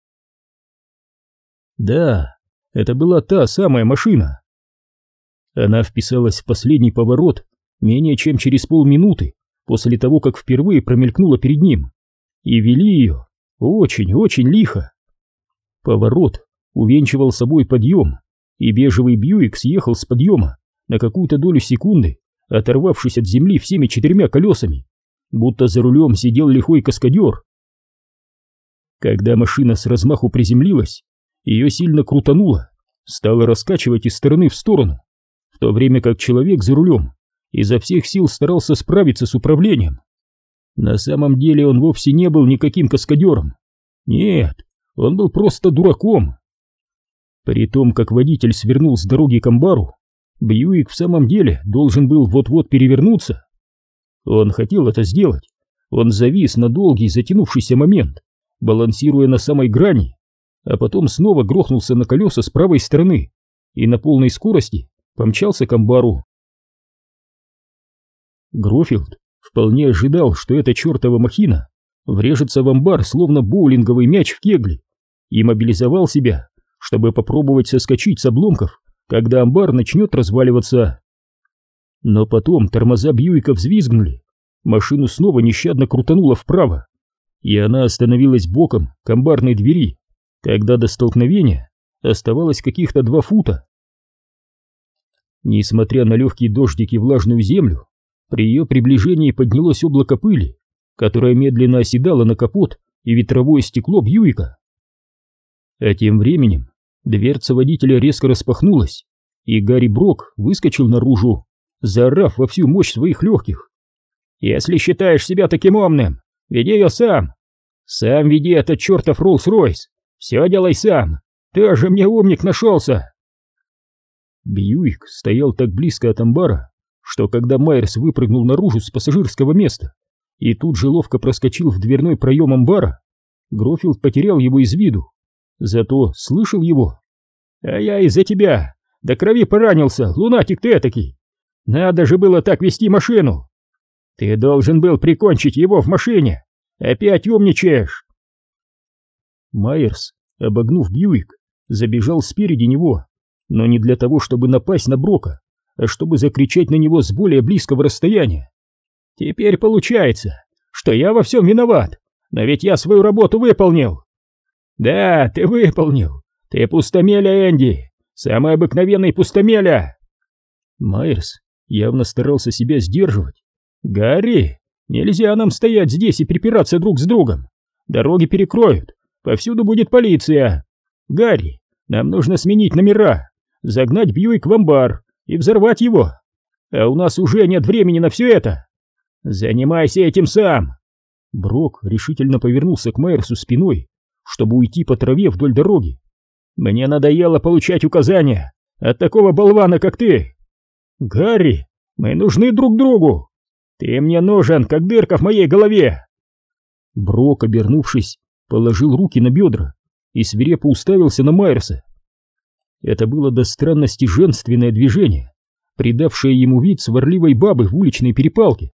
Да, это была та самая машина. Она вписалась в последний поворот менее чем через полминуты после того, как впервые промелькнула перед ним, и вели ее очень-очень лихо. Поворот увенчивал собой подъем, и бежевый Бьюик съехал с подъема на какую-то долю секунды, оторвавшись от земли всеми четырьмя колесами, будто за рулем сидел лихой каскадер. Когда машина с размаху приземлилась, ее сильно крутануло, стало раскачивать из стороны в сторону, в то время как человек за рулем изо всех сил старался справиться с управлением. На самом деле он вовсе не был никаким каскадером. Нет, он был просто дураком. При том, как водитель свернул с дороги к амбару, Бьюик в самом деле должен был вот-вот перевернуться. Он хотел это сделать. Он завис на долгий затянувшийся момент, балансируя на самой грани, а потом снова грохнулся на колеса с правой стороны и на полной скорости помчался к амбару. Грофилд вполне ожидал, что эта чертова махина врежется в амбар, словно боулинговый мяч в кегли, и мобилизовал себя, чтобы попробовать соскочить с обломков, когда амбар начнет разваливаться. Но потом тормоза Бьюика взвизгнули, машину снова нещадно крутануло вправо, и она остановилась боком к амбарной двери, когда до столкновения оставалось каких-то два фута. Несмотря на легкий дождик и влажную землю, при ее приближении поднялось облако пыли, которое медленно оседало на капот и ветровое стекло Бьюика. А тем временем дверца водителя резко распахнулась, и Гарри Брок выскочил наружу, заорав во всю мощь своих легких: «Если считаешь себя таким умным, веди ее сам! Сам веди этот чертов Роллс-Ройс! Все делай сам! Ты же мне умник нашелся!» Бьюик стоял так близко от амбара, что когда Майерс выпрыгнул наружу с пассажирского места и тут же ловко проскочил в дверной проем амбара, Грофилд потерял его из виду, зато слышал его. «А я из-за тебя до крови поранился, лунатик ты этакий! Надо же было так вести машину! Ты должен был прикончить его в машине! Опять умничаешь!» Майерс, обогнув Бьюик, забежал спереди него, но не для того, чтобы напасть на Брока, а чтобы закричать на него с более близкого расстояния: «Теперь получается, что я во всем виноват, но ведь я свою работу выполнил!» «Да, ты выполнил! Ты пустомеля, Энди! Самый обыкновенный пустомеля!» Майерс явно старался себя сдерживать. «Гарри, нельзя нам стоять здесь и припираться друг с другом! Дороги перекроют, повсюду будет полиция! Гарри, нам нужно сменить номера, загнать Бьюик в амбар и взорвать его! А у нас уже нет времени на все это! Занимайся этим сам!» Брок решительно повернулся к Майерсу спиной, чтобы уйти по траве вдоль дороги. «Мне надоело получать указания от такого болвана, как ты! Гарри, мы нужны друг другу! Ты мне нужен, как дырка в моей голове!» Брок, обернувшись, положил руки на бедра и свирепо уставился на Майерса. Это было до странности женственное движение, придавшее ему вид сварливой бабы в уличной перепалке.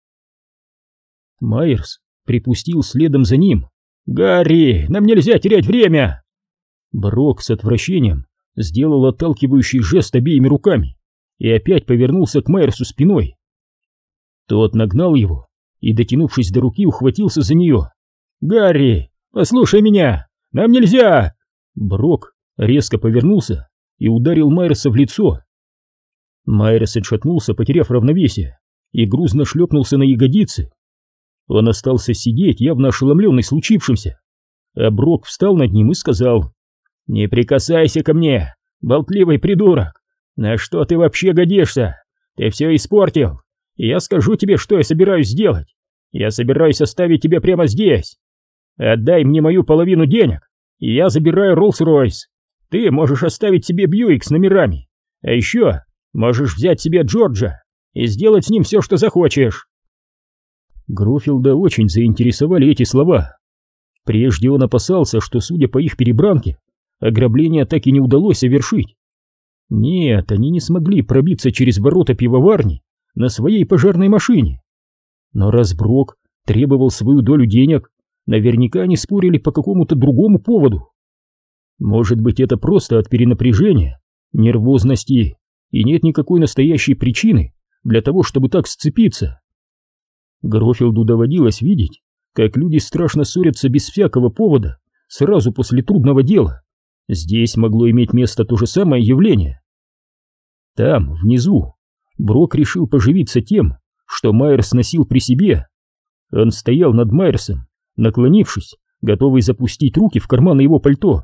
Майерс припустил следом за ним. «Гарри, нам нельзя терять время!» Брок с отвращением сделал отталкивающий жест обеими руками и опять повернулся к Майерсу спиной. Тот нагнал его и, дотянувшись до руки, ухватился за нее. «Гарри, послушай меня! Нам нельзя!» Брок резко повернулся и ударил Майерса в лицо. Майерс отшатнулся, потеряв равновесие, и грузно шлепнулся на ягодицы. Он остался сидеть, явно ошеломленный случившимся, а Брок встал над ним и сказал: «Не прикасайся ко мне, болтливый придурок! На что ты вообще годишься? Ты все испортил, и я скажу тебе, что я собираюсь сделать. Я собираюсь оставить тебя прямо здесь. Отдай мне мою половину денег, и я забираю Роллс-Ройс. Ты можешь оставить себе Бьюик с номерами, а еще можешь взять себе Джорджа и сделать с ним все, что захочешь». Грофилда очень заинтересовали эти слова. Прежде он опасался, что, судя по их перебранке, ограбление так и не удалось совершить. Нет, они не смогли пробиться через ворота пивоварни на своей пожарной машине. Но раз Брок требовал свою долю денег, наверняка они спорили по какому-то другому поводу. Может быть, это просто от перенапряжения, нервозности, и нет никакой настоящей причины для того, чтобы так сцепиться. Грофилду доводилось видеть, как люди страшно ссорятся без всякого повода сразу после трудного дела. Здесь могло иметь место то же самое явление. Там, внизу, Брок решил поживиться тем, что Майерс носил при себе. Он стоял над Майерсом, наклонившись, готовый запустить руки в карманы его пальто.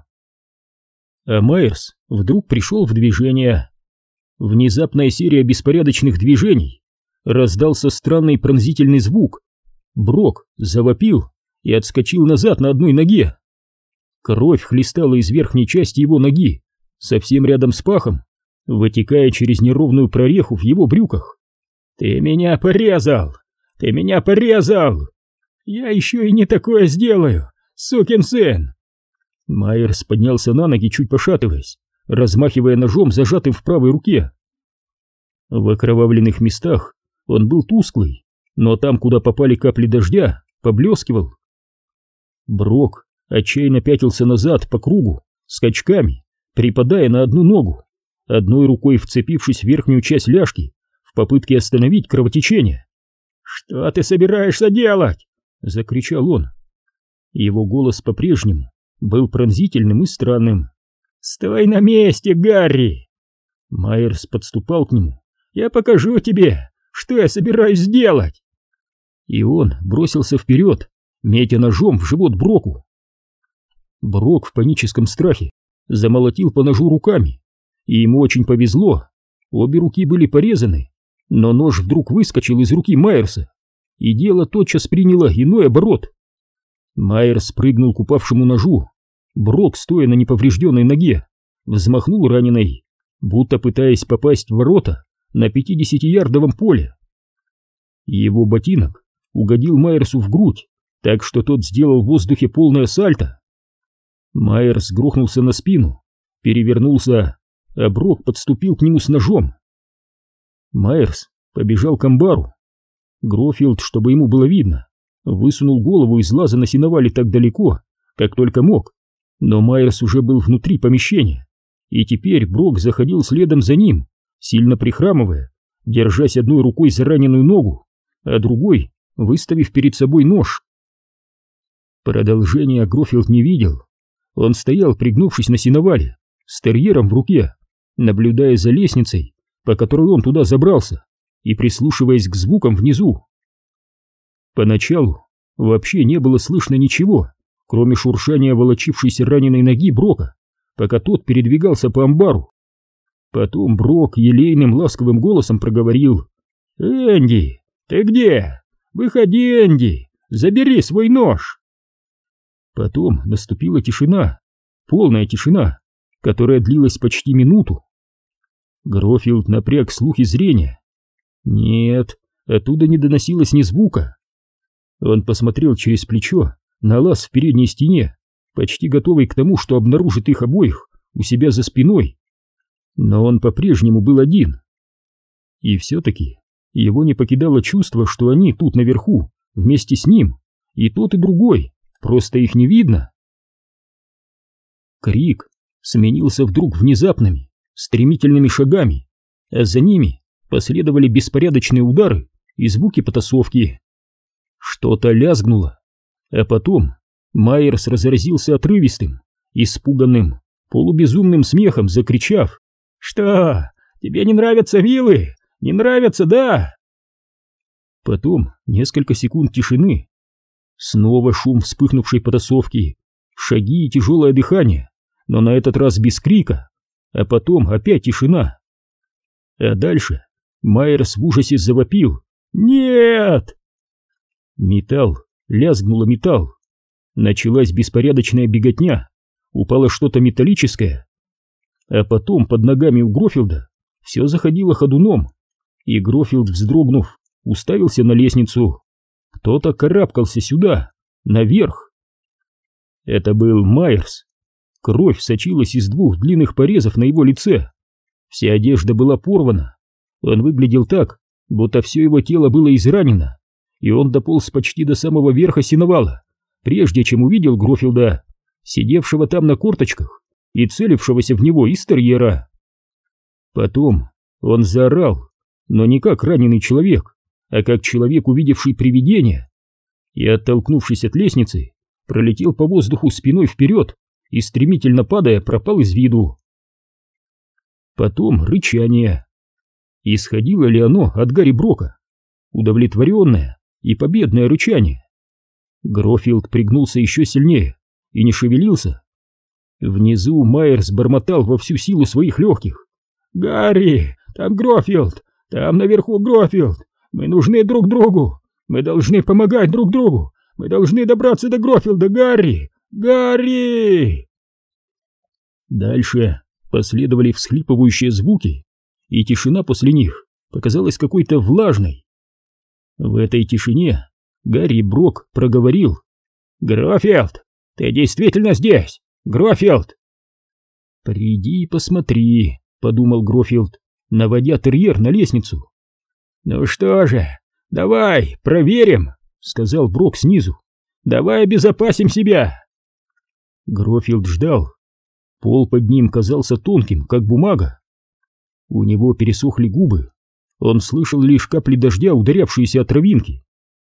А Майерс вдруг пришел в движение. Внезапная серия беспорядочных движений. Раздался странный пронзительный звук. Брок завопил и отскочил назад на одной ноге. Кровь хлестала из верхней части его ноги, совсем рядом с пахом, вытекая через неровную прореху в его брюках. «Ты меня порезал! Ты меня порезал! Я еще и не такое сделаю, сукин сын!» Майерс поднялся на ноги, чуть пошатываясь, размахивая ножом, зажатым в правой руке. В окровавленных местах он был тусклый, но там, куда попали капли дождя, поблескивал. Брок отчаянно пятился назад по кругу, скачками, припадая на одну ногу, одной рукой вцепившись в верхнюю часть ляжки в попытке остановить кровотечение. «Что ты собираешься делать?» — закричал он. Его голос по-прежнему был пронзительным и странным. «Стой на месте, Гарри!» Майерс подступал к нему. «Я покажу тебе, что я собираюсь сделать!» И он бросился вперед, метя ножом в живот Броку. Брок в паническом страхе замолотил по ножу руками, и ему очень повезло. Обе руки были порезаны, но нож вдруг выскочил из руки Майерса, и дело тотчас приняло иной оборот. Майерс прыгнул к упавшему ножу. Брок, стоя на неповрежденной ноге, взмахнул раненой, будто пытаясь попасть в ворота на пятидесятиярдовом поле. Его ботинок угодил Майерсу в грудь, так что тот сделал в воздухе полное сальто. Майерс грохнулся на спину, перевернулся, а Брок подступил к нему с ножом. Майерс побежал к амбару. Грофилд, чтобы ему было видно, высунул голову из лаза на сеновале так далеко, как только мог, но Майерс уже был внутри помещения, и теперь Брок заходил следом за ним, сильно прихрамывая, держась одной рукой за раненую ногу, а другой выставив перед собой нож. Продолжения Грофилд не видел. Он стоял, пригнувшись на сеновале, с терьером в руке, наблюдая за лестницей, по которой он туда забрался, и прислушиваясь к звукам внизу. Поначалу вообще не было слышно ничего, кроме шуршания волочившейся раненой ноги Брока, пока тот передвигался по амбару. Потом Брок елейным ласковым голосом проговорил: «Энди, ты где? Выходи, Энди, Забери свой нож!» Потом наступила тишина, полная тишина, которая длилась почти минуту. Грофилд напряг слух и зрение. Нет, оттуда не доносилось ни звука. Он посмотрел через плечо на лаз в передней стене, почти готовый к тому, что обнаружит их обоих у себя за спиной. Но он по-прежнему был один. И все-таки его не покидало чувство, что они тут наверху, вместе с ним, и тот, и другой, просто их не видно. Крик сменился вдруг внезапными, стремительными шагами, а за ними последовали беспорядочные удары и звуки потасовки. Что-то лязгнуло, а потом Майерс разразился отрывистым, испуганным, полубезумным смехом, закричав: «Что, тебе не нравятся вилы? Не нравятся, да?» Потом несколько секунд тишины. Снова шум вспыхнувшей потасовки, шаги и тяжелое дыхание, но на этот раз без крика, а потом опять тишина. А дальше Майерс в ужасе завопил: «Нет!» Металл, лязгнуло металл. Началась беспорядочная беготня, упало что-то металлическое. А потом под ногами у Грофилда все заходило ходуном, и Грофилд, вздрогнув, уставился на лестницу. Кто-то карабкался сюда, наверх. Это был Майерс. Кровь сочилась из двух длинных порезов на его лице. Вся одежда была порвана. Он выглядел так, будто все его тело было изранено, и он дополз почти до самого верха сеновала, прежде чем увидел Грофилда, сидевшего там на корточках и целившегося в него из терьера. Потом он заорал, но не как раненый человек, а как человек, увидевший привидение, и, оттолкнувшись от лестницы, пролетел по воздуху спиной вперед и, стремительно падая, пропал из виду. Потом рычание. Исходило ли оно от Гарри Брока? Удовлетворенное и победное рычание. Грофилд пригнулся еще сильнее и не шевелился. Внизу Майерс бормотал во всю силу своих легких: «Гарри, там Грофилд! Там наверху Грофилд! Мы нужны друг другу! Мы должны помогать друг другу! Мы должны добраться до Грофилда, Гарри! Гарри!» Дальше последовали всхлипывающие звуки, и тишина после них показалась какой-то влажной. В этой тишине Гарри Брок проговорил: «Грофилд, ты действительно здесь? Грофилд!» «Приди и посмотри», — подумал Грофилд, наводя терьер на лестницу. «Ну что же, давай проверим», — сказал Брок снизу. «Давай обезопасим себя». Грофилд ждал. Пол под ним казался тонким, как бумага. У него пересохли губы. Он слышал лишь капли дождя, ударявшиеся от травинки.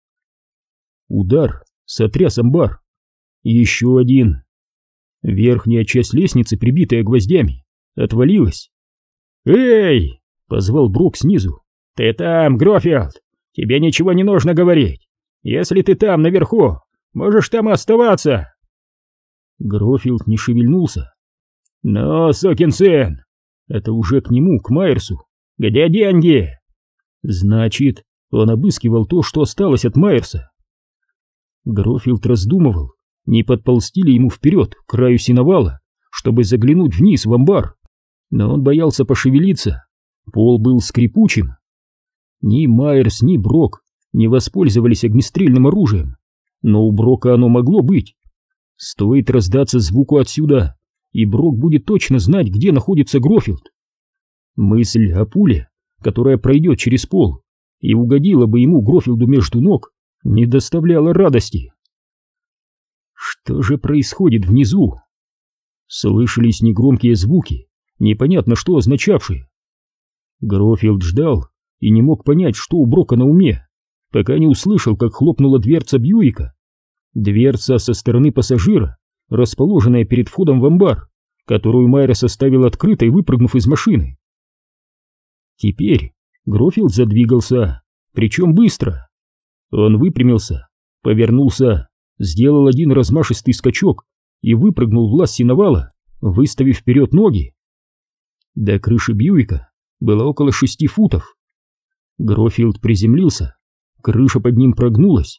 Удар сотряс амбар. Еще один. Верхняя часть лестницы, прибитая гвоздями, отвалилась. «Эй!» — позвал Брок снизу. «Ты там, Грофилд! Тебе ничего не нужно говорить! Если ты там, наверху, можешь там и оставаться!» Грофилд не шевельнулся. «Но, сукин сын!» Это уже к нему, к Майерсу. «Где деньги?» Значит, он обыскивал то, что осталось от Майерса. Грофилд раздумывал, не подползти ли ему вперед к краю сеновала, чтобы заглянуть вниз в амбар, но он боялся пошевелиться. Пол был скрипучим. Ни Майерс, ни Брок не воспользовались огнестрельным оружием, но у Брока оно могло быть. Стоит раздаться звуку отсюда, и Брок будет точно знать, где находится Грофилд. Мысль о пуле, которая пройдет через пол и угодила бы ему, Грофилду, между ног, не доставляла радости. Что же происходит внизу? Слышались негромкие звуки, непонятно что означавшие. Грофилд ждал и не мог понять, что у Брока на уме, пока не услышал, как хлопнула дверца Бьюика. Дверца со стороны пассажира, расположенная перед входом в амбар, которую Майерс оставил открытой, выпрыгнув из машины. Теперь Грофилд задвигался, причем быстро. Он выпрямился, повернулся, сделал один размашистый скачок и выпрыгнул в лаз сеновала, выставив вперед ноги. До крыши Бьюика было около шести футов. Грофилд приземлился, крыша под ним прогнулась,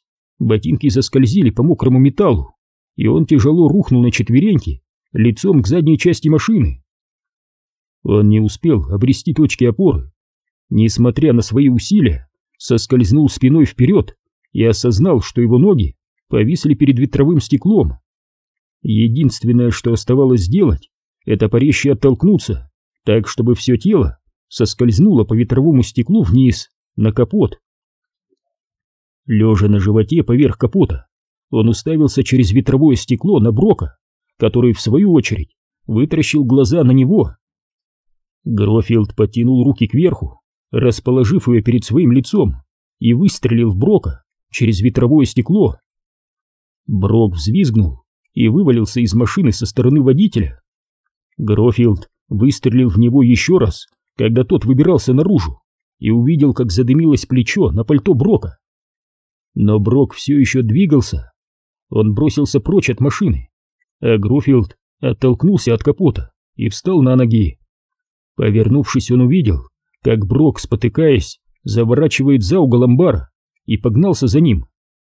Ботинки заскользили по мокрому металлу, и он тяжело рухнул на четвереньки, лицом к задней части машины. Он не успел обрести точки опоры. Несмотря на свои усилия, соскользнул спиной вперед и осознал, что его ноги повисли перед ветровым стеклом. Единственное, что оставалось сделать, это порезче оттолкнуться, так, чтобы все тело соскользнуло по ветровому стеклу вниз, на капот. Лежа на животе поверх капота, он уставился через ветровое стекло на Брока, который, в свою очередь, вытаращил глаза на него. Грофилд потянул руки кверху, расположив ее перед своим лицом, и выстрелил в Брока через ветровое стекло. Брок взвизгнул и вывалился из машины со стороны водителя. Грофилд выстрелил в него еще раз, когда тот выбирался наружу, и увидел, как задымилось плечо на пальто Брока. Но Брок все еще двигался. Он бросился прочь от машины, а Грофилд оттолкнулся от капота и встал на ноги. Повернувшись, он увидел, как Брок, спотыкаясь, заворачивает за угол амбара, и погнался за ним.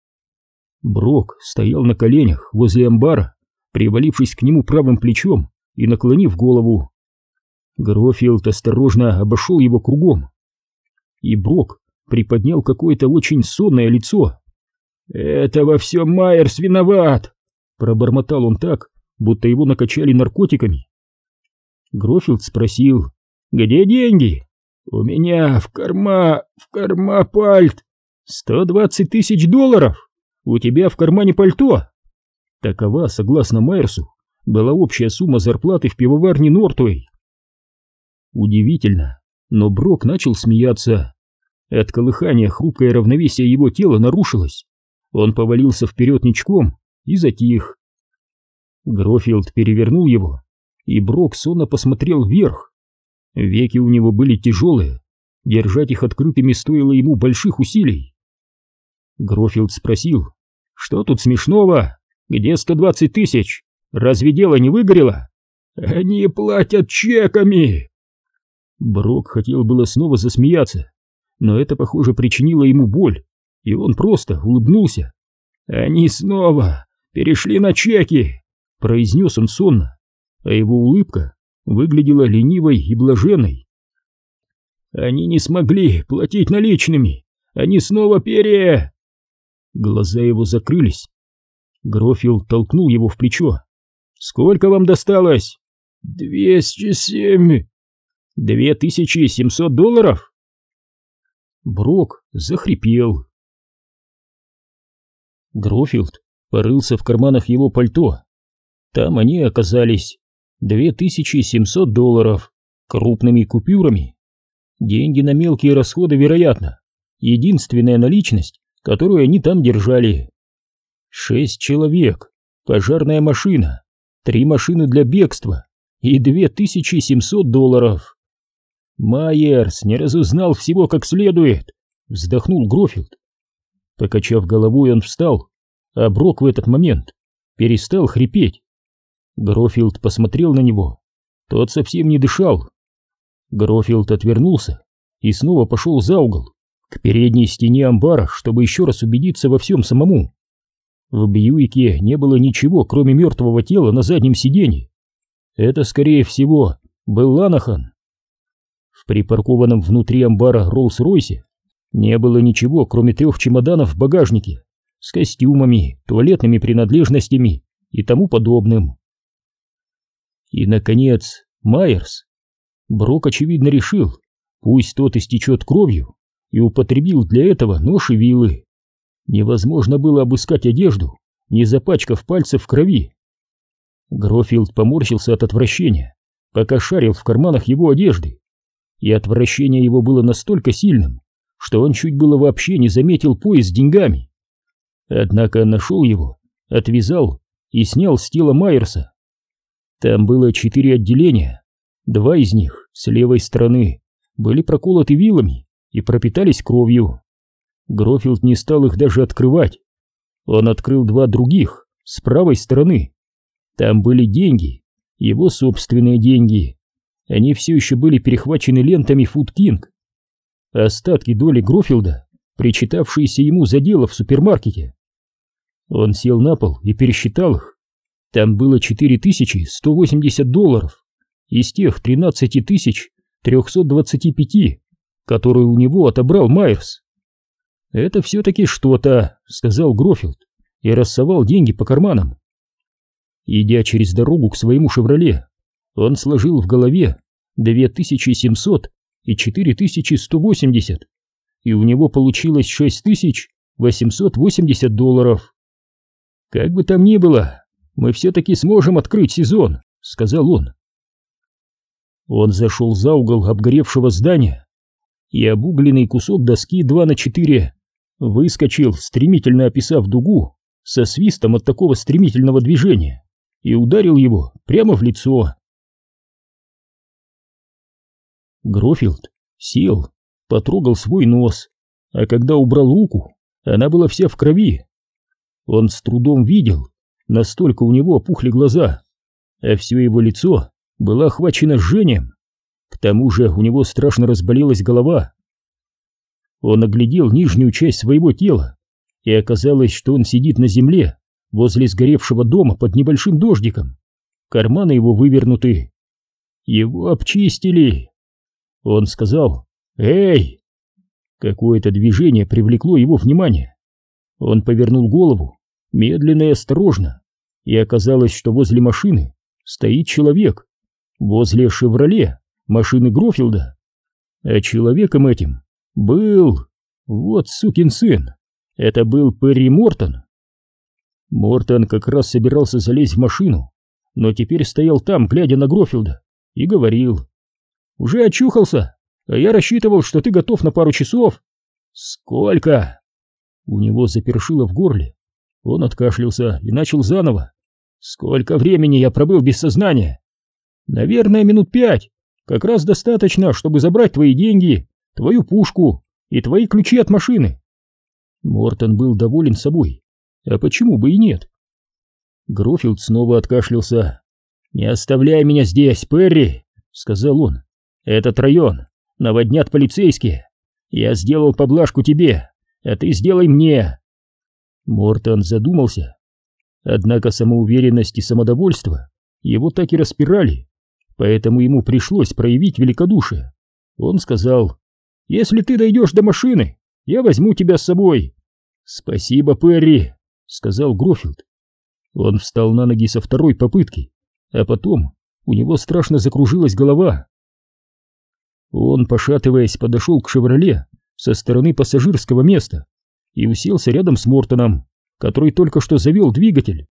Брок стоял на коленях возле амбара, привалившись к нему правым плечом и наклонив голову. Грофилд осторожно обошел его кругом, и Брок приподнял какое-то очень сонное лицо. «Это во всем Майерс виноват!» — пробормотал он так, будто его накачали наркотиками. Грофилд спросил: «Где деньги?» «У меня в карма... в карма пальт...» «Сто двадцать тысяч долларов? У тебя в кармане пальто?» Такова, согласно Майерсу, была общая сумма зарплаты в пивоварне Нортуэй. Удивительно, но Брок начал смеяться. От колыхания хрупкое равновесие его тела нарушилось. Он повалился вперед ничком и затих. Грофилд перевернул его, и Брок сонно посмотрел вверх. Веки у него были тяжелые, держать их открытыми стоило ему больших усилий. Грофилд спросил: «Что тут смешного? Где сто двадцать тысяч? Разве дело не выгорело?» «Они платят чеками!» Брок хотел было снова засмеяться, но это, похоже, причинило ему боль, и он просто улыбнулся. «Они снова перешли на чеки!» — произнес он сонно, а его улыбка выглядела ленивой и блаженной. «Они не смогли платить наличными! Они снова пере...» Глаза его закрылись. Грофилд толкнул его в плечо. «Сколько вам досталось?» «Двести семь...» «Две тысячи семьсот долларов?» Брок захрипел. Грофилд порылся в карманах его пальто. Там они оказались: две тысячи семьсот долларов крупными купюрами. Деньги на мелкие расходы, вероятно. Единственная наличность, которую они там держали. Шесть человек, пожарная машина, три машины для бегства и две тысячи семьсот долларов. Майерс не разузнал всего как следует, вздохнул Грофилд. Покачав головой, он встал, а Брок в этот момент перестал хрипеть. Грофилд посмотрел на него. Тот совсем не дышал. Грофилд отвернулся и снова пошел за угол, к передней стене амбара, чтобы еще раз убедиться во всем самому. В Бьюике не было ничего, кроме мертвого тела на заднем сиденье. Это, скорее всего, был Ланахан. В припаркованном внутри амбара Роллс-Ройсе не было ничего, кроме трех чемоданов в багажнике с костюмами, туалетными принадлежностями и тому подобным. И, наконец, Майерс. Брок, очевидно, решил, пусть тот истечет кровью, и употребил для этого нож и вилы. Невозможно было обыскать одежду, не запачкав пальцев в крови. Грофилд поморщился от отвращения, пока шарил в карманах его одежды, и отвращение его было настолько сильным, что он чуть было вообще не заметил пояс с деньгами. Однако нашел его, отвязал и снял с тела Майерса. Там было четыре отделения. Два из них, с левой стороны, были проколоты вилами и пропитались кровью. Грофилд не стал их даже открывать. Он открыл два других, с правой стороны. Там были деньги, его собственные деньги. Они все еще были перехвачены лентами Food King. Остатки доли Грофилда, причитавшиеся ему за дело в супермаркете. Он сел на пол и пересчитал их. Там было четыре тысячи сто восемьдесят долларов из тех тринадцати тысяч трёхсот двадцати пяти, которые у него отобрал Майерс. «Это все-таки что-то», — сказал Грофилд и рассовал деньги по карманам. Идя через дорогу к своему «Шевроле», он сложил в голове две тысячи семьсот и четыре тысячи сто восемьдесят, и у него получилось шесть тысяч восемьсот восемьдесят долларов. «Как бы там ни было, мы все-таки сможем открыть сезон», — сказал он. Он зашел за угол обгоревшего здания, и обугленный кусок доски два на четыре выскочил, стремительно описав дугу, со свистом от такого стремительного движения, и ударил его прямо в лицо. Грофилд сел, потрогал свой нос, а когда убрал руку, она была вся в крови. Он с трудом видел, настолько у него опухли глаза, а все его лицо было охвачено жжением. К тому же у него страшно разболелась голова. Он оглядел нижнюю часть своего тела, и оказалось, что он сидит на земле возле сгоревшего дома под небольшим дождиком. Карманы его вывернуты. Его обчистили. Он сказал: «Эй!» Какое-то движение привлекло его внимание. Он повернул голову, медленно и осторожно, и оказалось, что возле машины стоит человек, возле «Шевроле», машины Грофилда. А человеком этим был... вот сукин сын. Это был Перри Мортон. Мортон как раз собирался залезть в машину, но теперь стоял там, глядя на Грофилда, и говорил: «Уже очухался, а я рассчитывал, что ты готов на пару часов». «Сколько?» У него запершило в горле. Он откашлялся и начал заново. «Сколько времени я пробыл без сознания?» «Наверное, минут пять. Как раз достаточно, чтобы забрать твои деньги, твою пушку и твои ключи от машины». Мортон был доволен собой. А почему бы и нет? Грофилд снова откашлялся. «Не оставляй меня здесь, Перри», — сказал он. «Этот район наводнят полицейские. Я сделал поблажку тебе, а ты сделай мне». Мортон задумался. Однако самоуверенность и самодовольство его так и распирали, поэтому ему пришлось проявить великодушие. Он сказал: «Если ты дойдешь до машины, я возьму тебя с собой». «Спасибо, Перри», — сказал Грофилд. Он встал на ноги со второй попытки, а потом у него страшно закружилась голова. Он, пошатываясь, подошел к «Шевроле» со стороны пассажирского места и уселся рядом с Мортоном, который только что завел двигатель.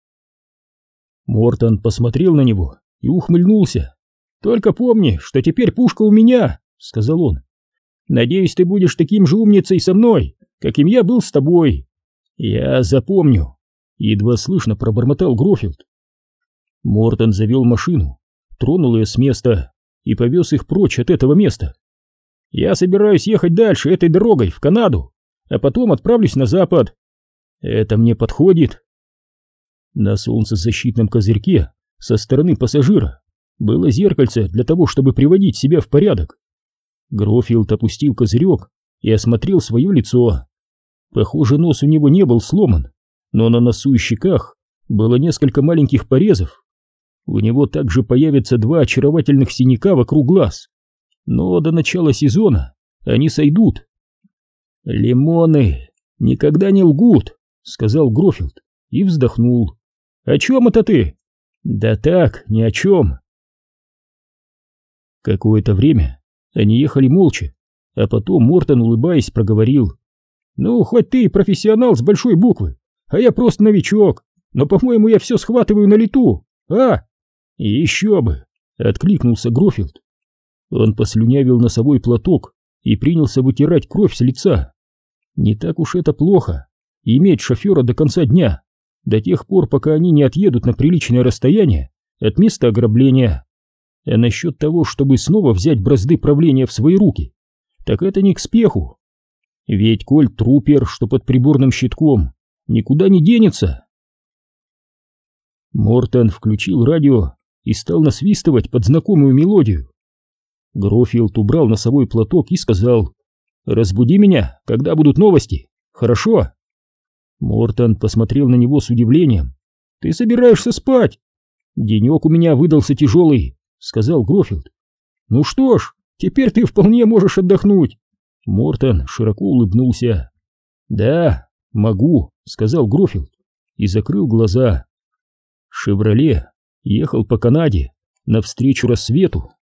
Мортон посмотрел на него и ухмыльнулся. «Только помни, что теперь пушка у меня», — сказал он. «Надеюсь, ты будешь таким же умницей со мной, каким я был с тобой». «Я запомню», — едва слышно пробормотал Грофилд. Мортон завел машину, тронул ее с места и повез их прочь от этого места. «Я собираюсь ехать дальше этой дорогой в Канаду, а потом отправлюсь на запад. Это мне подходит». На солнцезащитном козырьке со стороны пассажира было зеркальце для того, чтобы приводить себя в порядок. Грофилд опустил козырек и осмотрел свое лицо. Похоже, нос у него не был сломан, но на носу и щеках было несколько маленьких порезов. У него также появятся два очаровательных синяка вокруг глаз, но до начала сезона они сойдут. «Лимоны никогда не лгут», — сказал Грофилд и вздохнул. «О чем это ты?» «Да так, ни о чем». Какое-то время они ехали молча, а потом Мортон, улыбаясь, проговорил: «Ну, хоть ты и профессионал с большой буквы, а я просто новичок, но, по-моему, я все схватываю на лету, а?» «Еще бы!» — откликнулся Грофилд. Он послюнявил носовой платок и принялся вытирать кровь с лица. Не так уж это плохо — иметь шофера до конца дня, до тех пор, пока они не отъедут на приличное расстояние от места ограбления. А насчет того, чтобы снова взять бразды правления в свои руки, так это не к спеху. Ведь Кольт Трупер, что под приборным щитком, никуда не денется. Мортон включил радио и стал насвистывать под знакомую мелодию. Грофилд убрал носовой платок и сказал: «Разбуди меня, когда будут новости, хорошо?» Мортон посмотрел на него с удивлением. «Ты собираешься спать?» «Денек у меня выдался тяжелый», — сказал Грофилд. «Ну что ж, теперь ты вполне можешь отдохнуть». Мортон широко улыбнулся. «Да, могу», — сказал Грофилд и закрыл глаза. «Шевроле» ехал по Канаде навстречу рассвету.